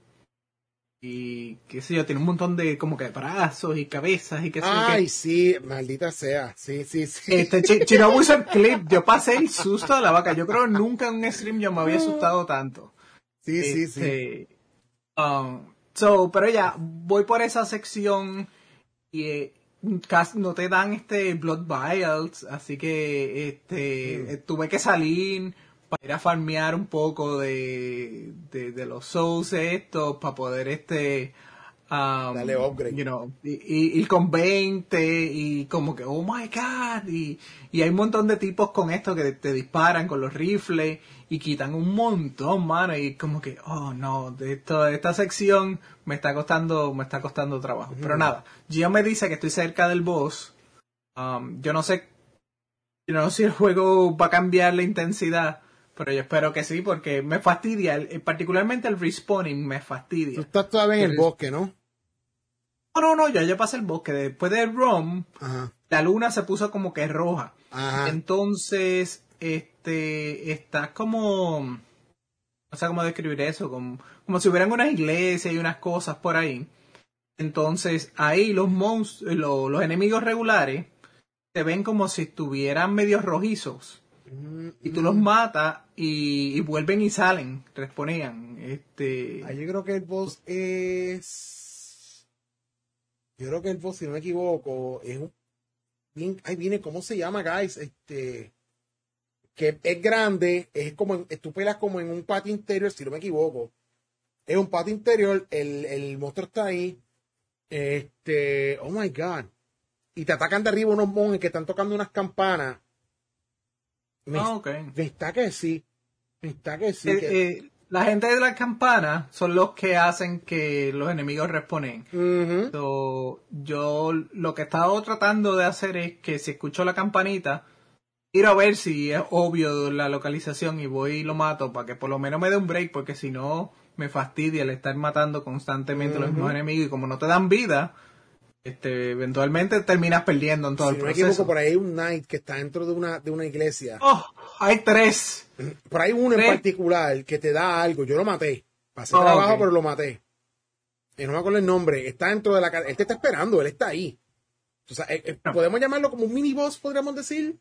y qué sé yo, tiene un montón de como que brazos y cabezas y qué sé yo. Ay, qué. Sí, maldita sea, sí, sí, sí. Este, Ch- Shinobu hizo el clip, yo pasé el susto de la vaca, yo creo que nunca en un stream yo me había asustado tanto. Sí, sí, este, sí. Um, so, pero ya, voy por esa sección y eh, casi no te dan este blood vials, así que este mm. tuve que salir para ir a farmear un poco de, de, de los souls estos para poder este um, dale upgrade, you know, y, y, y con veinte y como que oh my god y, y hay un montón de tipos con esto que te disparan con los rifles y quitan un montón, mano, y como que oh no, de esto, de esta sección me está costando me está costando trabajo, mm. pero nada, Gio me dice que estoy cerca del boss. um, yo no sé yo no sé si el juego va a cambiar la intensidad, pero yo espero que sí, porque me fastidia, el, particularmente el respawning me fastidia. Tú estás todavía en el, el bosque, ¿no? No, no, no, ya yo pasé el bosque. Después del ROM, Ajá. la luna se puso como que roja. Ajá. Entonces, este, está como, no sé cómo describir eso, como, como si hubieran unas iglesias y unas cosas por ahí. Entonces, ahí los monstruos, los, los enemigos regulares, se ven como si estuvieran medio rojizos. Mm-hmm. Y tú los matas y, y vuelven y salen, responían. Este... Ah, yo creo que el boss es... Yo creo que el boss, si no me equivoco, es un... Bien... Ahí viene, ¿cómo se llama, guys? Este... Que es grande, es como... Tú pelas como en un patio interior, si no me equivoco. Es un patio interior, el, el monstruo está ahí. Este... Oh, my God. Y te atacan de arriba unos monjes que están tocando unas campanas. Me, ah, okay. me está que sí. Me está que sí. Eh, que... Eh, la gente de las campanas son los que hacen que los enemigos responden. Uh-huh. So, yo lo que he estado tratando de hacer es que si escucho la campanita, ir a ver si es obvio la localización y voy y lo mato para que por lo menos me dé un break, porque si no me fastidia el estar matando constantemente uh-huh. los mismos enemigos y como no te dan vida, este, eventualmente terminas perdiendo en todo si el no proceso. Me equivoco, por ahí hay un knight que está dentro de una, de una iglesia. Oh, hay tres. Por ahí uno ¿Tres? En particular que te da algo. Yo lo maté. Pasé oh, trabajo, okay. pero lo maté. Y no me acuerdo el nombre. Está dentro de la... Él te está esperando. Él está ahí. O sea, eh, eh, ¿podemos llamarlo como un mini boss, podríamos decir?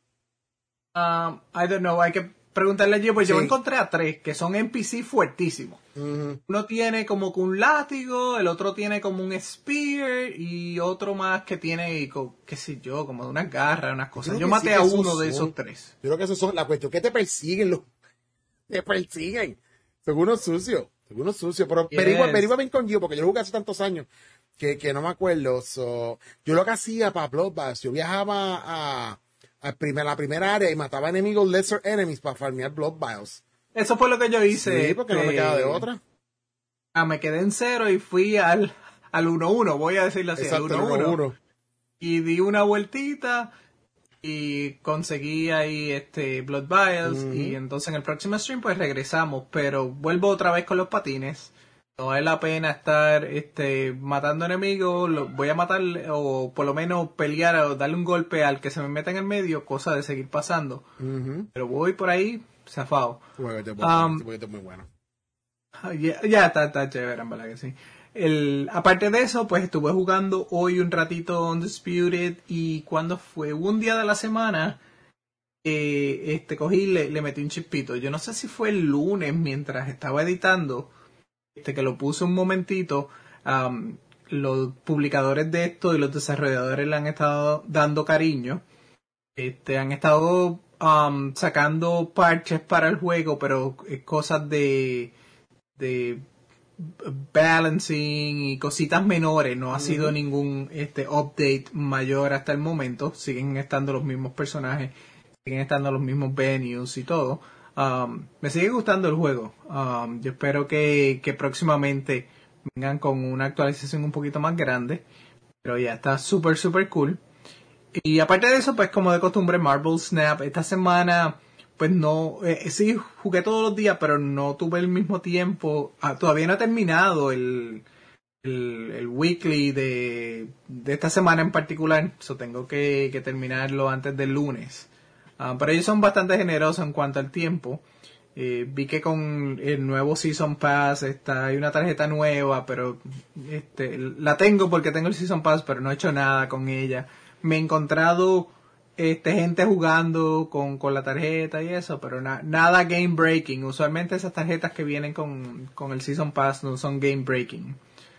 Um, I don't know. Hay que preguntarle a Gio, pues sí. Yo encontré a tres que son N P C fuertísimos. Uh-huh. Uno tiene como que un látigo, el otro tiene como un spear y otro más que tiene, qué sé yo, como de unas garras, unas cosas. Yo, yo maté sí a uno son, de esos tres. Yo creo que esos son la cuestión que te persiguen, los te persiguen. Según unos sucios, según unos sucios. Pero yes. averigua bien con Gio, porque yo lo jugué hace tantos años que, que no me acuerdo. So, yo lo que hacía para Bloodbath, yo viajaba a, a, primer, a la primera área y mataba enemigos, lesser enemies, para farmear Blood Vials. Eso fue lo que yo hice. Sí, porque este... no me quedaba de otra. Ah, me quedé en cero y fui al al uno uno, voy a decirlo así, exacto, al uno uno. Y di una vueltita y conseguí ahí este Blood Vials uh-huh. y entonces en el próximo stream pues regresamos, pero vuelvo otra vez con los patines. No vale la pena estar este matando enemigos, lo, voy a matar o por lo menos pelear o darle un golpe al que se me meta en el medio, cosa de seguir pasando. Uh-huh. Pero voy por ahí zafado. Este um, es muy bueno. Ya, ya está, está chévere, en verdad que sí. El, aparte de eso, pues estuve jugando hoy un ratito Undisputed y cuando fue un día de la semana, eh, este cogí y le, le metí un chispito. Yo no sé si fue el lunes mientras estaba editando, este que lo puse un momentito. Um, los publicadores de esto y los desarrolladores le han estado dando cariño. Este, han estado um, sacando parches para el juego, pero eh, cosas de, de balancing y cositas menores. No ha uh-huh. sido ningún este update mayor hasta el momento. Siguen estando los mismos personajes, siguen estando los mismos venues y todo. Um, me sigue gustando el juego. Um, yo espero que, que próximamente vengan con una actualización un poquito más grande. Pero ya está súper, súper cool. Y aparte de eso, pues como de costumbre, Marvel Snap. Esta semana, pues no, eh, sí jugué todos los días, pero no tuve el mismo tiempo. Ah, todavía no he terminado el, el, el weekly de, de esta semana en particular. So tengo que, que terminarlo antes del lunes. Uh, pero ellos son bastante generosos en cuanto al tiempo. Eh, vi que con el nuevo Season Pass está, hay una tarjeta nueva, pero este, la tengo porque tengo el Season Pass, pero no he hecho nada con ella. Me he encontrado este, gente jugando con, con la tarjeta y eso, pero na, nada game breaking. Usualmente esas tarjetas que vienen con, con el Season Pass no son game breaking.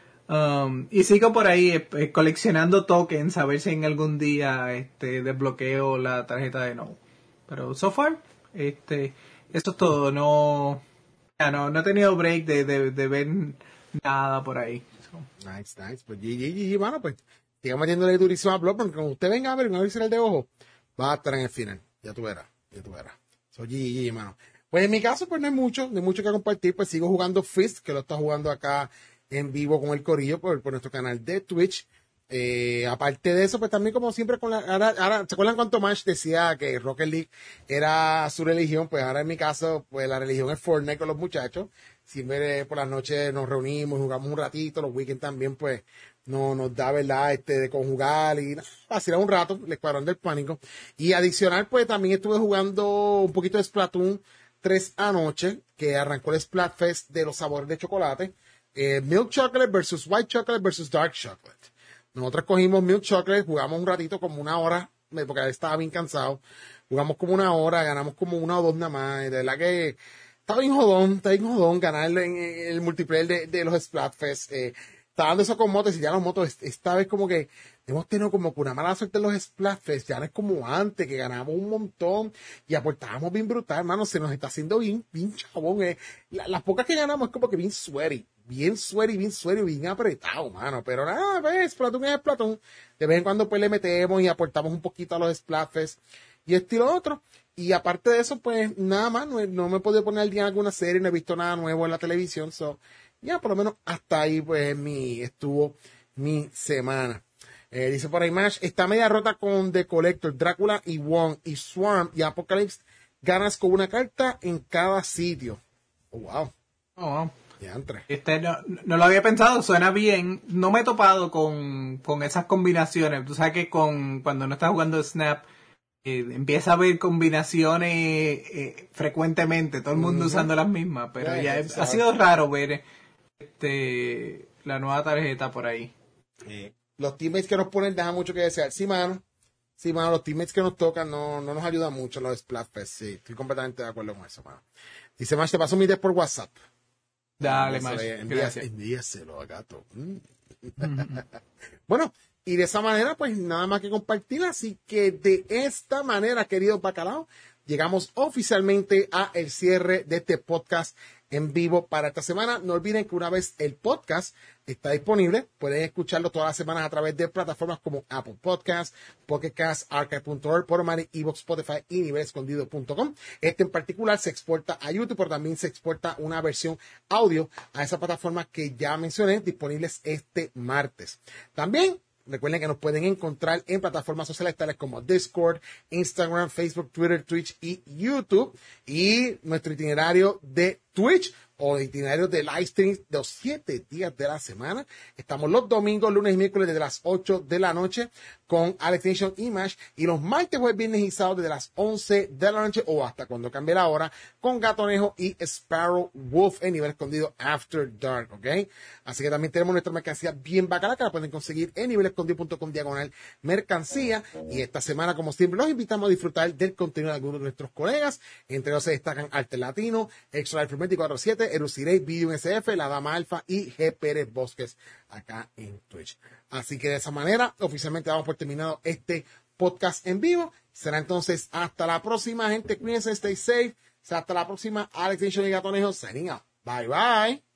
Um, y sigo por ahí eh, coleccionando tokens a ver si en algún día este, desbloqueo la tarjeta de nuevo. Pero so far, este, esto es todo. No, ya no, no he tenido break de, de, de ver nada por ahí. So. Nice, nice. Pues G G, G G, mano, pues siga metiéndole durísimo a Bloodborne. Cuando usted venga a ver una visera de ojo, va a estar en el final. Ya tú verás, ya tú verás. So, G G, mano. Pues en mi caso, pues no hay mucho, no hay mucho que compartir. Pues sigo jugando Fist, que lo está jugando acá en vivo con el corillo por, por nuestro canal de Twitch. Eh, aparte de eso, pues también como siempre con la, ahora, ahora, ¿se acuerdan cuando Mash decía que Rocket League era su religión? Pues ahora en mi caso, pues la religión es Fortnite con los muchachos. Siempre por las noches nos reunimos, jugamos un ratito, los weekends también, pues no nos da, ¿verdad? Este, de conjugar y vacilar un rato, el Escuadrón del Pánico. Y adicional, pues también estuve jugando un poquito de Splatoon tres anoche, que arrancó el Splatfest de los sabores de chocolate. Eh, Milk Chocolate versus White Chocolate versus Dark Chocolate. Nosotros cogimos Milk Chocolate, jugamos un ratito, como una hora, porque estaba bien cansado. Jugamos como una hora, ganamos como una o dos nada más. De verdad que estaba bien jodón, está bien jodón ganar en el multiplayer de, de los Splatfest. Eh, está dando eso con motos y ya los motos, esta vez como que hemos tenido como que una mala suerte en los Splatfest. Ya no es como antes, que ganamos un montón y aportábamos bien brutal, hermano. Se nos está haciendo bien, bien chabón. Eh. La, las pocas que ganamos es como que bien sweaty. Bien sweaty, bien sweaty, bien apretado, mano. Pero nada, pues, Splatoon es Splatoon. De vez en cuando, pues, le metemos y aportamos un poquito a los Splatfest y esto y lo otro. Y aparte de eso, pues, nada más. No, no me he podido poner al día en alguna serie, no he visto nada nuevo en la televisión. So, ya, por lo menos, hasta ahí, pues, mi, estuvo mi semana. Eh, dice por ahí, Mash, está media rota con The Collector, Drácula y Wong, y Swarm y Apocalypse. Ganas con una carta en cada sitio. Oh, wow. Oh, wow. Este, no, no lo había pensado, suena bien. No me he topado con, con esas combinaciones. Tú sabes que con cuando no estás jugando Snap, eh, empieza a haber combinaciones eh, frecuentemente, todo el mundo uh-huh. usando las mismas, pero yeah, ya es, ha sido raro ver este la nueva tarjeta por ahí. Eh, los teammates que nos ponen dejan mucho que desear. Sí, mano. Sí, mano, los teammates que nos tocan no, no nos ayudan mucho los Splatfest. Sí, estoy completamente de acuerdo con eso, mano. Dice, Mash, te paso mi deck por WhatsApp. Dale, Mash. Envíaselo a gato. Mm. Bueno, y de esa manera, pues nada más que compartir. Así que de esta manera, queridos bacalaos, llegamos oficialmente a el cierre de este podcast en vivo para esta semana. No olviden que una vez el podcast está disponible, pueden escucharlo todas las semanas a través de plataformas como Apple Podcasts, Pocket Casts, Archive punto org, Podomatic, Evox, Spotify y nivel escondido punto com. Este en particular se exporta a YouTube, pero también se exporta una versión audio a esa plataforma que ya mencioné, disponibles este martes. También recuerden que nos pueden encontrar en plataformas sociales tales como Discord, Instagram, Facebook, Twitter, Twitch y YouTube. Y nuestro itinerario de Twitch o itinerario de live stream de los siete días de la semana. Estamos los domingos, lunes y miércoles desde las ocho de la noche con Alex Nation y Mash. Y los martes, jueves, viernes y sábados desde las once de la noche o hasta cuando cambie la hora con Gatonejo y Sparrow Wolf en nivel escondido After Dark, ¿ok? Así que también tenemos nuestra mercancía bien bacana que la pueden conseguir en nivel escondido punto com diagonal mercancía. Y esta semana, como siempre, los invitamos a disfrutar del contenido de algunos de nuestros colegas. Entre ellos se destacan Arte Latino, Extra Life veinticuatro siete, F, Erusirei, Video S F, La Dama Alfa y G. Pérez Bosques acá en Twitch. Así que de esa manera, oficialmente damos por terminado este podcast en vivo. Será entonces hasta la próxima, gente. Cuídense, stay safe. Hasta la próxima. Alex Nation y Gatonejo, signing out. Bye, bye.